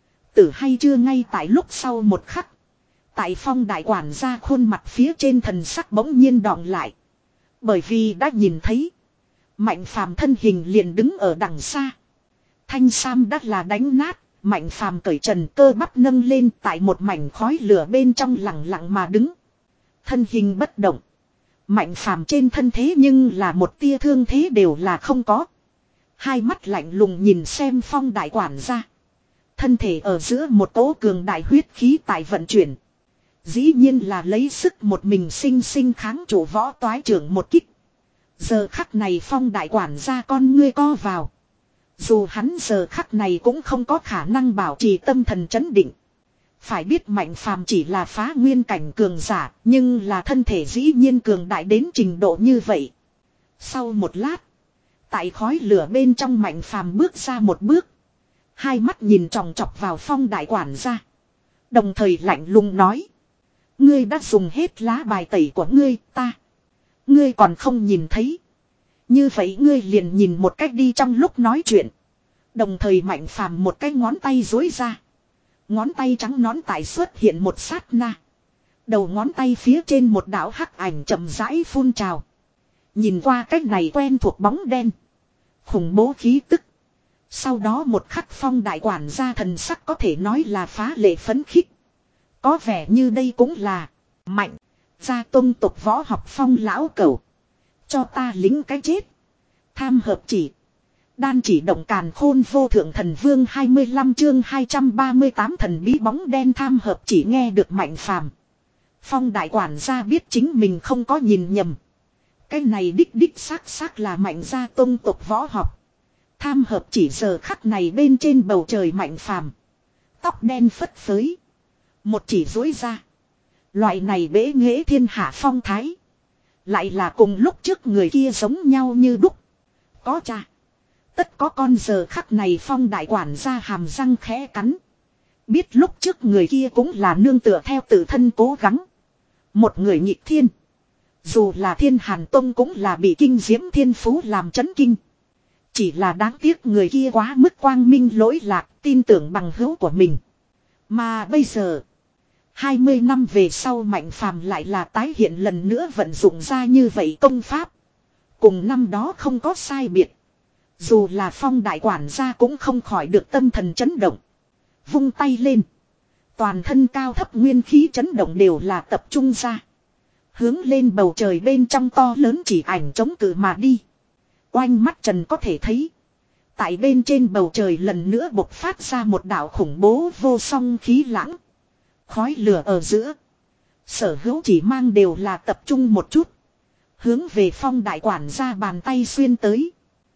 Tử hay chưa ngay tại lúc sau một khắc. Tại phong đại quản gia khuôn mặt phía trên thần sắc bỗng nhiên đọng lại. Bởi vì đã nhìn thấy. Mạnh Phàm thân hình liền đứng ở đằng xa. Thanh sam đã là đánh nát. Mạnh Phàm cởi trần cơ bắp nâng lên tại một mảnh khói lửa bên trong lặng lặng mà đứng. Thân hình bất động. Mạnh Phàm trên thân thế nhưng là một tia thương thế đều là không có. Hai mắt lạnh lùng nhìn xem phong đại quản gia. Thân thể ở giữa một tố cường đại huyết khí tại vận chuyển. Dĩ nhiên là lấy sức một mình sinh sinh kháng chủ võ toái trưởng một kích. Giờ khắc này phong đại quản gia con ngươi co vào. Dù hắn giờ khắc này cũng không có khả năng bảo trì tâm thần chấn định. Phải biết Mạnh Phàm chỉ là phá nguyên cảnh cường giả, nhưng là thân thể dĩ nhiên cường đại đến trình độ như vậy. Sau một lát, tại khói lửa bên trong Mạnh Phàm bước ra một bước. Hai mắt nhìn tròng trọc vào phong đại quản gia. Đồng thời lạnh lùng nói. Ngươi đã dùng hết lá bài tẩy của ngươi, ta. Ngươi còn không nhìn thấy. Như vậy ngươi liền nhìn một cách đi trong lúc nói chuyện. Đồng thời Mạnh Phàm một cái ngón tay dối ra. Ngón tay trắng nón tại xuất hiện một sát na. Đầu ngón tay phía trên một đạo hắc ảnh chậm rãi phun trào. Nhìn qua cách này quen thuộc bóng đen. Khủng bố khí tức. Sau đó một khắc phong đại quản gia thần sắc có thể nói là phá lệ phấn khích. Có vẻ như đây cũng là Mạnh gia tông tộc võ học phong lão cẩu. Cho ta lính cái chết. Tham hợp chỉ. Đan chỉ động càn khôn vô thượng thần vương hai mươi lăm chương hai trăm ba mươi tám thần bí bóng đen tham hợp chỉ nghe được Mạnh Phàm. Phong đại quản gia biết chính mình không có nhìn nhầm. Cái này đích đích xác xác là Mạnh gia tông tộc võ học. Tham hợp chỉ giờ khắc này bên trên bầu trời Mạnh Phàm. Tóc đen phất phới. Một chỉ dối ra. Loại này bế nghệ thiên hạ phong thái. Lại là cùng lúc trước người kia giống nhau như đúc. Có cha. Tất có con giờ khắc này phong đại quản gia hàm răng khẽ cắn. Biết lúc trước người kia cũng là nương tựa theo tự thân cố gắng. Một người nhịp thiên. Dù là thiên hàn tông cũng là bị kinh diễm thiên phú làm chấn kinh. Chỉ là đáng tiếc người kia quá mức quang minh lỗi lạc tin tưởng bằng hữu của mình. Mà bây giờ. hai mươi năm về sau Mạnh Phàm lại là tái hiện lần nữa vận dụng ra như vậy công pháp. Cùng năm đó không có sai biệt. Dù là phong đại quản gia cũng không khỏi được tâm thần chấn động. Vung tay lên. Toàn thân cao thấp nguyên khí chấn động đều là tập trung ra. Hướng lên bầu trời bên trong to lớn chỉ ảnh chống cự mà đi. Oanh mắt Trần có thể thấy. Tại bên trên bầu trời lần nữa bộc phát ra một đạo khủng bố vô song khí lãng. Khói lửa ở giữa. Sở hữu chỉ mang đều là tập trung một chút. Hướng về Phong đại quản gia bàn tay xuyên tới.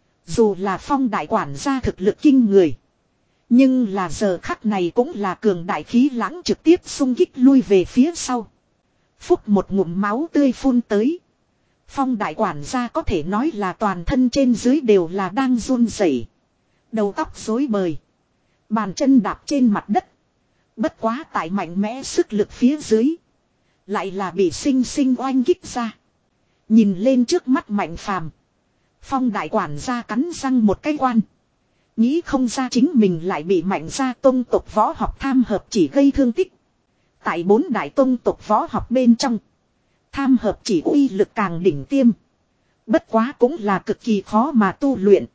Dù là Phong đại quản gia thực lực kinh người. Nhưng là giờ khắc này cũng là cường đại khí lãng trực tiếp xung kích lui về phía sau. Phúc một ngụm máu tươi phun tới. Phong đại quản gia có thể nói là toàn thân trên dưới đều là đang run rẩy, đầu tóc rối bời, bàn chân đạp trên mặt đất. Bất quá tại mạnh mẽ sức lực phía dưới, lại là bị sinh sinh oanh kích ra. Nhìn lên trước mắt Mạnh Phàm, Phong đại quản gia cắn răng một cái quan. Nghĩ không ra chính mình lại bị Mạnh gia tông tộc võ học tham hợp chỉ gây thương tích. Tại bốn đại tông tộc võ học bên trong, tham hợp chỉ uy lực càng đỉnh tiêm. Bất quá cũng là cực kỳ khó mà tu luyện.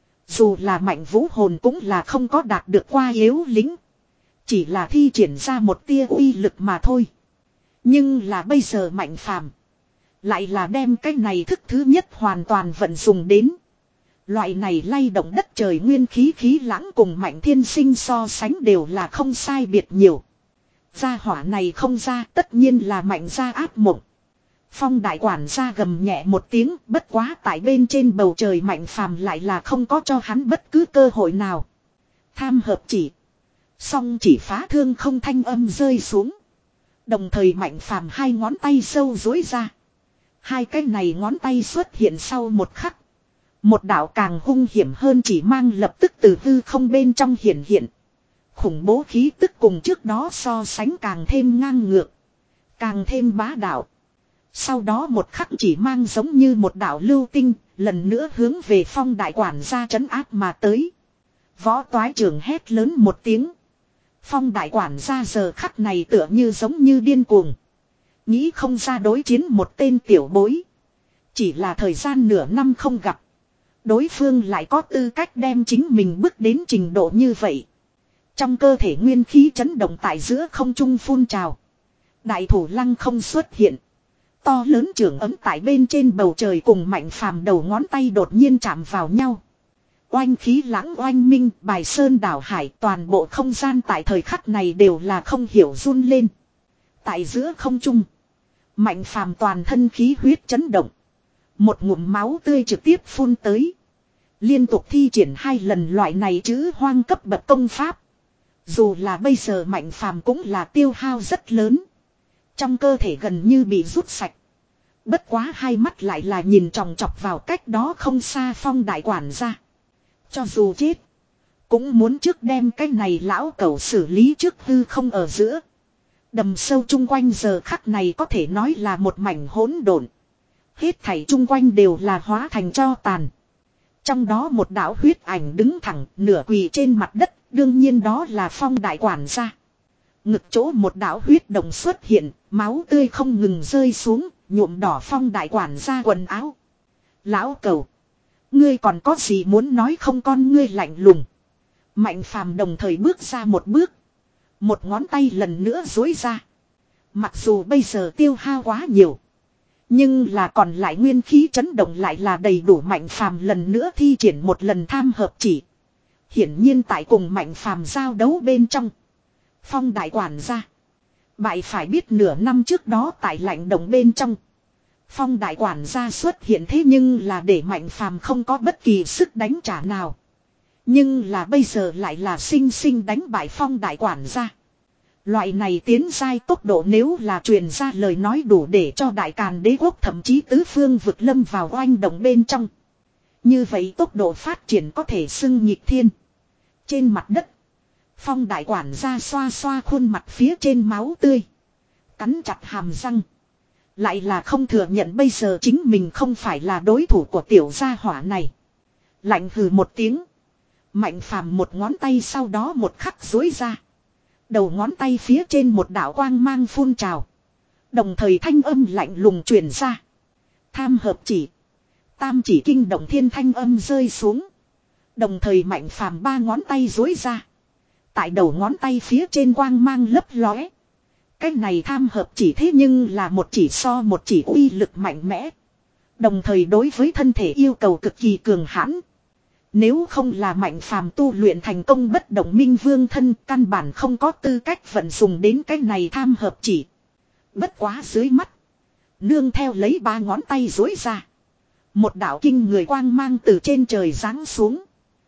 Dù là Mạnh Vũ hồn cũng là không có đạt được qua yếu lĩnh. Chỉ là thi triển ra một tia uy lực mà thôi. Nhưng là bây giờ Mạnh Phàm lại là đem cái này thức thứ nhất hoàn toàn vận dùng đến. Loại này lay động đất trời nguyên khí khí lãng cùng Mạnh Thiên Sinh so sánh đều là không sai biệt nhiều. Gia hỏa này không ra tất nhiên là Mạnh gia ác mộng. Phong đại quản gia gầm nhẹ một tiếng, bất quá tại bên trên bầu trời Mạnh Phàm lại là không có cho hắn bất cứ cơ hội nào. Tham hợp chỉ. Song chỉ phá thương không thanh âm rơi xuống. Đồng thời Mạnh Phàm hai ngón tay sâu dối ra. Hai cái này ngón tay xuất hiện sau một khắc. Một đạo càng hung hiểm hơn chỉ mang lập tức từ hư không bên trong hiển hiện. Khủng bố khí tức cùng trước đó so sánh càng thêm ngang ngược. Càng thêm bá đạo. Sau đó một khắc chỉ mang giống như một đạo lưu tinh, lần nữa hướng về Phong đại quản gia trấn áp mà tới. Võ toái trưởng hét lớn một tiếng. Phong đại quản gia giờ khắc này tựa như giống như điên cuồng. Nghĩ không ra đối chiến một tên tiểu bối. Chỉ là thời gian nửa năm không gặp. Đối phương lại có tư cách đem chính mình bước đến trình độ như vậy. Trong cơ thể nguyên khí chấn động tại giữa không trung phun trào. Đại thủ lăng không xuất hiện. To lớn trưởng ấm tại bên trên bầu trời cùng Mạnh Phàm đầu ngón tay đột nhiên chạm vào nhau. Oanh khí lãng oanh minh, bài sơn đảo hải, toàn bộ không gian tại thời khắc này đều là không hiểu run lên. Tại giữa không trung, Mạnh Phàm toàn thân khí huyết chấn động. Một ngụm máu tươi trực tiếp phun tới. Liên tục thi triển hai lần loại này chữ hoang cấp bậc công pháp. Dù là bây giờ Mạnh Phàm cũng là tiêu hao rất lớn. Trong cơ thể gần như bị rút sạch. Bất quá hai mắt lại là nhìn tròng trọc vào cách đó không xa Phong đại quản gia. Cho dù chết, cũng muốn trước đem cái này lão cẩu xử lý trước hư không ở giữa. Đầm sâu chung quanh giờ khắc này có thể nói là một mảnh hỗn độn. Hết thảy chung quanh đều là hóa thành tro tàn. Trong đó một đạo huyết ảnh đứng thẳng nửa quỳ trên mặt đất, đương nhiên đó là Phong đại quản gia. Ngực chỗ một đạo huyết đồng xuất hiện, máu tươi không ngừng rơi xuống, nhuộm đỏ Phong đại quản gia quần áo. Lão cẩu, ngươi còn có gì muốn nói không? Con ngươi lạnh lùng. Mạnh Phàm đồng thời bước ra một bước. Một ngón tay lần nữa duỗi ra. Mặc dù bây giờ tiêu hao quá nhiều, nhưng là còn lại nguyên khí chấn động lại là đầy đủ. Mạnh Phàm lần nữa thi triển một lần tham hợp chỉ. Hiển nhiên tại cùng Mạnh Phàm giao đấu bên trong, Phong đại quản gia bại. Phải biết nửa năm trước đó tại lạnh động bên trong, Phong đại quản gia xuất hiện thế nhưng là để Mạnh Phàm không có bất kỳ sức đánh trả nào. Nhưng là bây giờ lại là sinh sinh đánh bại Phong đại quản gia. Loại này tiến giai tốc độ nếu là truyền ra lời nói đủ để cho Đại Càn đế quốc thậm chí tứ phương vực lâm vào oanh động bên trong. Như vậy tốc độ phát triển có thể xưng nhịp thiên. Trên mặt đất, Phong đại quản gia xoa xoa khuôn mặt phía trên máu tươi, cắn chặt hàm răng. Lại là không thừa nhận bây giờ chính mình không phải là đối thủ của tiểu gia hỏa này. Lạnh hừ một tiếng, Mạnh Phàm một ngón tay sau đó một khắc duỗi ra. Đầu ngón tay phía trên một đạo quang mang phun trào. Đồng thời thanh âm lạnh lùng truyền ra. Tham hợp chỉ. Tam chỉ kinh động thiên thanh âm rơi xuống. Đồng thời Mạnh Phàm ba ngón tay duỗi ra. Tại đầu ngón tay phía trên quang mang lấp lóe. Cái này tham hợp chỉ thế nhưng là một chỉ so một chỉ uy lực mạnh mẽ. Đồng thời đối với thân thể yêu cầu cực kỳ cường hãn. Nếu không là Mạnh Phàm tu luyện thành công bất động minh vương thân, căn bản không có tư cách vận dụng đến cái này tham hợp chỉ. Bất quá dưới mắt, nương theo lấy ba ngón tay duỗi ra, một đạo kinh người quang mang từ trên trời giáng xuống.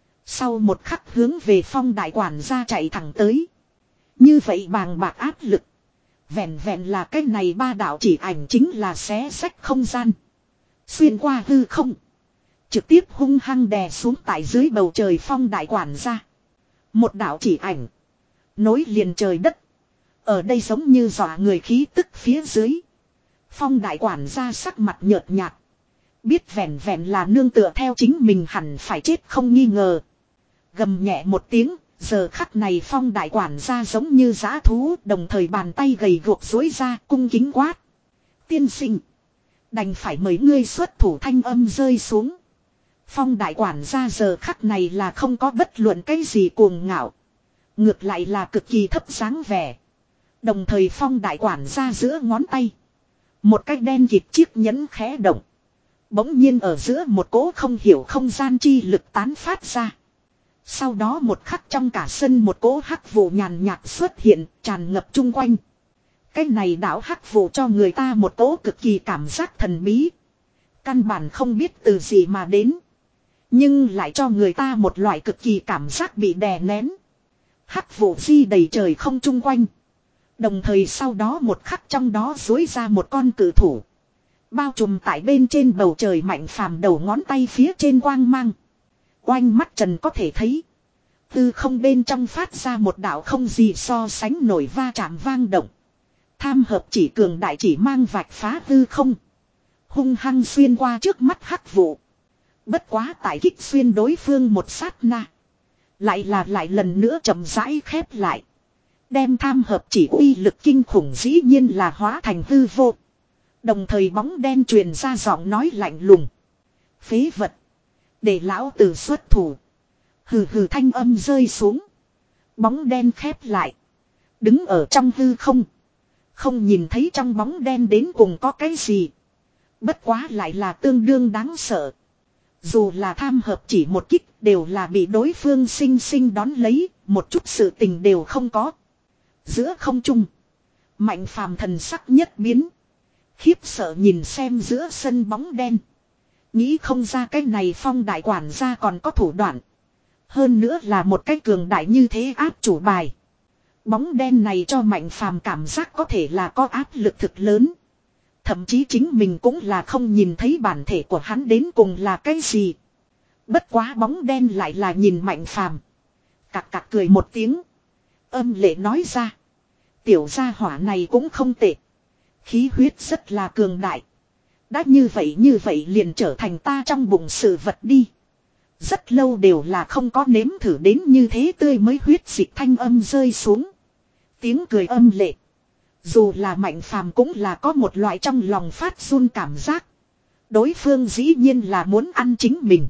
Sau một khắc hướng về Phong đại quản gia chạy thẳng tới. Như vậy bàng bạc áp lực, vẹn vẹn là cái này ba đạo chỉ ảnh chính là xé xách không gian, xuyên qua hư không, trực tiếp hung hăng đè xuống tại dưới bầu trời Phong đại quản gia. Một đạo chỉ ảnh, nối liền trời đất. Ở đây giống như dọa người khí tức phía dưới. Phong đại quản gia sắc mặt nhợt nhạt. Biết vẹn vẹn là nương tựa theo chính mình hẳn phải chết không nghi ngờ. Gầm nhẹ một tiếng, giờ khắc này Phong đại quản gia giống như dã thú, đồng thời bàn tay gầy guộc duỗi ra, cung kính quát. Tiên sinh, đành phải mời ngươi xuất thủ, thanh âm rơi xuống. Phong đại quản gia giờ khắc này là không có bất luận cái gì cuồng ngạo. Ngược lại là cực kỳ thấp dáng vẻ. Đồng thời Phong đại quản gia giữa ngón tay, một cái đen kịt chiếc nhẫn khẽ động. Bỗng nhiên ở giữa một cỗ không hiểu không gian chi lực tán phát ra. Sau đó một khắc trong cả sân một cỗ hắc vụ nhàn nhạt xuất hiện, tràn ngập chung quanh. Cái này đảo hắc vụ cho người ta một cỗ cực kỳ cảm giác thần bí. Căn bản không biết từ gì mà đến, nhưng lại cho người ta một loại cực kỳ cảm giác bị đè nén. Hắc vụ di đầy trời không chung quanh. Đồng thời sau đó một khắc trong đó duỗi ra một con cự thủ, bao trùm tại bên trên bầu trời Mạnh Phàm đầu ngón tay phía trên quang mang. Oanh mắt trần có thể thấy, từ không bên trong phát ra một đạo không gì so sánh nổi va chạm vang động. Tham hợp chỉ cường đại chỉ mang vạch phá hư không, hung hăng xuyên qua trước mắt hắc vụ. Bất quá tại kích xuyên đối phương một sát na, lại là lại lần nữa chậm rãi khép lại. Đem tham hợp chỉ uy lực kinh khủng dĩ nhiên là hóa thành hư vô. Đồng thời bóng đen truyền ra giọng nói lạnh lùng. Phế vật, để lão tử xuất thủ. Hừ hừ thanh âm rơi xuống. Bóng đen khép lại. Đứng ở trong hư không, không nhìn thấy trong bóng đen đến cùng có cái gì. Bất quá lại là tương đương đáng sợ. Dù là tham hợp chỉ một kích đều là bị đối phương sinh sinh đón lấy, một chút sự tình đều không có. Giữa không trung, Mạnh Phàm thần sắc nhất biến, khiếp sợ nhìn xem giữa sân bóng đen. Nghĩ không ra cái này Phong đại quản gia còn có thủ đoạn. Hơn nữa là một cái cường đại như thế áp chủ bài. Bóng đen này cho Mạnh Phàm cảm giác có thể là có áp lực thực lớn. Thậm chí chính mình cũng là không nhìn thấy bản thể của hắn đến cùng là cái gì. Bất quá bóng đen lại là nhìn Mạnh Phàm, cặc cặc cười một tiếng, âm lệ nói ra. Tiểu gia hỏa này cũng không tệ, khí huyết rất là cường đại. Đã như vậy như vậy liền trở thành ta trong bụng sự vật đi. Rất lâu đều là không có nếm thử đến như thế tươi mới huyết dịch thanh âm rơi xuống. Tiếng cười âm lệ. Dù là Mạnh Phàm cũng là có một loại trong lòng phát run cảm giác. Đối phương dĩ nhiên là muốn ăn chính mình.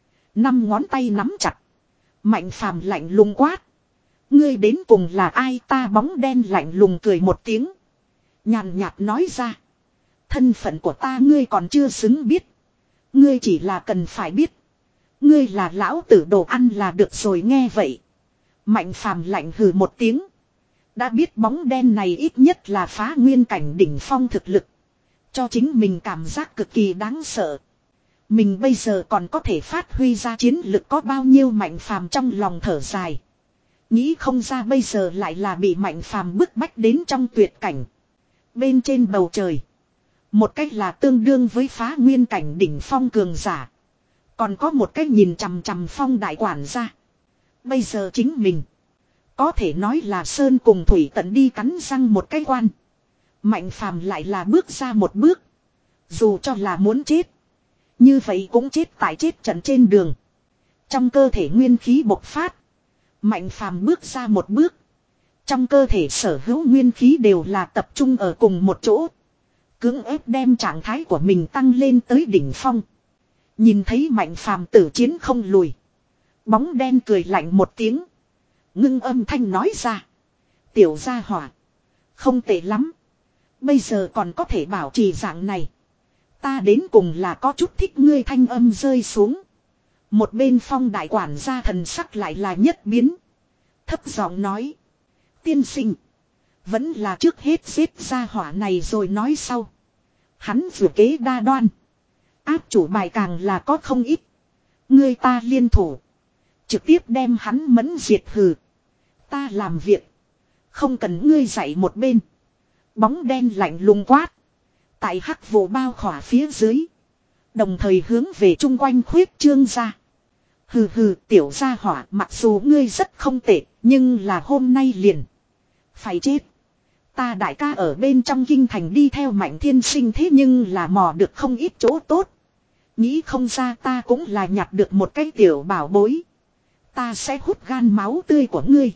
Năm ngón tay nắm chặt, Mạnh Phàm lạnh lùng quát. Ngươi đến cùng là ai? Ta bóng đen lạnh lùng cười một tiếng, nhàn nhạt nói ra. Thân phận của ta ngươi còn chưa xứng biết. Ngươi chỉ là cần phải biết, ngươi là lão tử đồ ăn là được rồi. Nghe vậy, Mạnh Phàm lạnh hừ một tiếng. Đã biết bóng đen này ít nhất là phá nguyên cảnh đỉnh phong thực lực, cho chính mình cảm giác cực kỳ đáng sợ. Mình bây giờ còn có thể phát huy ra chiến lực có bao nhiêu? Mạnh Phàm trong lòng thở dài. Nghĩ không ra bây giờ lại là bị Mạnh Phàm bức bách đến trong tuyệt cảnh. Bên trên bầu trời, một cách là tương đương với phá nguyên cảnh đỉnh phong cường giả, còn có một cách nhìn chằm chằm Phong đại quản gia. Bây giờ chính mình có thể nói là sơn cùng thủy tận đi cắn răng một cái quan. Mạnh Phàm lại là bước ra một bước. Dù cho là muốn chết, như vậy cũng chết tại chết trận trên đường. Trong cơ thể nguyên khí bộc phát, Mạnh Phàm bước ra một bước. Trong cơ thể sở hữu nguyên khí đều là tập trung ở cùng một chỗ, cưỡng ép đem trạng thái của mình tăng lên tới đỉnh phong. Nhìn thấy Mạnh Phàm tử chiến không lùi, bóng đen cười lạnh một tiếng. Ngưng âm thanh nói ra. Tiểu gia hỏa. Không tệ lắm. Bây giờ còn có thể bảo trì dạng này. Ta đến cùng là có chút thích ngươi thanh âm rơi xuống. Một bên Phong đại quản gia thần sắc lại là nhất biến. Thấp giọng nói. Tiên sinh. Vẫn là trước hết giết gia hỏa này rồi nói sau. Hắn vừa kế đa đoan. Áp chủ bài càng là có không ít. Ngươi ta liên thủ. Trực tiếp đem hắn mẫn diệt hừ. Ta làm việc. Không cần ngươi dạy một bên. Bóng đen lạnh lùng quát. Tại hắc vụ bao khỏa phía dưới. Đồng thời hướng về chung quanh khuyết trương ra. Hừ hừ tiểu gia hỏa mặc dù ngươi rất không tệ. Nhưng là hôm nay liền. Phải chết. Ta đại ca ở bên trong kinh thành đi theo Mạnh Thiên Sinh thế nhưng là mò được không ít chỗ tốt. Nghĩ không ra ta cũng là nhặt được một cái tiểu bảo bối. Ta sẽ hút gan máu tươi của ngươi.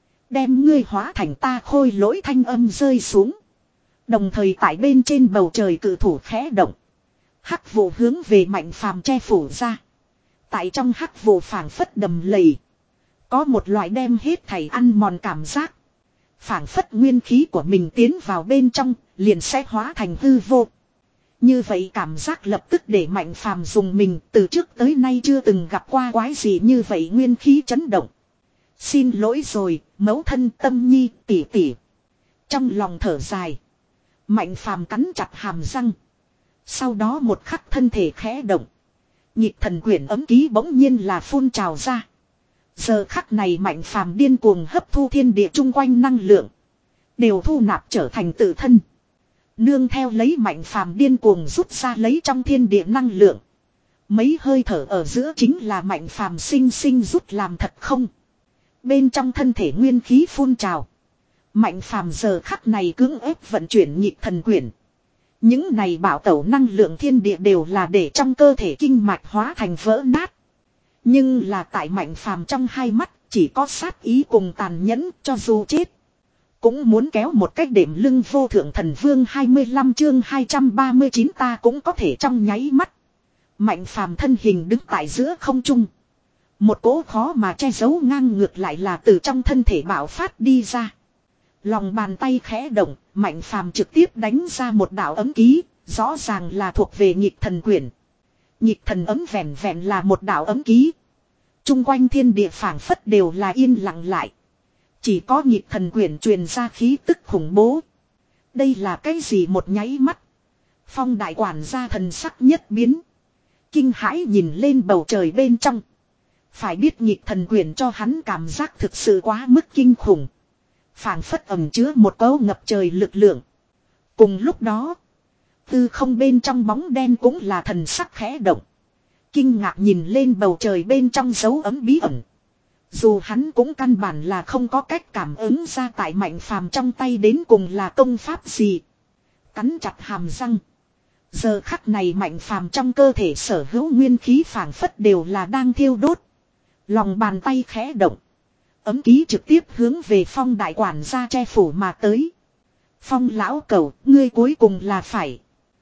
Đem ngươi hóa thành ta khôi lỗi thanh âm rơi xuống. Đồng thời tại bên trên bầu trời cự thủ khẽ động. Hắc vụ hướng về Mạnh Phàm che phủ ra. Tại trong hắc vụ phảng phất đầm lầy. Có một loại đem hết thảy ăn mòn cảm giác. Phảng phất nguyên khí của mình tiến vào bên trong, liền sẽ hóa thành hư vô. Như vậy cảm giác lập tức để Mạnh Phàm dùng mình từ trước tới nay chưa từng gặp qua quái gì như vậy nguyên khí chấn động. Xin lỗi rồi, mẫu thân Tâm Nhi tỷ tỷ. Trong lòng thở dài. Mạnh Phàm cắn chặt hàm răng. Sau đó một khắc thân thể khẽ động. Nhịp thần quyển ấm ký bỗng nhiên là phun trào ra. Giờ khắc này Mạnh Phàm điên cuồng hấp thu thiên địa chung quanh năng lượng. Đều thu nạp trở thành tự thân. Nương theo lấy Mạnh Phàm điên cuồng rút ra lấy trong thiên địa năng lượng. Mấy hơi thở ở giữa chính là Mạnh Phàm sinh sinh rút làm thật không. Bên trong thân thể nguyên khí phun trào. Mạnh Phàm giờ khắc này cưỡng ép vận chuyển nhịp thần quyển. Những này bảo tẩu năng lượng thiên địa đều là để trong cơ thể kinh mạch hóa thành vỡ nát. Nhưng là tại Mạnh Phàm trong hai mắt chỉ có sát ý cùng tàn nhẫn cho dù chết. Cũng muốn kéo một cách đệm lưng vô thượng thần vương hai mươi lăm chương hai trăm ba mươi chín ta cũng có thể trong nháy mắt. Mạnh Phàm thân hình đứng tại giữa không trung. Một cỗ khó mà che giấu ngang ngược lại là từ trong thân thể bạo phát đi ra. Lòng bàn tay khẽ động, Mạnh Phàm trực tiếp đánh ra một đạo ấm ký, rõ ràng là thuộc về nhịp thần quyển. Nhịp thần ấm vẹn vẹn là một đạo ấm ký. Trung quanh thiên địa phảng phất đều là yên lặng lại. Chỉ có nhịp thần quyển truyền ra khí tức khủng bố. Đây là cái gì một nháy mắt. Phong đại quản gia thần sắc nhất biến. Kinh hãi nhìn lên bầu trời bên trong. Phải biết nhịp thần quyển cho hắn cảm giác thực sự quá mức kinh khủng. Phảng phất ẩm chứa một cấu ngập trời lực lượng. Cùng lúc đó, tư không bên trong bóng đen cũng là thần sắc khẽ động. Kinh ngạc nhìn lên bầu trời bên trong dấu ấm bí ẩn. Dù hắn cũng căn bản là không có cách cảm ứng ra tại Mạnh Phàm trong tay đến cùng là công pháp gì. Cắn chặt hàm răng. Giờ khắc này Mạnh Phàm trong cơ thể sở hữu nguyên khí phảng phất đều là đang thiêu đốt. Lòng bàn tay khẽ động. Ấm ký trực tiếp hướng về Phong đại quản gia che phủ mà tới. Phong lão cẩu, ngươi cuối cùng là phải.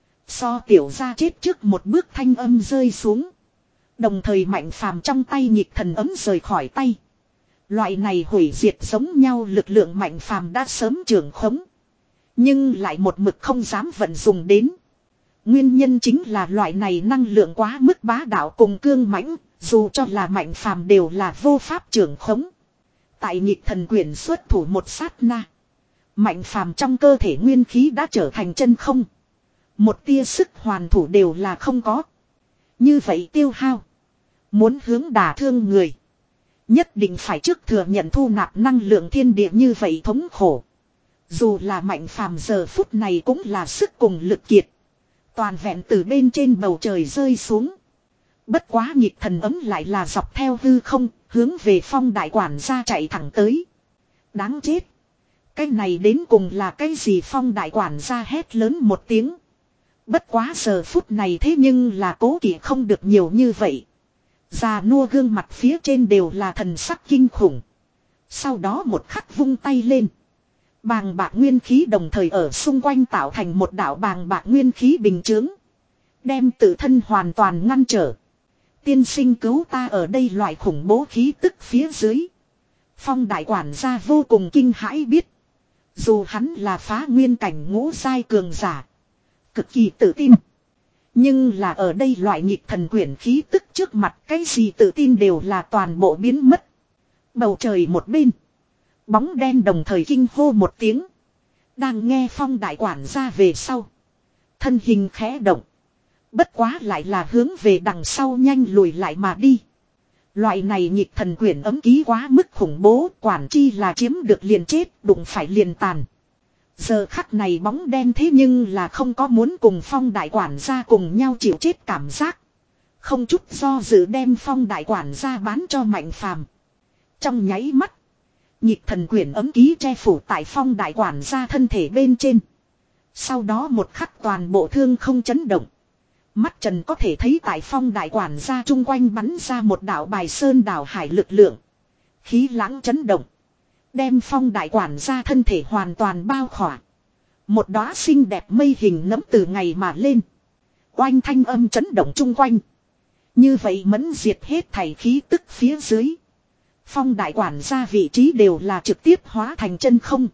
So tiểu gia chết trước một bước thanh âm rơi xuống. Đồng thời Mạnh Phàm trong tay nhịp thần ấm rời khỏi tay. Loại này hủy diệt giống nhau lực lượng Mạnh Phàm đã sớm trưởng khống. Nhưng lại một mực không dám vận dụng đến. Nguyên nhân chính là loại này năng lượng quá mức bá đạo cùng cương mãnh, dù cho là Mạnh Phàm đều là vô pháp trưởng khống. Tại nhịp thần quyển xuất thủ một sát na. Mạnh Phàm trong cơ thể nguyên khí đã trở thành chân không. Một tia sức hoàn thủ đều là không có. Như vậy tiêu hao. Muốn hướng đả thương người. Nhất định phải trước thừa nhận thu nạp năng lượng thiên địa như vậy thống khổ. Dù là Mạnh Phàm giờ phút này cũng là sức cùng lực kiệt. Toàn vẹn từ bên trên bầu trời rơi xuống. Bất quá nhịp thần ấm lại là dọc theo hư không, hướng về Phong đại quản gia chạy thẳng tới. Đáng chết. Cái này đến cùng là cái gì Phong đại quản gia hét lớn một tiếng. Bất quá giờ phút này thế nhưng là cố kỵ không được nhiều như vậy. Già nua gương mặt phía trên đều là thần sắc kinh khủng. Sau đó một khắc vung tay lên. Bàng bạc nguyên khí đồng thời ở xung quanh tạo thành một đạo bàng bạc nguyên khí bình chướng. Đem tự thân hoàn toàn ngăn trở. Tiên sinh cứu ta ở đây loại khủng bố khí tức phía dưới. Phong đại quản gia vô cùng kinh hãi biết. Dù hắn là phá nguyên cảnh ngũ giai cường giả. Cực kỳ tự tin. Nhưng là ở đây loại nghịch thần quyển khí tức trước mặt cái gì tự tin đều là toàn bộ biến mất. Bầu trời một bên. Bóng đen đồng thời kinh hô một tiếng. Đang nghe phong đại quản gia về sau. Thân hình khẽ động. Bất quá lại là hướng về đằng sau nhanh lùi lại mà đi. Loại này nghịch thần quyển ấm ký quá mức khủng bố, quản chi là chiếm được liền chết, đụng phải liền tàn. Giờ khắc này bóng đen thế nhưng là không có muốn cùng phong đại quản gia cùng nhau chịu chết cảm giác. Không chút do dự đem phong đại quản gia bán cho Mạnh Phàm. Trong nháy mắt, nghịch thần quyển ấm ký che phủ tại phong đại quản gia thân thể bên trên. Sau đó một khắc toàn bộ thương không chấn động. Mắt trần có thể thấy tại phong đại quản gia chung quanh bắn ra một đạo bài sơn đảo hải lực lượng. Khí lãng chấn động. Đem phong đại quản gia thân thể hoàn toàn bao khỏa. Một đóa xinh đẹp mây hình nấm từ ngày mà lên. Oanh thanh âm chấn động chung quanh. Như vậy mẫn diệt hết thảy khí tức phía dưới. Phong đại quản gia vị trí đều là trực tiếp hóa thành chân không.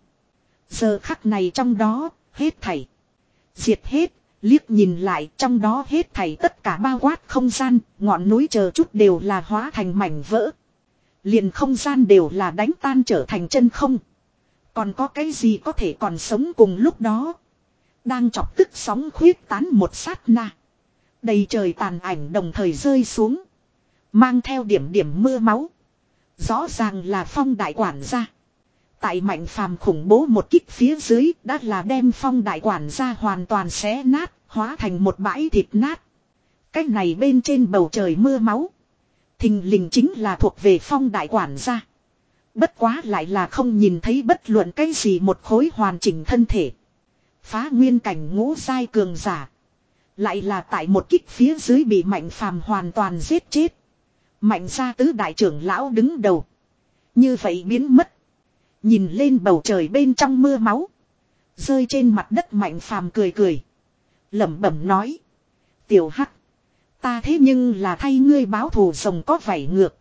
Giờ khắc này trong đó, hết thảy. Diệt hết. Liếc nhìn lại trong đó hết thảy tất cả bao quát không gian, ngọn núi chờ chút đều là hóa thành mảnh vỡ. Liền không gian đều là đánh tan trở thành chân không. Còn có cái gì có thể còn sống cùng lúc đó. Đang chọc tức sóng khuyết tán một sát na. Đầy trời tàn ảnh đồng thời rơi xuống. Mang theo điểm điểm mưa máu. Rõ ràng là phong đại quản gia. Tại Mạnh Phàm khủng bố một kích phía dưới đã là đem phong đại quản gia hoàn toàn xé nát, hóa thành một bãi thịt nát. Cái này bên trên bầu trời mưa máu. Thình lình chính là thuộc về phong đại quản gia. Bất quá lại là không nhìn thấy bất luận cái gì một khối hoàn chỉnh thân thể. Phá nguyên cảnh ngũ giai cường giả. Lại là tại một kích phía dưới bị Mạnh Phàm hoàn toàn giết chết. Mạnh gia tứ đại trưởng lão đứng đầu. Như vậy biến mất. Nhìn lên bầu trời bên trong mưa máu. Rơi trên mặt đất Mạnh Phàm cười cười. Lẩm bẩm nói. Tiểu Hắc. Ta thế nhưng là thay ngươi báo thù rồng có vảy ngược.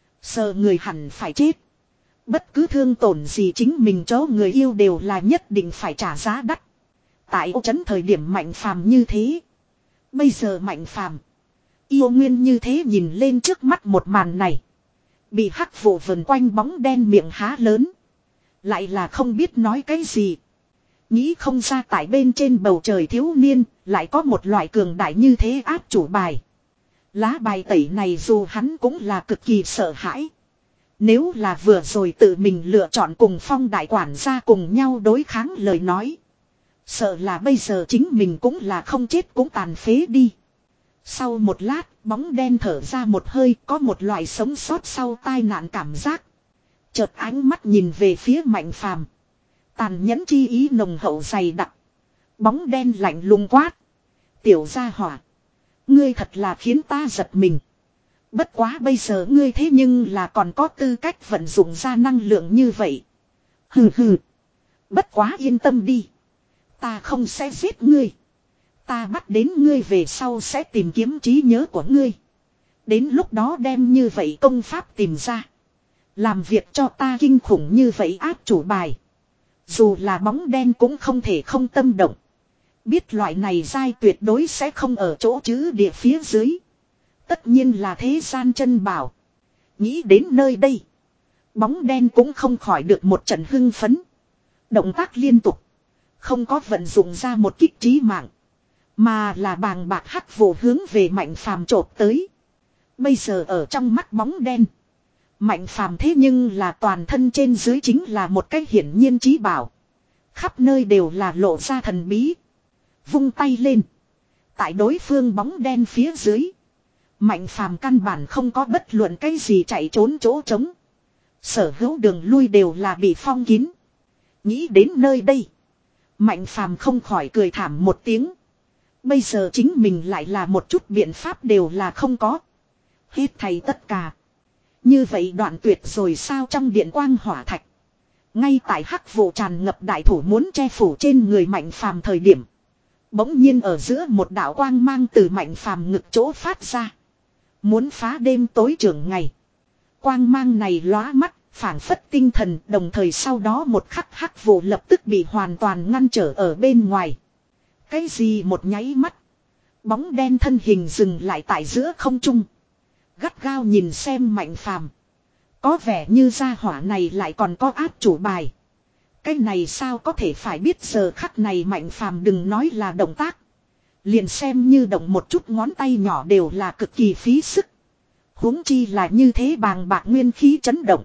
Sợ người hẳn phải chết. Bất cứ thương tổn gì chính mình cho người yêu đều là nhất định phải trả giá đắt. Tại ô trấn thời điểm Mạnh Phàm như thế. Bây giờ Mạnh Phàm yêu nguyên như thế nhìn lên trước mắt một màn này. Bị hắc vụ vần quanh bóng đen miệng há lớn. Lại là không biết nói cái gì. Nghĩ không ra tại bên trên bầu trời thiếu niên. Lại có một loại cường đại như thế áp chủ bài. Lá bài tẩy này dù hắn cũng là cực kỳ sợ hãi. Nếu là vừa rồi tự mình lựa chọn cùng phong đại quản gia cùng nhau đối kháng lời nói. Sợ là bây giờ chính mình cũng là không chết cũng tàn phế đi. Sau một lát bóng đen thở ra một hơi có một loại sống sót sau tai nạn cảm giác. Chợt ánh mắt nhìn về phía Mạnh Phàm. Tàn nhẫn chi ý nồng hậu dày đặc. Bóng đen lạnh lùng quát. Tiểu gia hỏa. Ngươi thật là khiến ta giật mình. Bất quá bây giờ ngươi thế nhưng là còn có tư cách vận dụng ra năng lượng như vậy. Hừ hừ. Bất quá yên tâm đi. Ta không sẽ giết ngươi. Ta bắt đến ngươi về sau sẽ tìm kiếm trí nhớ của ngươi. Đến lúc đó đem như vậy công pháp tìm ra. Làm việc cho ta kinh khủng như vậy áp chủ bài. Dù là bóng đen cũng không thể không tâm động. Biết loại này dai tuyệt đối sẽ không ở chỗ chữ địa phía dưới. Tất nhiên là thế gian chân bảo. Nghĩ đến nơi đây. Bóng đen cũng không khỏi được một trận hưng phấn. Động tác liên tục. Không có vận dụng ra một kích trí mạng. Mà là bàng bạc hắc vụ hướng về Mạnh Phàm chộp tới. Bây giờ ở trong mắt bóng đen. Mạnh Phàm thế nhưng là toàn thân trên dưới chính là một cái hiển nhiên trí bảo. Khắp nơi đều là lộ ra thần bí. Vung tay lên. Tại đối phương bóng đen phía dưới. Mạnh Phàm căn bản không có bất luận cái gì chạy trốn chỗ trống. Sở hữu đường lui đều là bị phong kín. Nghĩ đến nơi đây. Mạnh Phàm không khỏi cười thảm một tiếng. Bây giờ chính mình lại là một chút biện pháp đều là không có. Hết thầy tất cả. Như vậy đoạn tuyệt rồi sao trong điện quang hỏa thạch. Ngay tại hắc vụ tràn ngập đại thủ muốn che phủ trên người Mạnh Phàm thời điểm. Bỗng nhiên ở giữa một đạo quang mang từ Mạnh Phàm ngực chỗ phát ra. Muốn phá đêm tối trưởng ngày. Quang mang này lóa mắt, phảng phất tinh thần, đồng thời sau đó một khắc hắc vụ lập tức bị hoàn toàn ngăn trở ở bên ngoài. Cái gì một nháy mắt. Bóng đen thân hình dừng lại tại giữa không trung. Gắt gao nhìn xem Mạnh Phàm. Có vẻ như gia hỏa này lại còn có áp chủ bài. Cái này sao có thể phải biết giờ khắc này Mạnh Phàm đừng nói là động tác. Liền xem như động một chút ngón tay nhỏ đều là cực kỳ phí sức. Huống chi là như thế bàng bạc nguyên khí chấn động.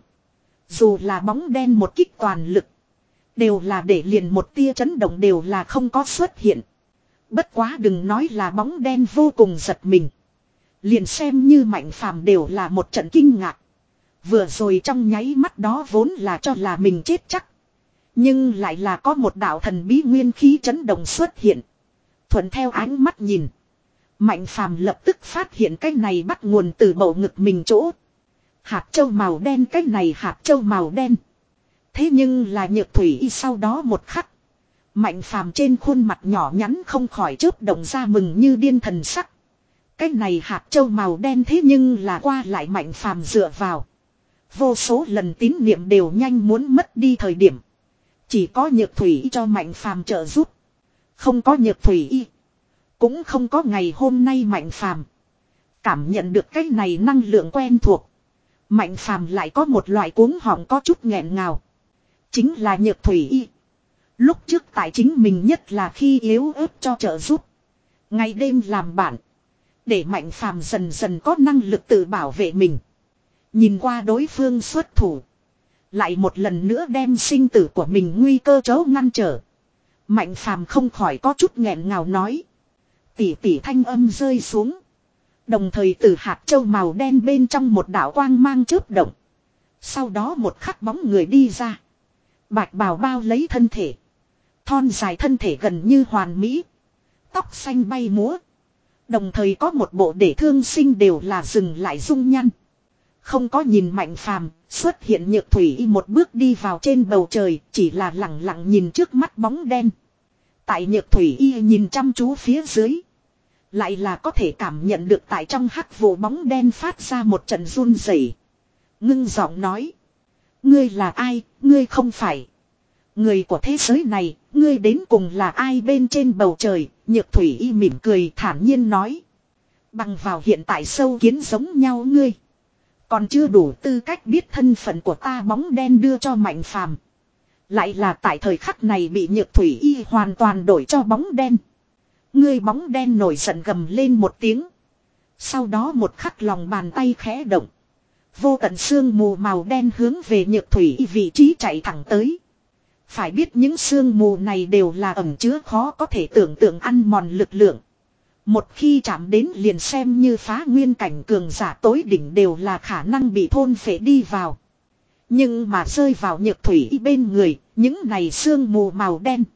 Dù là bóng đen một kích toàn lực. Đều là để liền một tia chấn động đều là không có xuất hiện. Bất quá đừng nói là bóng đen vô cùng giật mình. Liền xem như Mạnh Phàm đều là một trận kinh ngạc. Vừa rồi trong nháy mắt đó vốn là cho là mình chết chắc. Nhưng lại là có một đạo thần bí nguyên khí chấn động xuất hiện. Thuận theo ánh mắt nhìn. Mạnh Phàm lập tức phát hiện cái này bắt nguồn từ bầu ngực mình chỗ. Hạt châu màu đen, cái này hạt châu màu đen. Thế nhưng là Nhược Thủy Y sau đó một khắc. Mạnh Phàm trên khuôn mặt nhỏ nhắn không khỏi chớp động ra mừng như điên thần sắc. Cái này hạt châu màu đen thế nhưng là qua lại Mạnh Phàm dựa vào. Vô số lần tín niệm đều nhanh muốn mất đi thời điểm. Chỉ có Nhược Thủy Y cho Mạnh Phàm trợ giúp. Không có Nhược Thủy Y. Cũng không có ngày hôm nay Mạnh Phàm. Cảm nhận được cái này năng lượng quen thuộc. Mạnh Phàm lại có một loại cuống họng có chút nghẹn ngào. Chính là Nhược Thủy Y. Lúc trước tại chính mình nhất là khi yếu ớt cho trợ giúp. Ngày đêm làm bạn. Để Mạnh Phàm dần dần có năng lực tự bảo vệ mình. Nhìn qua đối phương xuất thủ. Lại một lần nữa đem sinh tử của mình nguy cơ chấu ngăn trở. Mạnh Phàm không khỏi có chút nghẹn ngào nói. Tỉ tỉ thanh âm rơi xuống. Đồng thời từ hạt châu màu đen bên trong một đạo quang mang chớp động. Sau đó một khắc bóng người đi ra. Bạch bào bao lấy thân thể. Thon dài thân thể gần như hoàn mỹ. Tóc xanh bay múa. Đồng thời có một bộ để thương sinh đều là dừng lại dung nhăn. Không có nhìn Mạnh Phàm, xuất hiện Nhược Thủy Y một bước đi vào trên bầu trời, chỉ là lặng lặng nhìn trước mắt bóng đen. Tại Nhược Thủy Y nhìn chăm chú phía dưới. Lại là có thể cảm nhận được tại trong hắc vụ bóng đen phát ra một trận run rẩy. Ngưng giọng nói. Ngươi là ai, ngươi không phải. Người của thế giới này, ngươi đến cùng là ai bên trên bầu trời, Nhược Thủy Y mỉm cười thản nhiên nói. Bằng vào hiện tại sâu kiến giống nhau ngươi. Còn chưa đủ tư cách biết thân phận của ta bóng đen đưa cho Mạnh Phàm. Lại là tại thời khắc này bị Nhược Thủy Y hoàn toàn đổi cho bóng đen. Ngươi bóng đen nổi giận gầm lên một tiếng. Sau đó một khắc lòng bàn tay khẽ động. Vô tận sương mù màu đen hướng về Nhược Thủy Y vị trí chạy thẳng tới. Phải biết những sương mù này đều là ẩn chứa khó có thể tưởng tượng ăn mòn lực lượng. Một khi chạm đến liền xem như phá nguyên cảnh cường giả tối đỉnh đều là khả năng bị thôn phệ đi vào. Nhưng mà rơi vào Nhược Thủy Y bên người, những này sương mù màu đen.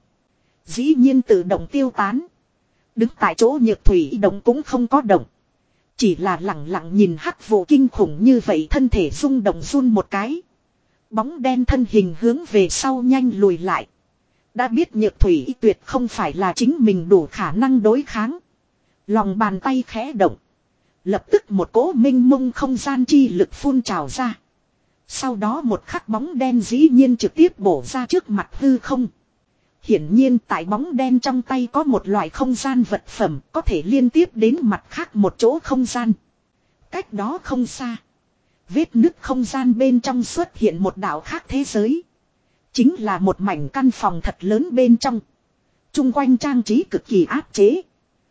Dĩ nhiên tự động tiêu tán. Đứng tại chỗ Nhược Thủy Y động cũng không có động. Chỉ là lặng lặng nhìn hắc vụ kinh khủng như vậy thân thể rung động run một cái. Bóng đen thân hình hướng về sau nhanh lùi lại. Đã biết Nhược Thủy Y tuyệt không phải là chính mình đủ khả năng đối kháng. Lòng bàn tay khẽ động. Lập tức một cỗ minh mông không gian chi lực phun trào ra. Sau đó một khắc bóng đen dĩ nhiên trực tiếp bổ ra trước mặt hư không. Hiển nhiên tại bóng đen trong tay có một loại không gian vật phẩm có thể liên tiếp đến mặt khác một chỗ không gian. Cách đó không xa. Vết nứt không gian bên trong xuất hiện một đảo khác thế giới. Chính là một mảnh căn phòng thật lớn bên trong. Trung quanh trang trí cực kỳ áp chế.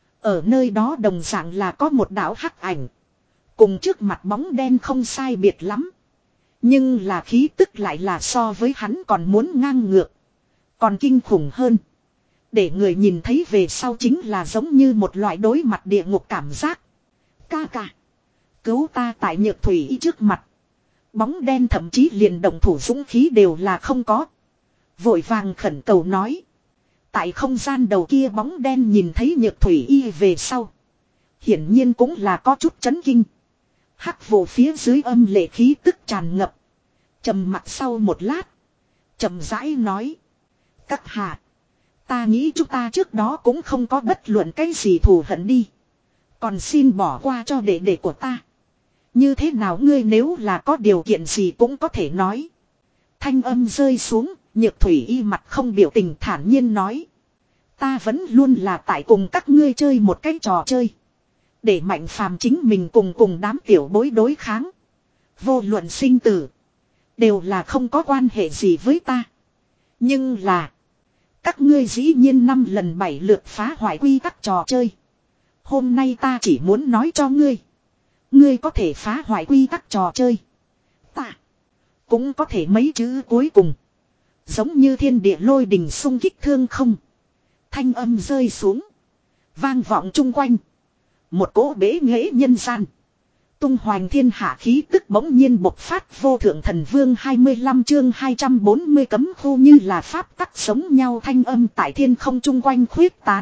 Ở nơi đó đồng dạng là có một đảo hắc ảnh. Cùng trước mặt bóng đen không sai biệt lắm. Nhưng là khí tức lại là so với hắn còn muốn ngang ngược. Còn kinh khủng hơn. Để người nhìn thấy về sau chính là giống như một loại đối mặt địa ngục cảm giác. Ca ca. Cứu ta tại Nhược Thủy Y trước mặt. Bóng đen thậm chí liền động thủ dũng khí đều là không có. Vội vàng khẩn cầu nói. Tại không gian đầu kia bóng đen nhìn thấy Nhược Thủy Y về sau. Hiển nhiên cũng là có chút chấn kinh. Hắc vụ phía dưới âm lệ khí tức tràn ngập. Trầm mặt sau một lát. Trầm rãi nói. Các hạ. Ta nghĩ chúng ta trước đó cũng không có bất luận cái gì thù hận đi. Còn xin bỏ qua cho đệ đệ của ta. Như thế nào ngươi nếu là có điều kiện gì cũng có thể nói. Thanh âm rơi xuống, Nhược Thủy Y mặt không biểu tình thản nhiên nói. Ta vẫn luôn là tại cùng các ngươi chơi một cái trò chơi. Để Mạnh Phàm chính mình cùng cùng đám tiểu bối đối kháng. Vô luận sinh tử. Đều là không có quan hệ gì với ta. Nhưng là. Các ngươi dĩ nhiên năm lần bảy lượt phá hoại quy tắc trò chơi. Hôm nay ta chỉ muốn nói cho ngươi. Ngươi có thể phá hoại quy tắc trò chơi. Ta. Cũng có thể mấy chữ cuối cùng. Giống như thiên địa lôi đình xung kích thương không. Thanh âm rơi xuống. Vang vọng chung quanh. Một cỗ bế nghệ nhân gian. Tung hoành thiên hạ khí tức bỗng nhiên bộc phát vô thượng thần vương hai mươi lăm chương hai trăm bốn mươi cấm khu như là pháp tắc sống nhau thanh âm tại thiên không chung quanh khuyết tán.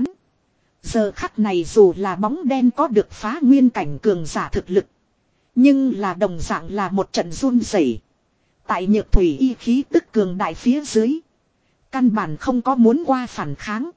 Giờ khắc này dù là bóng đen có được phá nguyên cảnh cường giả thực lực. Nhưng là đồng dạng là một trận run rẩy. Tại Nhược Thủy Y khí tức cường đại phía dưới. Căn bản không có muốn qua phản kháng.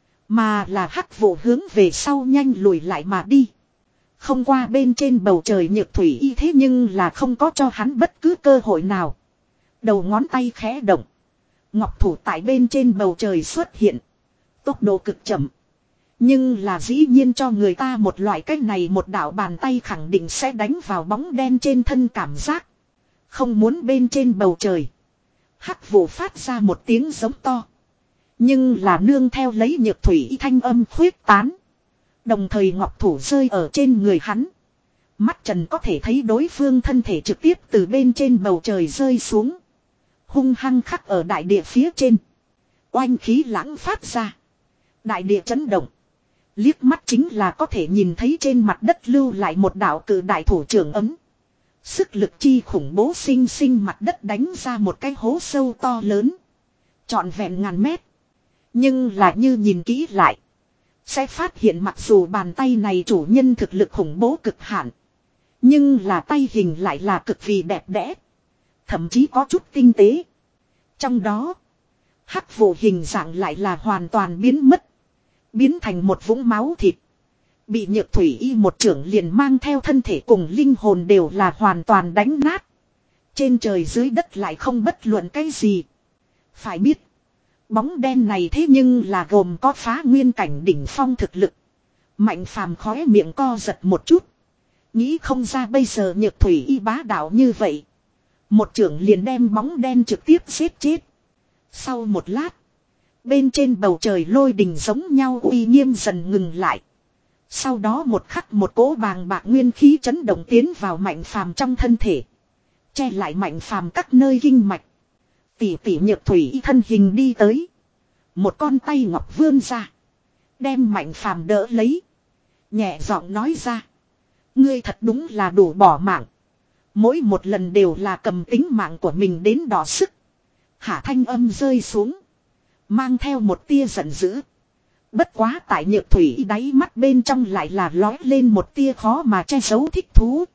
Mà là hắc vụ hướng về sau nhanh lùi lại mà đi. Không qua bên trên bầu trời Nhược Thủy Y thế nhưng là không có cho hắn bất cứ cơ hội nào. Đầu ngón tay khẽ động. Ngọc thủ tại bên trên bầu trời xuất hiện. Tốc độ cực chậm. Nhưng là dĩ nhiên cho người ta một loại cách này một đạo bàn tay khẳng định sẽ đánh vào bóng đen trên thân cảm giác. Không muốn bên trên bầu trời. Hắc vụ phát ra một tiếng giống to. Nhưng là nương theo lấy Nhược Thủy Y thanh âm khuyết tán. Đồng thời ngọc thủ rơi ở trên người hắn. Mắt trần có thể thấy đối phương thân thể trực tiếp từ bên trên bầu trời rơi xuống. Hung hăng khắc ở đại địa phía trên. Oanh khí lãng phát ra. Đại địa chấn động. Liếc mắt chính là có thể nhìn thấy trên mặt đất lưu lại một đạo cử đại thủ trưởng ấm. Sức lực chi khủng bố sinh sinh mặt đất đánh ra một cái hố sâu to lớn. Trọn vẹn ngàn mét. Nhưng là như nhìn kỹ lại. Sẽ phát hiện mặc dù bàn tay này chủ nhân thực lực khủng bố cực hạn. Nhưng là tay hình lại là cực kỳ đẹp đẽ. Thậm chí có chút tinh tế. Trong đó. Hắc vụ hình dạng lại là hoàn toàn biến mất. Biến thành một vũng máu thịt. Bị Nhược Thủy Y một trưởng liền mang theo thân thể cùng linh hồn đều là hoàn toàn đánh nát. Trên trời dưới đất lại không bất luận cái gì. Phải biết. Bóng đen này thế nhưng là gồm có phá nguyên cảnh đỉnh phong thực lực. Mạnh Phàm khóe miệng co giật một chút. Nghĩ không ra bây giờ Nhược Thủy Y bá đạo như vậy. Một trưởng liền đem bóng đen trực tiếp giết chết. Sau một lát. Bên trên bầu trời lôi đình giống nhau uy nghiêm dần ngừng lại. Sau đó một khắc một cỗ bàng bạc nguyên khí chấn động tiến vào Mạnh Phàm trong thân thể. Che lại Mạnh Phàm các nơi kinh mạch. Tỉ tỉ Nhược Thủy Y thân hình đi tới. Một con tay ngọc vươn ra. Đem Mạnh Phàm đỡ lấy. Nhẹ giọng nói ra. Ngươi thật đúng là đủ bỏ mạng. Mỗi một lần đều là cầm tính mạng của mình đến đỏ sức. Hạ thanh âm rơi xuống. Mang theo một tia giận dữ. Bất quá tại Nhược Thủy Y đáy mắt bên trong lại là lói lên một tia khó mà che giấu thích thú.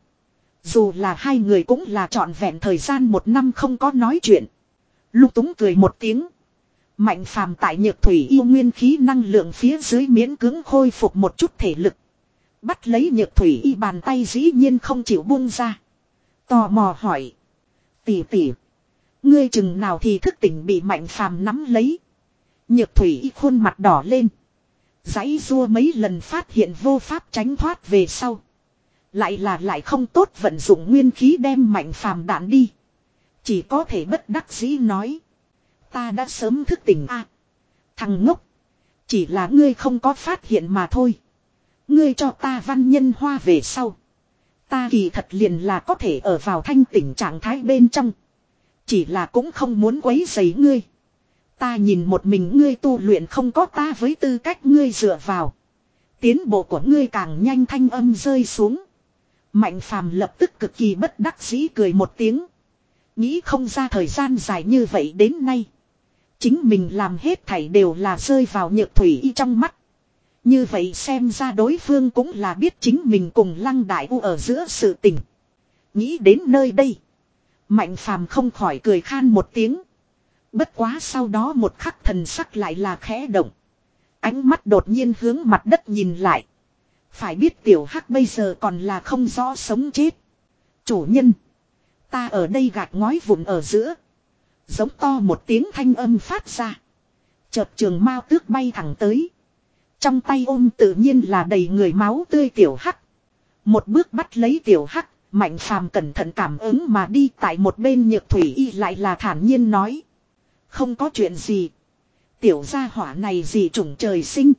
Dù là hai người cũng là trọn vẹn thời gian một năm không có nói chuyện. Lung túng cười một tiếng. Mạnh Phàm tại Nhược Thủy Y nguyên khí năng lượng phía dưới miễn cưỡng khôi phục một chút thể lực. Bắt lấy Nhược Thủy Y bàn tay dĩ nhiên không chịu buông ra. Tò mò hỏi. Tỷ tỷ. Ngươi chừng nào thì thức tỉnh bị Mạnh Phàm nắm lấy. Nhược Thủy Y khuôn mặt đỏ lên. Giãy rua mấy lần phát hiện vô pháp tránh thoát về sau. Lại là lại không tốt vận dụng nguyên khí đem Mạnh Phàm đạn đi. Chỉ có thể bất đắc dĩ nói. Ta đã sớm thức tỉnh a, à, thằng ngốc. Chỉ là ngươi không có phát hiện mà thôi. Ngươi cho ta văn nhân hoa về sau. Ta kỳ thật liền là có thể ở vào thanh tỉnh trạng thái bên trong. Chỉ là cũng không muốn quấy rầy ngươi. Ta nhìn một mình ngươi tu luyện không có ta với tư cách ngươi dựa vào. Tiến bộ của ngươi càng nhanh thanh âm rơi xuống. Mạnh Phàm lập tức cực kỳ bất đắc dĩ cười một tiếng. Nghĩ không ra thời gian dài như vậy đến nay. Chính mình làm hết thảy đều là rơi vào Nhược Thủy Y trong mắt. Như vậy xem ra đối phương cũng là biết chính mình cùng Lăng Đại U ở giữa sự tình. Nghĩ đến nơi đây. Mạnh Phàm không khỏi cười khan một tiếng. Bất quá sau đó một khắc thần sắc lại là khẽ động. Ánh mắt đột nhiên hướng mặt đất nhìn lại. Phải biết tiểu hắc bây giờ còn là không rõ sống chết. Chủ nhân. Ta ở đây gạch ngói vụn ở giữa. Giống to một tiếng thanh âm phát ra. Chợt trường mao tước bay thẳng tới. Trong tay ôm tự nhiên là đầy người máu tươi tiểu hắc. Một bước bắt lấy tiểu hắc. Mạnh phàm cẩn thận cảm ứng mà đi tại một bên nhược thủy y lại là thản nhiên nói. Không có chuyện gì. Tiểu gia hỏa này gì chủng trời sinh.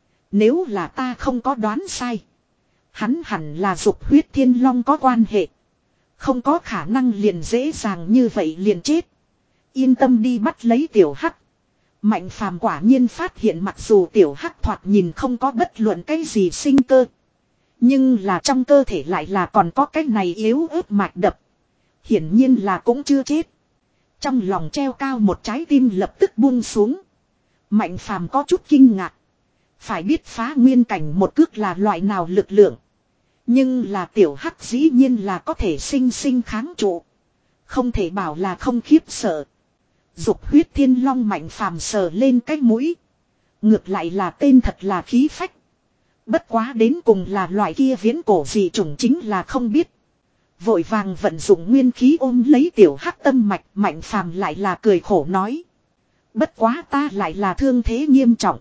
Nếu là ta không có đoán sai. Hắn hẳn là dục huyết thiên long có quan hệ. Không có khả năng liền dễ dàng như vậy liền chết. Yên tâm đi bắt lấy tiểu hắc. Mạnh phàm quả nhiên phát hiện mặc dù tiểu hắc thoạt nhìn không có bất luận cái gì sinh cơ. Nhưng là trong cơ thể lại là còn có cái này yếu ớt mạch đập. Hiển nhiên là cũng chưa chết. Trong lòng treo cao một trái tim lập tức buông xuống. Mạnh phàm có chút kinh ngạc. Phải biết phá nguyên cảnh một cước là loại nào lực lượng. Nhưng là tiểu hắc dĩ nhiên là có thể sinh sinh kháng trụ. Không thể bảo là không khiếp sợ. Dục huyết thiên long mạnh phàm sờ lên cái mũi. Ngược lại là tên thật là khí phách. Bất quá đến cùng là loại kia viễn cổ gì chủng chính là không biết. Vội vàng vận dụng nguyên khí ôm lấy tiểu hắc tâm mạch, mạnh phàm lại là cười khổ nói. Bất quá ta lại là thương thế nghiêm trọng.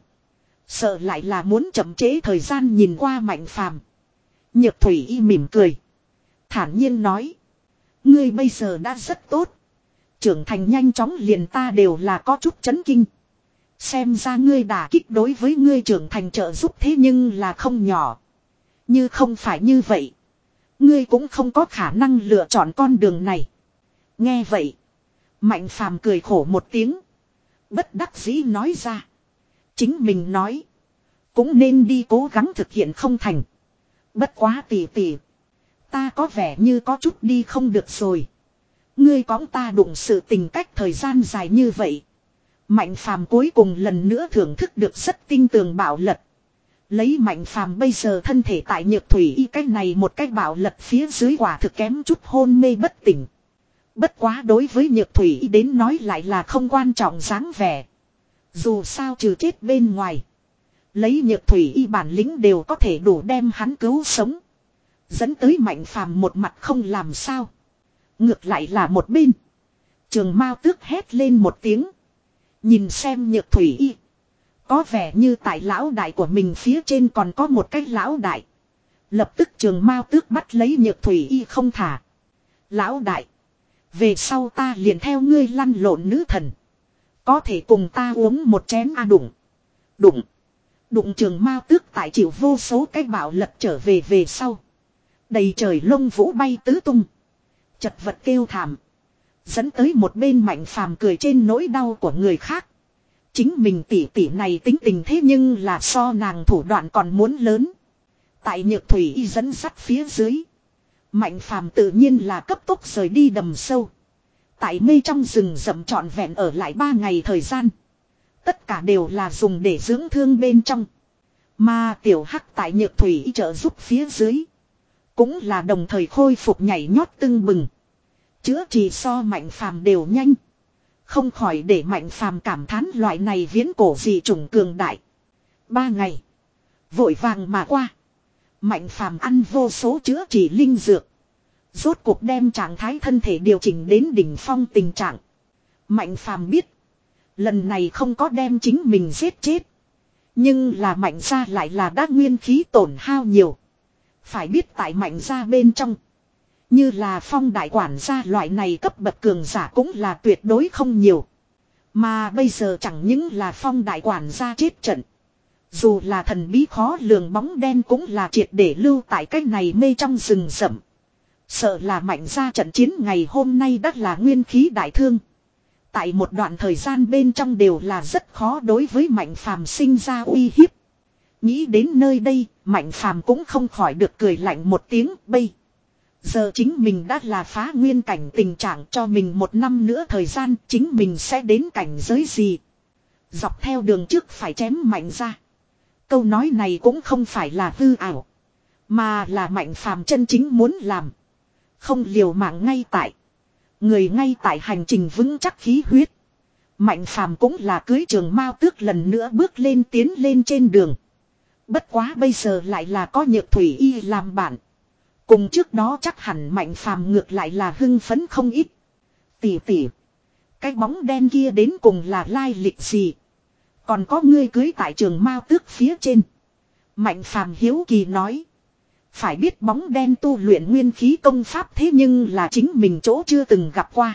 Sợ lại là muốn chậm trễ thời gian nhìn qua mạnh phàm. Nhược thủy y mỉm cười. Thản nhiên nói. Ngươi bây giờ đã rất tốt. Trưởng thành nhanh chóng liền ta đều là có chút chấn kinh. Xem ra ngươi đả kích đối với ngươi trưởng thành trợ giúp thế nhưng là không nhỏ. Như không phải như vậy. Ngươi cũng không có khả năng lựa chọn con đường này. Nghe vậy. Mạnh phàm cười khổ một tiếng. Bất đắc dĩ nói ra. Chính mình nói. Cũng nên đi cố gắng thực hiện không thành. Bất quá tỉ tỉ. Ta có vẻ như có chút đi không được rồi. Ngươi cõng ta đụng sự tình cách thời gian dài như vậy. Mạnh phàm cuối cùng lần nữa thưởng thức được rất tinh tường bảo lật. Lấy mạnh phàm bây giờ thân thể tại nhược thủy y cách này một cách bảo lật phía dưới quả thực kém chút hôn mê bất tỉnh. Bất quá đối với nhược thủy y đến nói lại là không quan trọng dáng vẻ. Dù sao trừ chết bên ngoài. Lấy nhược thủy y bản lĩnh đều có thể đủ đem hắn cứu sống. Dẫn tới mạnh phàm một mặt không làm sao. Ngược lại là một bên. Trường mao tước hét lên một tiếng. Nhìn xem nhược thủy y. Có vẻ như tại lão đại của mình phía trên còn có một cái lão đại. Lập tức trường mao tước bắt lấy nhược thủy y không thả. Lão đại. Về sau ta liền theo ngươi lăn lộn nữ thần. Có thể cùng ta uống một chén a đụng. Đụng. Đụng trường mao tước tại chịu vô số cái bạo lật trở về về sau. Đầy trời lông vũ bay tứ tung. Chật vật kêu thảm. Dẫn tới một bên mạnh phàm cười trên nỗi đau của người khác. Chính mình tỷ tỷ này tính tình thế nhưng là so nàng thủ đoạn còn muốn lớn. Tại nhược thủy y dẫn sắt phía dưới. Mạnh phàm tự nhiên là cấp tốc rời đi đầm sâu. Tại mê trong rừng rậm trọn vẹn ở lại ba ngày thời gian. Tất cả đều là dùng để dưỡng thương bên trong. Mà tiểu hắc tại nhược thủy y trợ giúp phía dưới. Cũng là đồng thời khôi phục nhảy nhót tưng bừng. Chữa trị so mạnh phàm đều nhanh. Không khỏi để mạnh phàm cảm thán loại này viễn cổ dị trùng cường đại. Ba ngày. Vội vàng mà qua. Mạnh phàm ăn vô số chữa trị linh dược. Rốt cuộc đem trạng thái thân thể điều chỉnh đến đỉnh phong tình trạng. Mạnh phàm biết. Lần này không có đem chính mình giết chết. Nhưng là mạnh ra lại là đã nguyên khí tổn hao nhiều. Phải biết tại mạnh ra bên trong. Như là phong đại quản gia loại này cấp bậc cường giả cũng là tuyệt đối không nhiều. Mà bây giờ chẳng những là phong đại quản gia chết trận. Dù là thần bí khó lường bóng đen cũng là triệt để lưu tại cách này mê trong rừng rậm. Sợ là mạnh ra trận chiến ngày hôm nay đã là nguyên khí đại thương. Tại một đoạn thời gian bên trong đều là rất khó đối với mạnh phàm sinh ra uy hiếp. Nghĩ đến nơi đây, mạnh phàm cũng không khỏi được cười lạnh một tiếng bây. Giờ chính mình đã là phá nguyên cảnh tình trạng cho mình một năm nữa thời gian chính mình sẽ đến cảnh giới gì. Dọc theo đường trước phải chém mạnh ra. Câu nói này cũng không phải là hư ảo. Mà là mạnh phàm chân chính muốn làm. Không liều mạng ngay tại. Người ngay tại hành trình vững chắc khí huyết. Mạnh phàm cũng là cưới trường mao tước lần nữa bước lên tiến lên trên đường. Bất quá bây giờ lại là có nhược thủy y làm bạn. Cùng trước đó chắc hẳn Mạnh Phàm ngược lại là hưng phấn không ít. Tỷ tỷ. Cái bóng đen kia đến cùng là lai lịch gì? Còn có ngươi cưới tại trường Mao Tước phía trên. Mạnh Phàm hiếu kỳ nói. Phải biết bóng đen tu luyện nguyên khí công pháp thế nhưng là chính mình chỗ chưa từng gặp qua.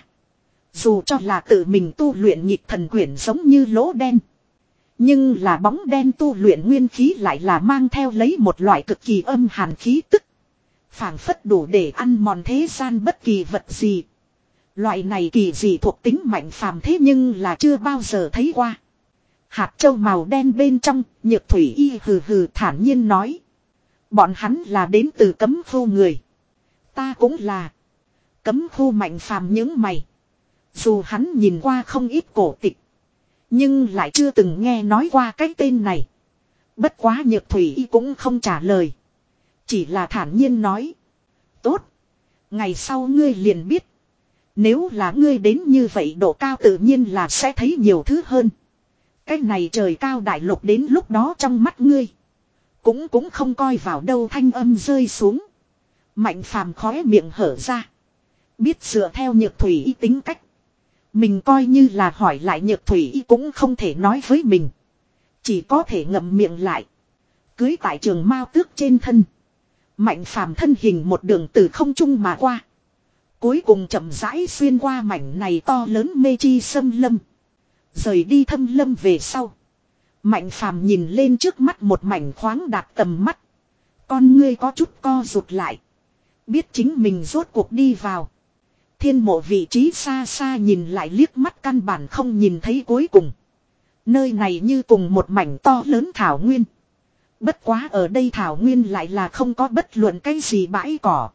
Dù cho là tự mình tu luyện nhịp thần quyển giống như lỗ đen. Nhưng là bóng đen tu luyện nguyên khí lại là mang theo lấy một loại cực kỳ âm hàn khí tức. Phảng phất đủ để ăn mòn thế gian bất kỳ vật gì. Loại này kỳ dị thuộc tính Mạnh Phàm thế nhưng là chưa bao giờ thấy qua. Hạt châu màu đen bên trong, Nhược Thủy Y hừ hừ thản nhiên nói. Bọn hắn là đến từ cấm khu người. Ta cũng là. Cấm khu Mạnh Phàm những mày. Dù hắn nhìn qua không ít cổ tịch. Nhưng lại chưa từng nghe nói qua cái tên này. Bất quá Nhược Thủy Y cũng không trả lời. Chỉ là thản nhiên nói. Tốt. Ngày sau ngươi liền biết. Nếu là ngươi đến như vậy độ cao tự nhiên là sẽ thấy nhiều thứ hơn. Cái này trời cao đại lục đến lúc đó trong mắt ngươi. Cũng cũng không coi vào đâu thanh âm rơi xuống. Mạnh Phàm khóe miệng hở ra. Biết dựa theo Nhược Thủy Y tính cách. Mình coi như là hỏi lại Nhược Thủy Y cũng không thể nói với mình. Chỉ có thể ngậm miệng lại. Cưới tại trường Mao Tước trên thân. Mạnh Phàm thân hình một đường từ không trung mà qua. Cuối cùng chậm rãi xuyên qua mảnh này to lớn mê chi xâm lâm. Rời đi thâm lâm về sau. Mạnh Phàm nhìn lên trước mắt một mảnh khoáng đạt tầm mắt. Con ngươi có chút co rụt lại. Biết chính mình rốt cuộc đi vào. Thiên mộ vị trí xa xa nhìn lại liếc mắt căn bản không nhìn thấy cuối cùng. Nơi này như cùng một mảnh to lớn thảo nguyên. Bất quá ở đây thảo nguyên lại là không có bất luận cái gì bãi cỏ.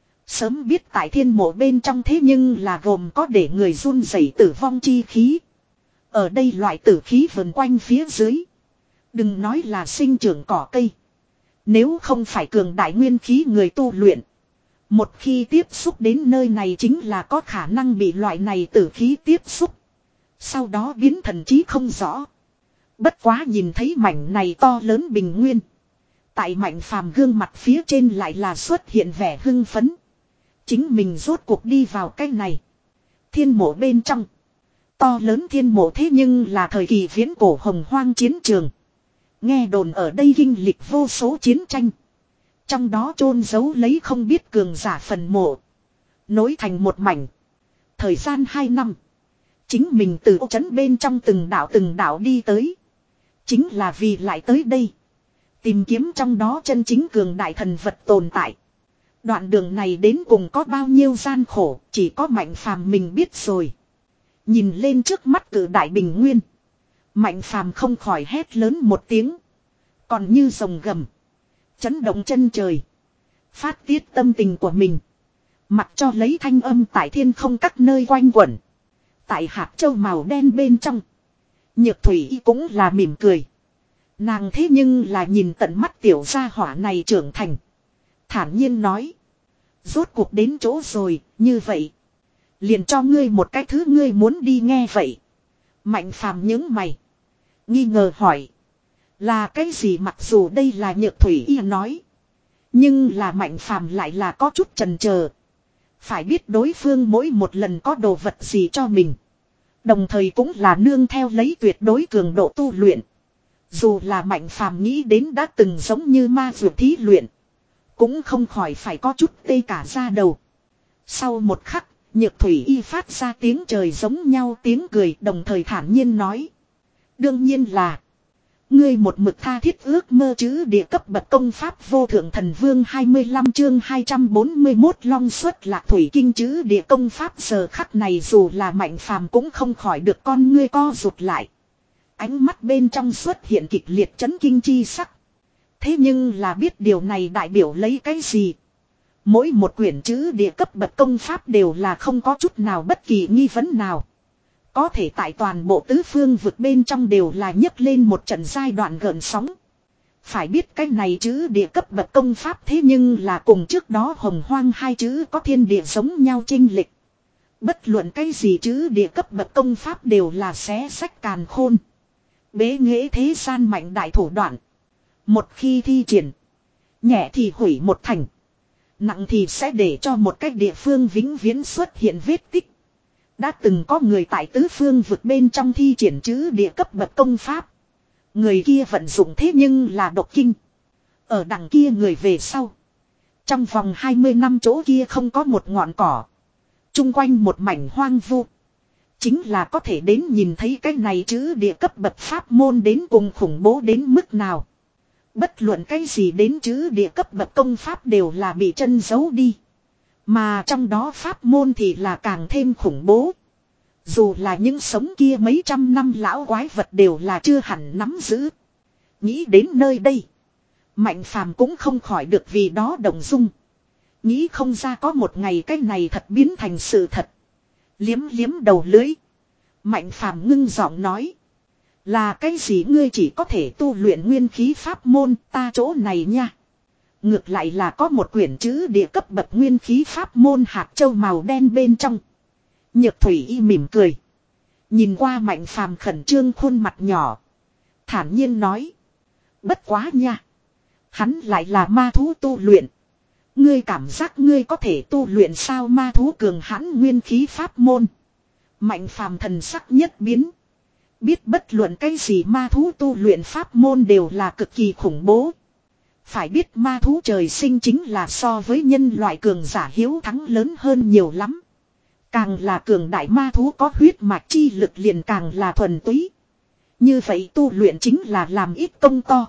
Sớm biết tại thiên mộ bên trong thế nhưng là gồm có để người run rẩy tử vong chi khí. Ở đây loại tử khí vần quanh phía dưới. Đừng nói là sinh trưởng cỏ cây. Nếu không phải cường đại nguyên khí người tu luyện. Một khi tiếp xúc đến nơi này chính là có khả năng bị loại này tử khí tiếp xúc. Sau đó biến thần trí không rõ. Bất quá nhìn thấy mảnh này to lớn bình nguyên. Tại Mạnh Phàm gương mặt phía trên lại là xuất hiện vẻ hưng phấn. Chính mình rốt cuộc đi vào cái này. Thiên mộ bên trong. To lớn thiên mộ thế nhưng là thời kỳ viễn cổ hồng hoang chiến trường. Nghe đồn ở đây kinh lịch vô số chiến tranh. Trong đó chôn giấu lấy không biết cường giả phần mộ. Nối thành một mảnh. Thời gian hai năm. Chính mình từ ô trấn bên trong từng đảo từng đảo đi tới. Chính là vì lại tới đây. Tìm kiếm trong đó chân chính cường đại thần vật tồn tại. Đoạn đường này đến cùng có bao nhiêu gian khổ. Chỉ có Mạnh Phàm mình biết rồi. Nhìn lên trước mắt cử đại bình nguyên. Mạnh Phàm không khỏi hét lớn một tiếng. Còn như rồng gầm. Chấn động chân trời. Phát tiết tâm tình của mình. Mặc cho lấy thanh âm tại thiên không các nơi quanh quẩn. Tại hạt châu màu đen bên trong. Nhược Thủy Y cũng là mỉm cười. Nàng thế nhưng là nhìn tận mắt tiểu gia hỏa này trưởng thành. Thản nhiên nói. Rốt cuộc đến chỗ rồi, như vậy. Liền cho ngươi một cái thứ ngươi muốn đi nghe vậy. Mạnh Phàm những mày. Nghi ngờ hỏi. Là cái gì mặc dù đây là Nhược Thủy Y nói. Nhưng là Mạnh Phàm lại là có chút chần chờ. Phải biết đối phương mỗi một lần có đồ vật gì cho mình. Đồng thời cũng là nương theo lấy tuyệt đối cường độ tu luyện. Dù là Mạnh Phàm nghĩ đến đã từng giống như ma dược thí luyện. Cũng không khỏi phải có chút tê cả da đầu. Sau một khắc, Nhược Thủy Y phát ra tiếng trời giống nhau tiếng cười đồng thời thản nhiên nói. Đương nhiên là. Ngươi một mực tha thiết ước mơ chữ địa cấp bậc công pháp vô thượng thần vương hai mươi lăm chương hai trăm bốn mươi mốt long xuất lạc thủy kinh chữ địa công pháp giờ khắc này dù là Mạnh Phàm cũng không khỏi được con ngươi co rụt lại. Ánh mắt bên trong xuất hiện kịch liệt chấn kinh chi sắc. Thế nhưng là biết điều này đại biểu lấy cái gì? Mỗi một quyển chữ địa cấp bậc công pháp đều là không có chút nào bất kỳ nghi vấn nào. Có thể tại toàn bộ tứ phương vực bên trong đều là nhấc lên một trận giai đoạn gợn sóng. Phải biết cái này chữ địa cấp bậc công pháp thế nhưng là cùng trước đó hồng hoang hai chữ có thiên địa giống nhau chênh lệch. Bất luận cái gì chữ địa cấp bậc công pháp đều là xé sách càn khôn. Bế nghệ thế gian mạnh đại thủ đoạn. Một khi thi triển. Nhẹ thì hủy một thành. Nặng thì sẽ để cho một cái địa phương vĩnh viễn xuất hiện vết tích. Đã từng có người tại tứ phương vực bên trong thi triển chữ địa cấp bậc công pháp. Người kia vận dụng thế nhưng là độc kinh. Ở đằng kia người về sau. Trong vòng hai mươi năm chỗ kia không có một ngọn cỏ. Trung quanh một mảnh hoang vu. Chính là có thể đến nhìn thấy cái này chữ địa cấp bậc pháp môn đến cùng khủng bố đến mức nào. Bất luận cái gì đến chữ địa cấp bậc công pháp đều là bị chân giấu đi. Mà trong đó pháp môn thì là càng thêm khủng bố. Dù là những sống kia mấy trăm năm lão quái vật đều là chưa hẳn nắm giữ. Nghĩ đến nơi đây. Mạnh phàm cũng không khỏi được vì đó động dung. Nghĩ không ra có một ngày cái này thật biến thành sự thật. Liếm liếm đầu lưới. Mạnh phàm ngưng giọng nói. Là cái gì ngươi chỉ có thể tu luyện nguyên khí pháp môn ta chỗ này nha. Ngược lại là có một quyển chữ địa cấp bậc nguyên khí pháp môn hạt châu màu đen bên trong. Nhược thủy y mỉm cười. Nhìn qua mạnh phàm khẩn trương khuôn mặt nhỏ. Thản nhiên nói. Bất quá nha. Hắn lại là ma thú tu luyện. Ngươi cảm giác ngươi có thể tu luyện sao ma thú cường hãn nguyên khí pháp môn. Mạnh phàm thần sắc nhất biến. Biết bất luận cái gì ma thú tu luyện pháp môn đều là cực kỳ khủng bố. Phải biết ma thú trời sinh chính là so với nhân loại cường giả hiếu thắng lớn hơn nhiều lắm. Càng là cường đại ma thú có huyết mạch chi lực liền càng là thuần túy. Như vậy tu luyện chính là làm ít công to.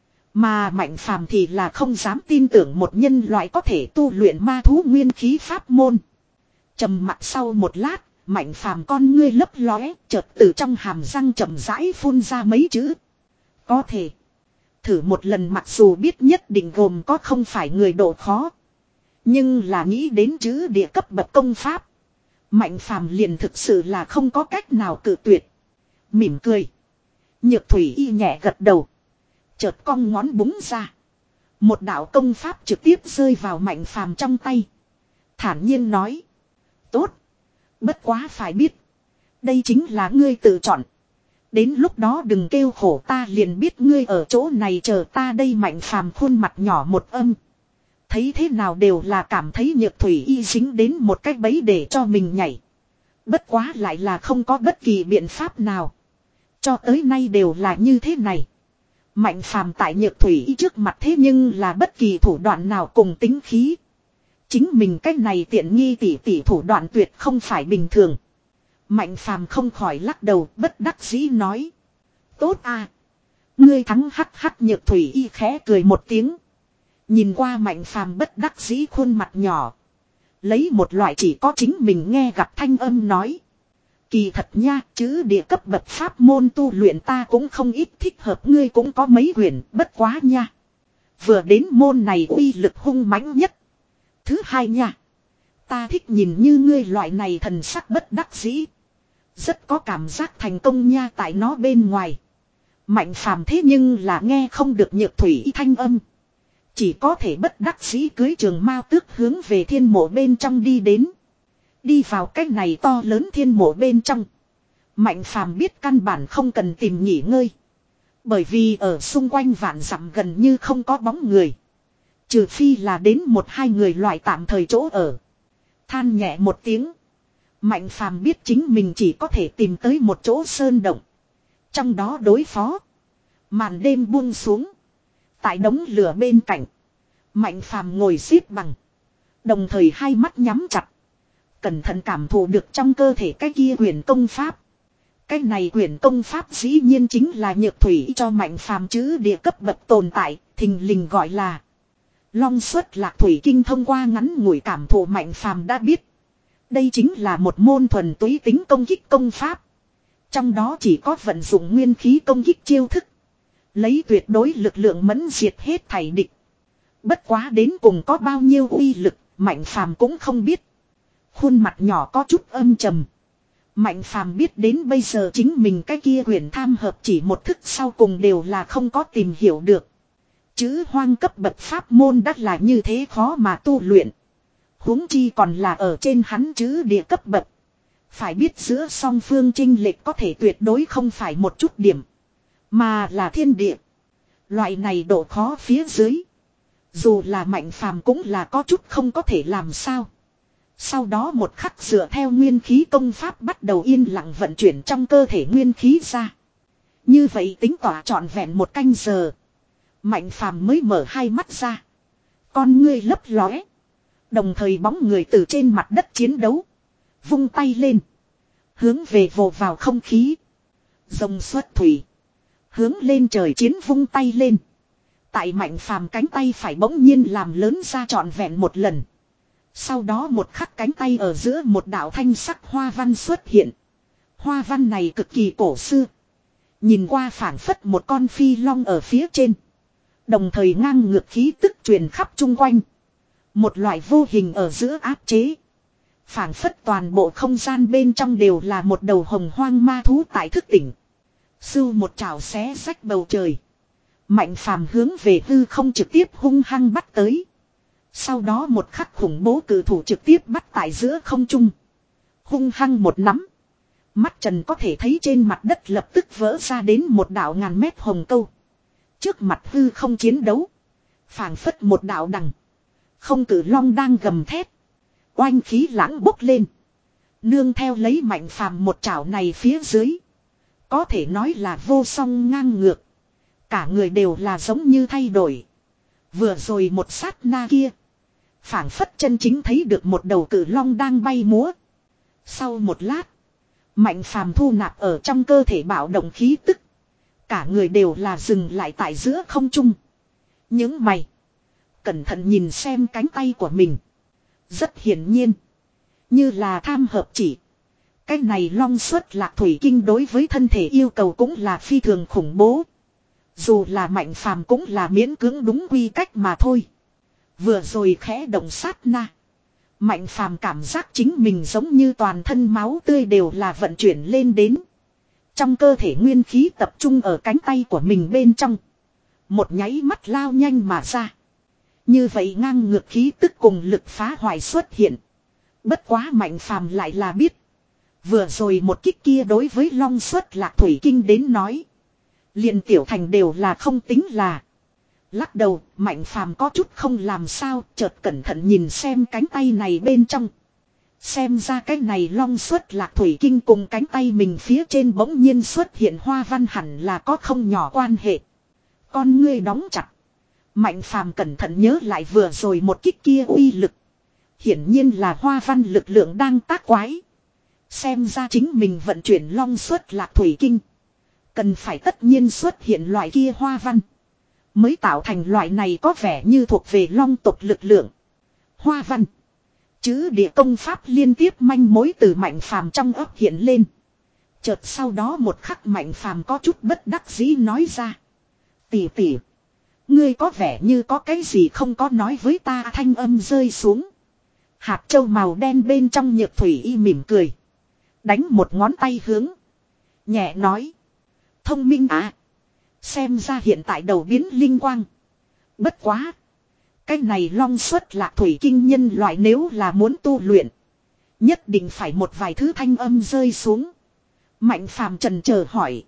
Mà mạnh phàm thì là không dám tin tưởng một nhân loại có thể tu luyện ma thú nguyên khí pháp môn. Trầm mặc sau một lát, mạnh phàm con ngươi lấp lóe, chợt từ trong hàm răng chậm rãi phun ra mấy chữ. Có thể. Thử một lần mặc dù biết nhất định gồm có không phải người độ khó. Nhưng là nghĩ đến chữ địa cấp bậc công pháp. Mạnh phàm liền thực sự là không có cách nào cự tuyệt. Mỉm cười. Nhược thủy y nhẹ gật đầu. Chợt cong ngón búng ra. Một đạo công pháp trực tiếp rơi vào mạnh phàm trong tay. Thản nhiên nói. Tốt. Bất quá phải biết. Đây chính là ngươi tự chọn. Đến lúc đó đừng kêu khổ ta liền biết ngươi ở chỗ này chờ ta đây mạnh phàm khuôn mặt nhỏ một âm. Thấy thế nào đều là cảm thấy nhược thủy y dính đến một cách bẫy để cho mình nhảy. Bất quá lại là không có bất kỳ biện pháp nào. Cho tới nay đều là như thế này. Mạnh phàm tại nhược thủy y trước mặt thế nhưng là bất kỳ thủ đoạn nào cùng tính khí. Chính mình cách này tiện nghi tỉ tỉ thủ đoạn tuyệt không phải bình thường. Mạnh phàm không khỏi lắc đầu bất đắc dĩ nói. Tốt à. Ngươi thắng hắc hắc nhược thủy y khẽ cười một tiếng. Nhìn qua mạnh phàm bất đắc dĩ khuôn mặt nhỏ. Lấy một loại chỉ có chính mình nghe gặp thanh âm nói. Kỳ thật nha, chữ địa cấp bậc pháp môn tu luyện ta cũng không ít thích hợp ngươi cũng có mấy quyển, bất quá nha. Vừa đến môn này uy lực hung mãnh nhất. Thứ hai nha. Ta thích nhìn như ngươi loại này thần sắc bất đắc dĩ. Rất có cảm giác thành công nha tại nó bên ngoài. Mạnh phàm thế nhưng là nghe không được nhược thủy y thanh âm. Chỉ có thể bất đắc dĩ cưới trường mao tước hướng về thiên mộ bên trong đi đến. Đi vào cái này to lớn thiên mộ bên trong. Mạnh phàm biết căn bản không cần tìm nghỉ ngơi. Bởi vì ở xung quanh vạn dặm gần như không có bóng người. Trừ phi là đến một hai người loại tạm thời chỗ ở. Than nhẹ một tiếng. Mạnh phàm biết chính mình chỉ có thể tìm tới một chỗ sơn động. Trong đó đối phó. Màn đêm buông xuống. Tại đống lửa bên cạnh. Mạnh phàm ngồi xếp bằng. Đồng thời hai mắt nhắm chặt. Cẩn thận cảm thụ được trong cơ thể cái kia quyền công pháp. Cái này quyền công pháp dĩ nhiên chính là nhược thủy cho mạnh phàm chữ địa cấp bậc tồn tại. Thình lình gọi là Long Xuất Lạc Thủy Kinh. Thông qua ngắn ngủi cảm thụ mạnh phàm đã biết. Đây chính là một môn thuần túy tính công kích công pháp. Trong đó chỉ có vận dụng nguyên khí công kích chiêu thức. Lấy tuyệt đối lực lượng mẫn diệt hết thảy địch. Bất quá đến cùng có bao nhiêu uy lực, mạnh phàm cũng không biết. Khuôn mặt nhỏ có chút âm trầm. Mạnh phàm biết đến bây giờ chính mình cái kia quyền tham hợp chỉ một thức sau cùng đều là không có tìm hiểu được. Chữ hoang cấp bậc pháp môn đắt là như thế khó mà tu luyện. Huống chi còn là ở trên hắn chữ địa cấp bậc. Phải biết giữa song phương chênh lệch có thể tuyệt đối không phải một chút điểm. Mà là thiên địa. Loại này độ khó phía dưới. Dù là Mạnh Phàm cũng là có chút không có thể làm sao. Sau đó một khắc dựa theo nguyên khí công pháp bắt đầu yên lặng vận chuyển trong cơ thể nguyên khí ra. Như vậy tính tỏa trọn vẹn một canh giờ. Mạnh Phàm mới mở hai mắt ra. Con ngươi lấp lóe. Đồng thời bóng người từ trên mặt đất chiến đấu. Vung tay lên. Hướng về vồ vào không khí. Rồng xuất thủy. Hướng lên trời chiến vung tay lên. Tại Mạnh Phàm cánh tay phải bỗng nhiên làm lớn ra trọn vẹn một lần. Sau đó một khắc cánh tay ở giữa một đạo thanh sắc hoa văn xuất hiện. Hoa văn này cực kỳ cổ xưa. Nhìn qua phảng phất một con phi long ở phía trên. Đồng thời ngang ngược khí tức truyền khắp chung quanh. Một loại vô hình ở giữa áp chế. Phảng phất toàn bộ không gian bên trong đều là một đầu hồng hoang ma thú tại thức tỉnh. Sưu một trảo xé rách bầu trời. Mạnh Phàm hướng về hư không trực tiếp hung hăng bắt tới. Sau đó một khắc khủng bố cử thủ trực tiếp bắt tại giữa không trung. Hung hăng một nắm. Mắt trần có thể thấy trên mặt đất lập tức vỡ ra đến một đạo ngàn mét hồng câu. Trước mặt hư không chiến đấu. Phảng phất một đạo đằng. Không cử long đang gầm thét. Oanh khí lãng bốc lên. Nương theo lấy Mạnh Phàm một chảo này phía dưới. Có thể nói là vô song ngang ngược. Cả người đều là giống như thay đổi. Vừa rồi một sát na kia. Phảng phất chân chính thấy được một đầu cử long đang bay múa. Sau một lát. Mạnh Phàm thu nạp ở trong cơ thể bạo động khí tức. Cả người đều là dừng lại tại giữa không trung. Những mày. Cẩn thận nhìn xem cánh tay của mình. Rất hiển nhiên. Như là tham hợp chỉ. Cái này long xuất lạc thủy kinh đối với thân thể yêu cầu cũng là phi thường khủng bố. Dù là Mạnh Phàm cũng là miễn cưỡng đúng quy cách mà thôi. Vừa rồi khẽ động sát na. Mạnh Phàm cảm giác chính mình giống như toàn thân máu tươi đều là vận chuyển lên đến. Trong cơ thể nguyên khí tập trung ở cánh tay của mình bên trong. Một nháy mắt lao nhanh mà ra. Như vậy ngang ngược khí tức cùng lực phá hoại xuất hiện. Bất quá Mạnh Phàm lại là biết. Vừa rồi một kích kia đối với long xuất lạc thủy kinh đến nói. Liền tiểu thành đều là không tính là. Lắc đầu, Mạnh Phàm có chút không làm sao, chợt cẩn thận nhìn xem cánh tay này bên trong. Xem ra cái này long xuất lạc thủy kinh cùng cánh tay mình phía trên bỗng nhiên xuất hiện hoa văn hẳn là có không nhỏ quan hệ. Con ngươi đóng chặt. Mạnh Phàm cẩn thận nhớ lại vừa rồi một kích kia uy lực. Hiển nhiên là hoa văn lực lượng đang tác quái. Xem ra chính mình vận chuyển long xuất lạc thủy kinh. Cần phải tất nhiên xuất hiện loại kia hoa văn. Mới tạo thành loại này có vẻ như thuộc về long tộc lực lượng. Hoa văn. Chữ địa công pháp liên tiếp manh mối từ Mạnh Phàm trong ấp hiện lên. Chợt sau đó một khắc Mạnh Phàm có chút bất đắc dĩ nói ra. Tỷ tỷ. Ngươi có vẻ như có cái gì không có nói với ta, thanh âm rơi xuống. Hạt châu màu đen bên trong Nhược Thủy Y mỉm cười. Đánh một ngón tay hướng. Nhẹ nói. Thông minh à. Xem ra hiện tại đầu biến linh quang. Bất quá. Cái này long xuất lạc thủy kinh nhân loại nếu là muốn tu luyện. Nhất định phải một vài thứ thanh âm rơi xuống. Mạnh Phàm trần chờ hỏi.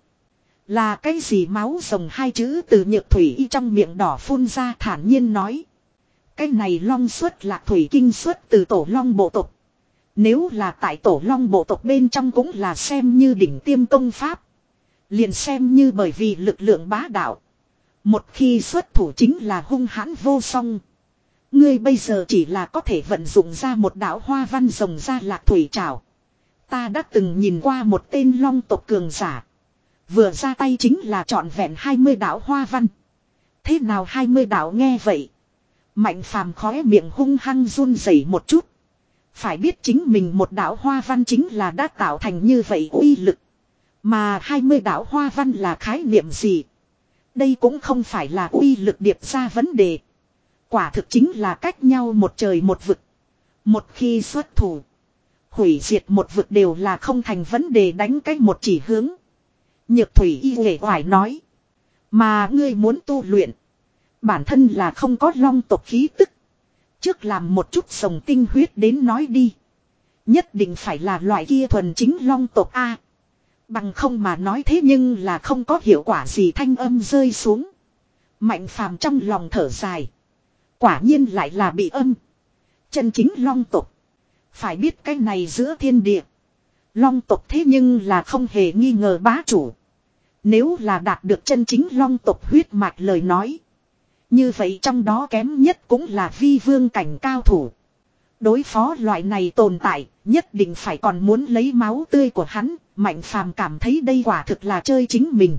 Là cái gì máu rồng hai chữ từ Nhược Thủy Y trong miệng đỏ phun ra thản nhiên nói. Cái này long xuất lạc thủy kinh xuất từ tổ long bộ tộc. Nếu là tại tổ long bộ tộc bên trong cũng là xem như đỉnh tiêm công pháp. Liền xem như bởi vì lực lượng bá đạo. Một khi xuất thủ chính là hung hãn vô song. Ngươi bây giờ chỉ là có thể vận dụng ra một đạo hoa văn rồng ra lạc thủy trảo. Ta đã từng nhìn qua một tên long tộc cường giả. Vừa ra tay chính là trọn vẹn hai mươi đạo hoa văn. Thế nào hai mươi đạo nghe vậy? Mạnh Phàm khóe miệng hung hăng run rẩy một chút. Phải biết chính mình một đạo hoa văn chính là đã tạo thành như vậy uy lực. Mà hai mươi đạo hoa văn là khái niệm gì? Đây cũng không phải là uy lực điệp ra vấn đề. Quả thực chính là cách nhau một trời một vực. Một khi xuất thủ. Hủy diệt một vực đều là không thành vấn đề đánh cách một chỉ hướng. Nhược Thủy Y uể oải nói. Mà ngươi muốn tu luyện. Bản thân là không có long tộc khí tức. Trước làm một chút sồng tinh huyết đến nói đi. Nhất định phải là loại kia thuần chính long tộc A. Bằng không mà nói thế nhưng là không có hiệu quả gì, thanh âm rơi xuống. Mạnh Phàm trong lòng thở dài. Quả nhiên lại là bị âm. Chân chính long tộc. Phải biết cái này giữa thiên địa. Long tộc thế nhưng là không hề nghi ngờ bá chủ. Nếu là đạt được chân chính long tộc huyết mạch lời nói. Như vậy trong đó kém nhất cũng là vi vương cảnh cao thủ. Đối phó loại này tồn tại, nhất định phải còn muốn lấy máu tươi của hắn. Mạnh Phàm cảm thấy đây quả thực là chơi chính mình.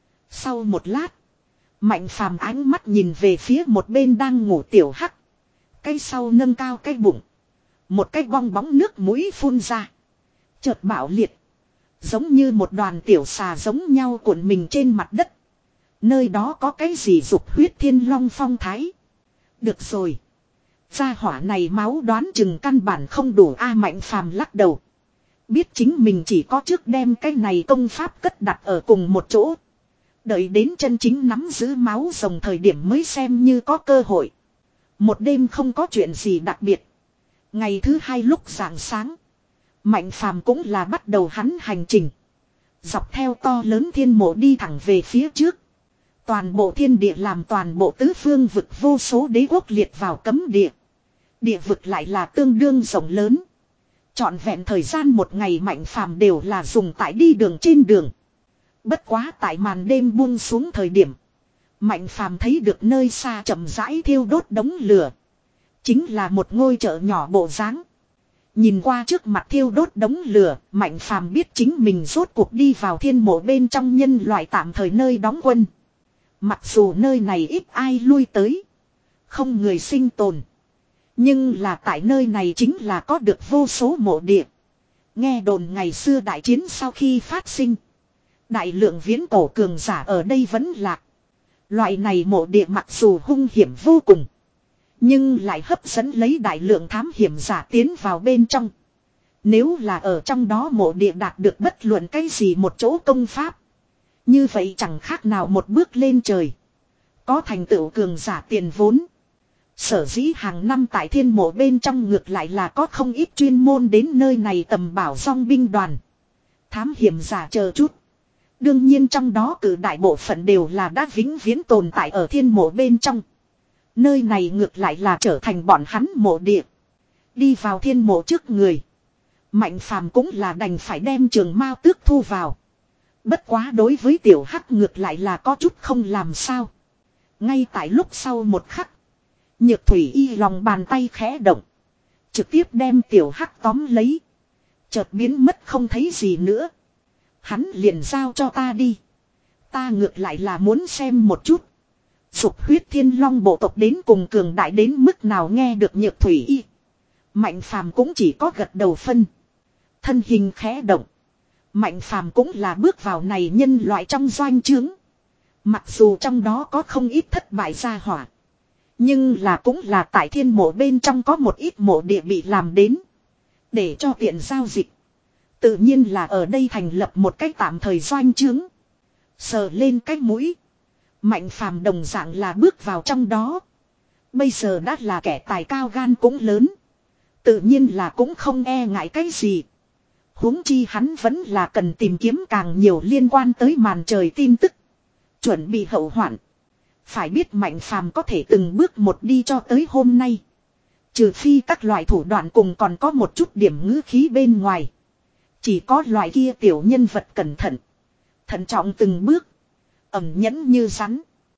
Sau một lát, Mạnh Phàm ánh mắt nhìn về phía một bên đang ngủ tiểu hắc. Cái sau nâng cao cái bụng. Một cái bong bóng nước mũi phun ra. Chợt bạo liệt. Giống như một đoàn tiểu xà giống nhau cuộn mình trên mặt đất. Nơi đó có cái gì dục huyết thiên long phong thái. Được rồi. Gia hỏa này máu đoán chừng căn bản không đủ a. Mạnh Phàm lắc đầu. Biết chính mình chỉ có trước đem cái này công pháp cất đặt ở cùng một chỗ. Đợi đến chân chính nắm giữ máu rồng thời điểm mới xem như có cơ hội. Một đêm không có chuyện gì đặc biệt. Ngày thứ hai lúc rạng sáng. Mạnh Phàm cũng là bắt đầu hắn hành trình. Dọc theo to lớn thiên mộ đi thẳng về phía trước. Toàn bộ thiên địa làm toàn bộ tứ phương vực vô số đế quốc liệt vào cấm địa. Địa vực lại là tương đương rộng lớn. Trọn vẹn thời gian một ngày Mạnh Phàm đều là dùng tại đi đường trên đường. Bất quá tại màn đêm buông xuống thời điểm. Mạnh Phàm thấy được nơi xa chậm rãi thiêu đốt đống lửa. Chính là một ngôi chợ nhỏ bộ dáng. Nhìn qua trước mặt thiêu đốt đống lửa, Mạnh Phàm biết chính mình rốt cuộc đi vào thiên mộ bên trong nhân loại tạm thời nơi đóng quân. Mặc dù nơi này ít ai lui tới, không người sinh tồn. Nhưng là tại nơi này chính là có được vô số mộ địa. Nghe đồn ngày xưa đại chiến sau khi phát sinh, đại lượng viễn cổ cường giả ở đây vẫn lạc. Loại này mộ địa mặc dù hung hiểm vô cùng, nhưng lại hấp dẫn lấy đại lượng thám hiểm giả tiến vào bên trong. Nếu là ở trong đó mộ địa đạt được bất luận cái gì một chỗ công pháp, như vậy chẳng khác nào một bước lên trời. Có thành tựu cường giả tiền vốn. Sở dĩ hàng năm tại thiên mộ bên trong ngược lại là có không ít chuyên môn đến nơi này tầm bảo song binh đoàn. Thám hiểm giả chờ chút. Đương nhiên trong đó cử đại bộ phận đều là đã vĩnh viễn tồn tại ở thiên mộ bên trong. Nơi này ngược lại là trở thành bọn hắn mộ địa. Đi vào thiên mộ trước người. Mạnh Phàm cũng là đành phải đem trường mao tước thu vào. Bất quá đối với tiểu hắc ngược lại là có chút không làm sao. Ngay tại lúc sau một khắc. Nhược thủy y lòng bàn tay khẽ động. Trực tiếp đem tiểu hắc tóm lấy. Chợt biến mất không thấy gì nữa. Hắn liền giao cho ta đi. Ta ngược lại là muốn xem một chút. Dục huyết thiên long bộ tộc đến cùng cường đại đến mức nào. Nghe được nhược thủy y. Mạnh Phàm cũng chỉ có gật đầu phân. Thân hình khẽ động. Mạnh Phàm cũng là bước vào này nhân loại trong doanh trướng. Mặc dù trong đó có không ít thất bại gia hỏa. Nhưng là cũng là tại thiên mộ bên trong có một ít mộ địa bị làm đến. Để cho tiện giao dịch. Tự nhiên là ở đây thành lập một cách tạm thời doanh trướng. Sờ lên cái mũi. Mạnh Phàm đồng dạng là bước vào trong đó. Bây giờ đã là kẻ tài cao gan cũng lớn. Tự nhiên là cũng không e ngại cái gì. Huống chi hắn vẫn là cần tìm kiếm càng nhiều liên quan tới màn trời tin tức. Chuẩn bị hậu hoạn. Phải biết Mạnh Phàm có thể từng bước một đi cho tới hôm nay. Trừ phi các loại thủ đoạn cùng còn có một chút điểm ngữ khí bên ngoài. Chỉ có loại kia tiểu nhân vật cẩn thận. Thận trọng từng bước. Ẩm nhẫn như rắn.